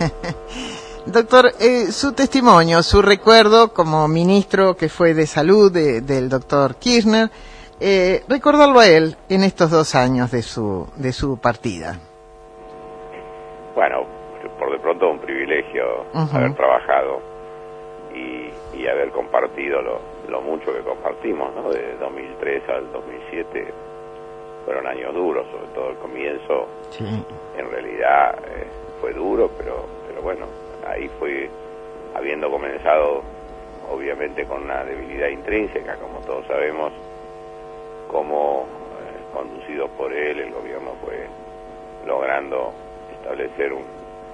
[SPEAKER 10] Doctor, eh, su testimonio, su recuerdo como ministro que fue de salud de, del doctor Kirchner, eh, recordarlo a él en estos dos años de su de su partida.
[SPEAKER 5] Bueno, por de pronto un privilegio uh-huh. haber trabajado y, y haber compartido lo, lo mucho que compartimos, ¿no? De dos mil tres al dos mil siete fueron años duros, sobre todo el comienzo.
[SPEAKER 10] Sí.
[SPEAKER 5] En realidad eh, fue duro, pero pero bueno, ahí fue habiendo comenzado obviamente con una debilidad intrínseca, como todos sabemos, como eh, conducido por él el gobierno fue logrando establecer un,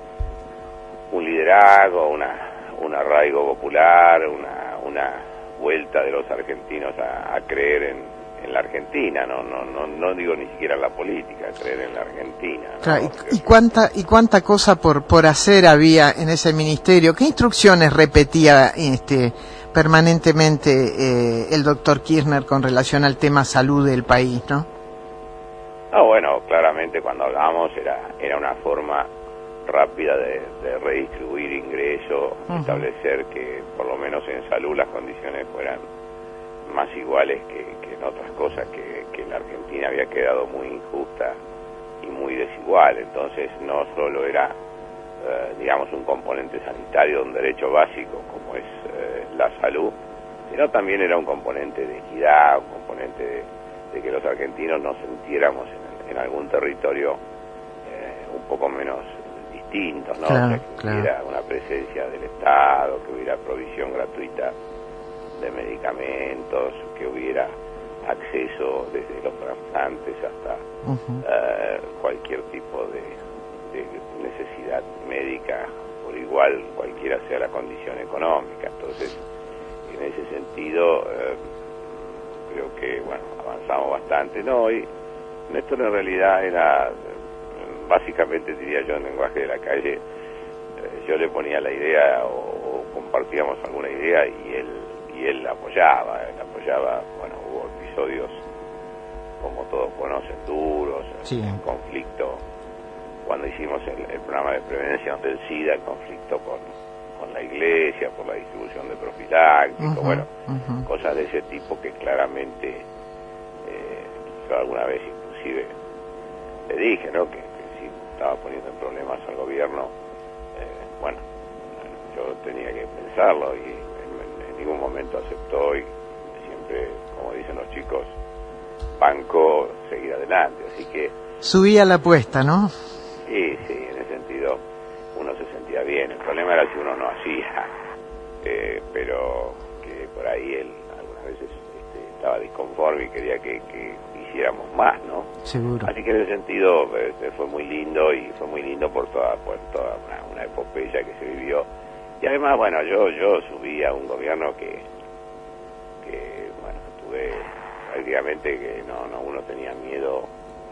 [SPEAKER 5] un liderazgo, una, un arraigo popular, una, una vuelta de los argentinos a, a creer en, en la Argentina, no, no, no, no digo ni siquiera en la política, creer en la Argentina, ¿no?
[SPEAKER 10] Claro, y, y cuánta y cuánta cosa por por hacer había en ese ministerio. ¿Qué instrucciones repetía este permanentemente eh, el doctor Kirchner con relación al tema salud del país, no?
[SPEAKER 5] No, bueno, claramente cuando hablábamos era era una forma rápida de, de redistribuir ingresos, uh-huh. establecer que por lo menos en salud las condiciones fueran más iguales que, que en otras cosas, que, que la Argentina había quedado muy injusta y muy desigual. Entonces no solo era eh, digamos un componente sanitario, un derecho básico como es eh, la salud, sino también era un componente de equidad, un componente de, de que los argentinos nos sintiéramos en, en algún territorio eh, un poco menos distinto, ¿no?
[SPEAKER 10] Claro,
[SPEAKER 5] o sea, que
[SPEAKER 10] claro.
[SPEAKER 5] hubiera una presencia del Estado, que hubiera provisión gratuita de medicamentos, que hubiera acceso desde los transplantes hasta uh-huh. uh, cualquier tipo de, de necesidad médica, por igual cualquiera sea la condición económica. Entonces, en ese sentido, eh, creo que, bueno, avanzamos bastante. No, y Néstor en realidad era, básicamente diría yo en lenguaje de la calle, eh, yo le ponía la idea o, o compartíamos alguna idea y él y él apoyaba, él apoyaba, bueno, hubo episodios, como todos conocen, duros,
[SPEAKER 10] sí.
[SPEAKER 5] en conflicto, cuando hicimos el, el programa de prevención del SIDA, el conflicto con, con la iglesia, por la distribución de profilácticos, uh-huh, bueno, uh-huh. cosas de ese tipo que claramente, eh, yo alguna vez inclusive le dije, ¿no?, que, que si estaba poniendo en problemas al gobierno, eh, bueno, yo tenía que pensarlo y en, en ningún momento aceptó y siempre, como dicen los chicos, banco seguir adelante, así que...
[SPEAKER 10] Subía la apuesta, ¿no?
[SPEAKER 5] Sí, sí, en ese sentido uno se sentía bien. El problema era si uno no hacía, eh, pero que por ahí él algunas veces este, estaba disconforme y quería que, que hiciéramos más, ¿no?
[SPEAKER 10] Seguro.
[SPEAKER 5] Así que en ese sentido este, fue muy lindo y fue muy lindo por toda, por toda una, una epopeya que se vivió. Y además, bueno, yo yo subí a un gobierno que, que bueno, tuve prácticamente que no, no uno tenía miedo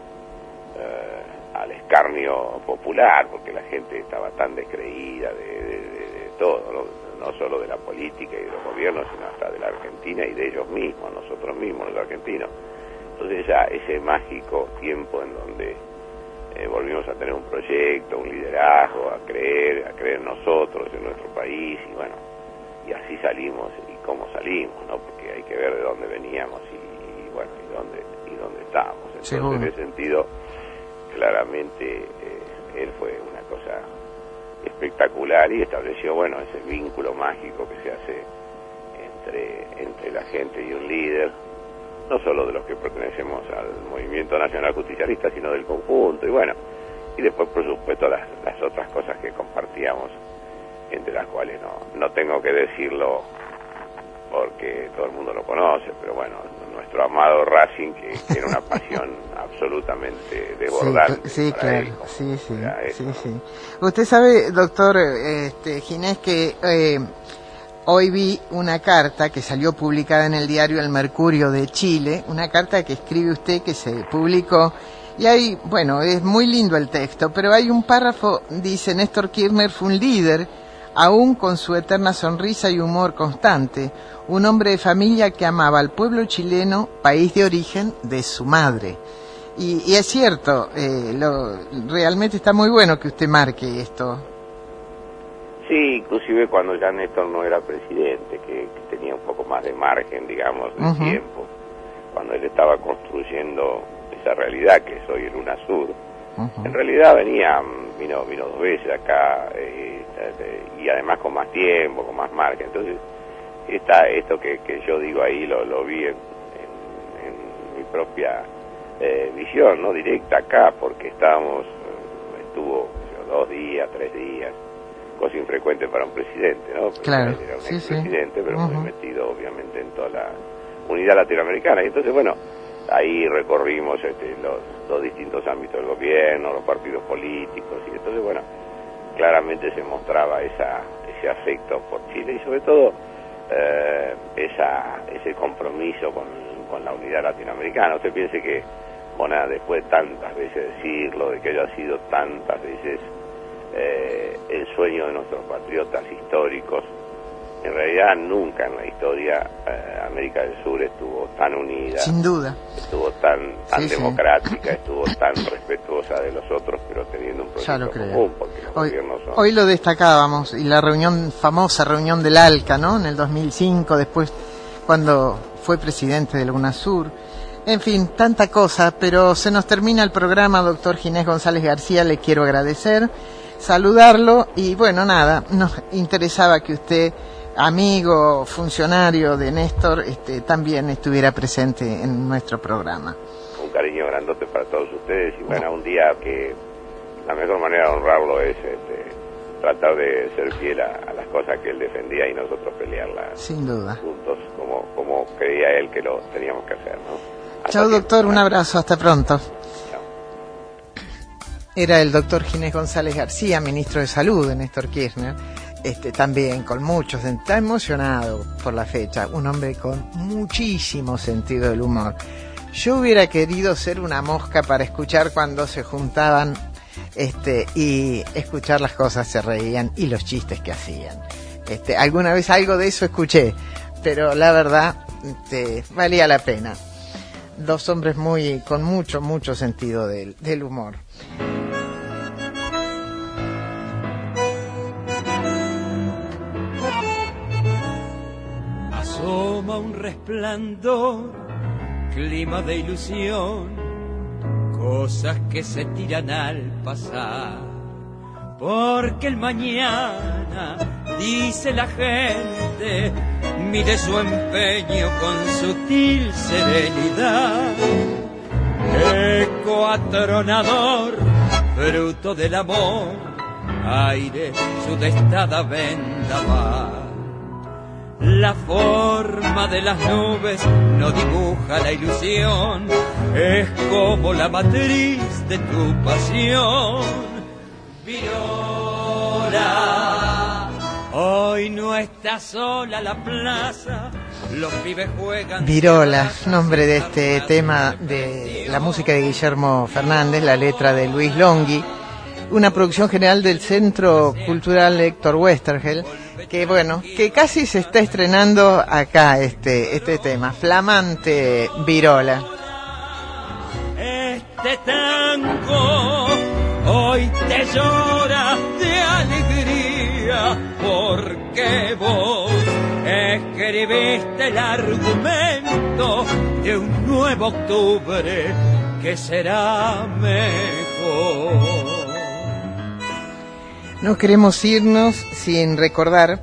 [SPEAKER 5] eh, al escarnio popular, porque la gente estaba tan descreída de, de, de, de todo, ¿no? No solo de la política y de los gobiernos, sino hasta de la Argentina y de ellos mismos, nosotros mismos, los argentinos. Entonces ya ese mágico tiempo en donde eh, volvimos a tener un proyecto, un liderazgo, a creer, a creer en nosotros, en nuestro país, y bueno, y así salimos, y cómo salimos, ¿no? Porque hay que ver de dónde veníamos y, y bueno, y dónde, y dónde estábamos. Entonces, seguro, en ese sentido, claramente eh, él fue una cosa espectacular y estableció, bueno, ese vínculo mágico que se hace entre, entre la gente y un líder, no solo de los que pertenecemos al Movimiento Nacional Justicialista, sino del conjunto, y bueno, y después por supuesto las, las otras cosas que compartíamos, entre las cuales no, no tengo que decirlo porque todo el mundo lo conoce, pero bueno, nuestro amado Racing, que, que era una pasión absolutamente desbordante.
[SPEAKER 10] Sí, sí, claro, él, sí, sí, sí, sí. Usted sabe, doctor este, Ginés, que eh, hoy vi una carta que salió publicada en el diario El Mercurio de Chile, una carta que escribe usted que se publicó, y ahí, bueno, es muy lindo el texto, pero hay un párrafo, dice: Néstor Kirchner fue un líder, aún con su eterna sonrisa y humor constante, un hombre de familia que amaba al pueblo chileno, país de origen de su madre. Y, y es cierto, eh, lo, realmente está muy bueno que usted marque esto.
[SPEAKER 5] Sí, inclusive cuando ya Néstor no era presidente, que, que tenía un poco más de margen, digamos, de uh-huh. tiempo, cuando él estaba construyendo esa realidad que es hoy el UNASUR. Uh-huh. En realidad venía, vino, vino dos veces acá, eh, y además con más tiempo, con más margen. Entonces, esta, esto que, que yo digo ahí lo, lo vi en, en, en mi propia eh, visión, no directa acá, porque estábamos, estuvo dos días, tres días, cosa infrecuente para un presidente, ¿no? Porque
[SPEAKER 10] claro,
[SPEAKER 5] era un
[SPEAKER 10] sí,
[SPEAKER 5] expresidente,
[SPEAKER 10] sí.
[SPEAKER 5] pero
[SPEAKER 10] Uh-huh.
[SPEAKER 5] muy metido obviamente en toda la unidad latinoamericana. Y entonces, bueno, ahí recorrimos este, los, los distintos ámbitos del gobierno, los partidos políticos, y entonces, bueno, claramente se mostraba esa, ese afecto por Chile y sobre todo eh, esa, ese compromiso con, con la unidad latinoamericana. Usted piense que, bueno, después de tantas veces decirlo, de que haya sido tantas veces eh, el sueño de nuestros patriotas históricos, en realidad nunca en la historia eh, América del Sur estuvo tan unida,
[SPEAKER 10] sin duda,
[SPEAKER 5] estuvo tan tan
[SPEAKER 10] sí,
[SPEAKER 5] democrática,
[SPEAKER 10] sí.
[SPEAKER 5] estuvo tan respetuosa de los otros, pero teniendo un proyecto común, porque los
[SPEAKER 10] hoy,
[SPEAKER 5] gobiernos son...
[SPEAKER 10] hoy lo destacábamos, y la reunión, famosa reunión del ALCA, ¿no?, en el dos mil cinco, después cuando fue presidente del UNASUR, en fin, tanta cosa, pero se nos termina el programa, doctor Ginés González García, le quiero agradecer, saludarlo, y bueno, nada, nos interesaba que usted, amigo, funcionario de Néstor, este, también estuviera presente en nuestro programa.
[SPEAKER 5] Un cariño grandote para todos ustedes, y bueno, un día que la mejor manera de honrarlo es este, tratar de ser fiel a, a las cosas que él defendía y nosotros pelearlas
[SPEAKER 10] sin duda
[SPEAKER 5] juntos como, como creía él que lo teníamos que hacer, ¿no?
[SPEAKER 10] Chao, doctor, un abrazo, hasta pronto. Era el doctor Ginés González García, ministro de Salud de Néstor Kirchner, este, también con muchos, está emocionado por la fecha, un hombre con muchísimo sentido del humor. Yo hubiera querido ser una mosca para escuchar cuando se juntaban este, y escuchar las cosas, se reían y los chistes que hacían. Este, alguna vez algo de eso escuché, pero la verdad este, valía la pena. Dos hombres muy con mucho, mucho sentido del, del humor.
[SPEAKER 6] Asoma un resplandor, clima de ilusión, cosas que se tiran al pasar, porque el mañana, dice la gente, mide su empeño con sutil serenidad. Eco atronador, fruto del amor, aire sudestada vendaval. La forma de las nubes no dibuja la ilusión, es como la matriz de tu pasión. Viola, hoy no está sola la plaza, los pibes juegan.
[SPEAKER 10] Virola, nombre de este tema de la música de Guillermo Fernández, la letra de Luis Longhi, una producción general del Centro Cultural Héctor Westergel, que bueno, que casi se está estrenando acá este este tema, flamante Virola.
[SPEAKER 6] Este tango hoy te llora de alegría porque vos escribiste el argumento de un nuevo octubre que será mejor.
[SPEAKER 10] No queremos irnos sin recordar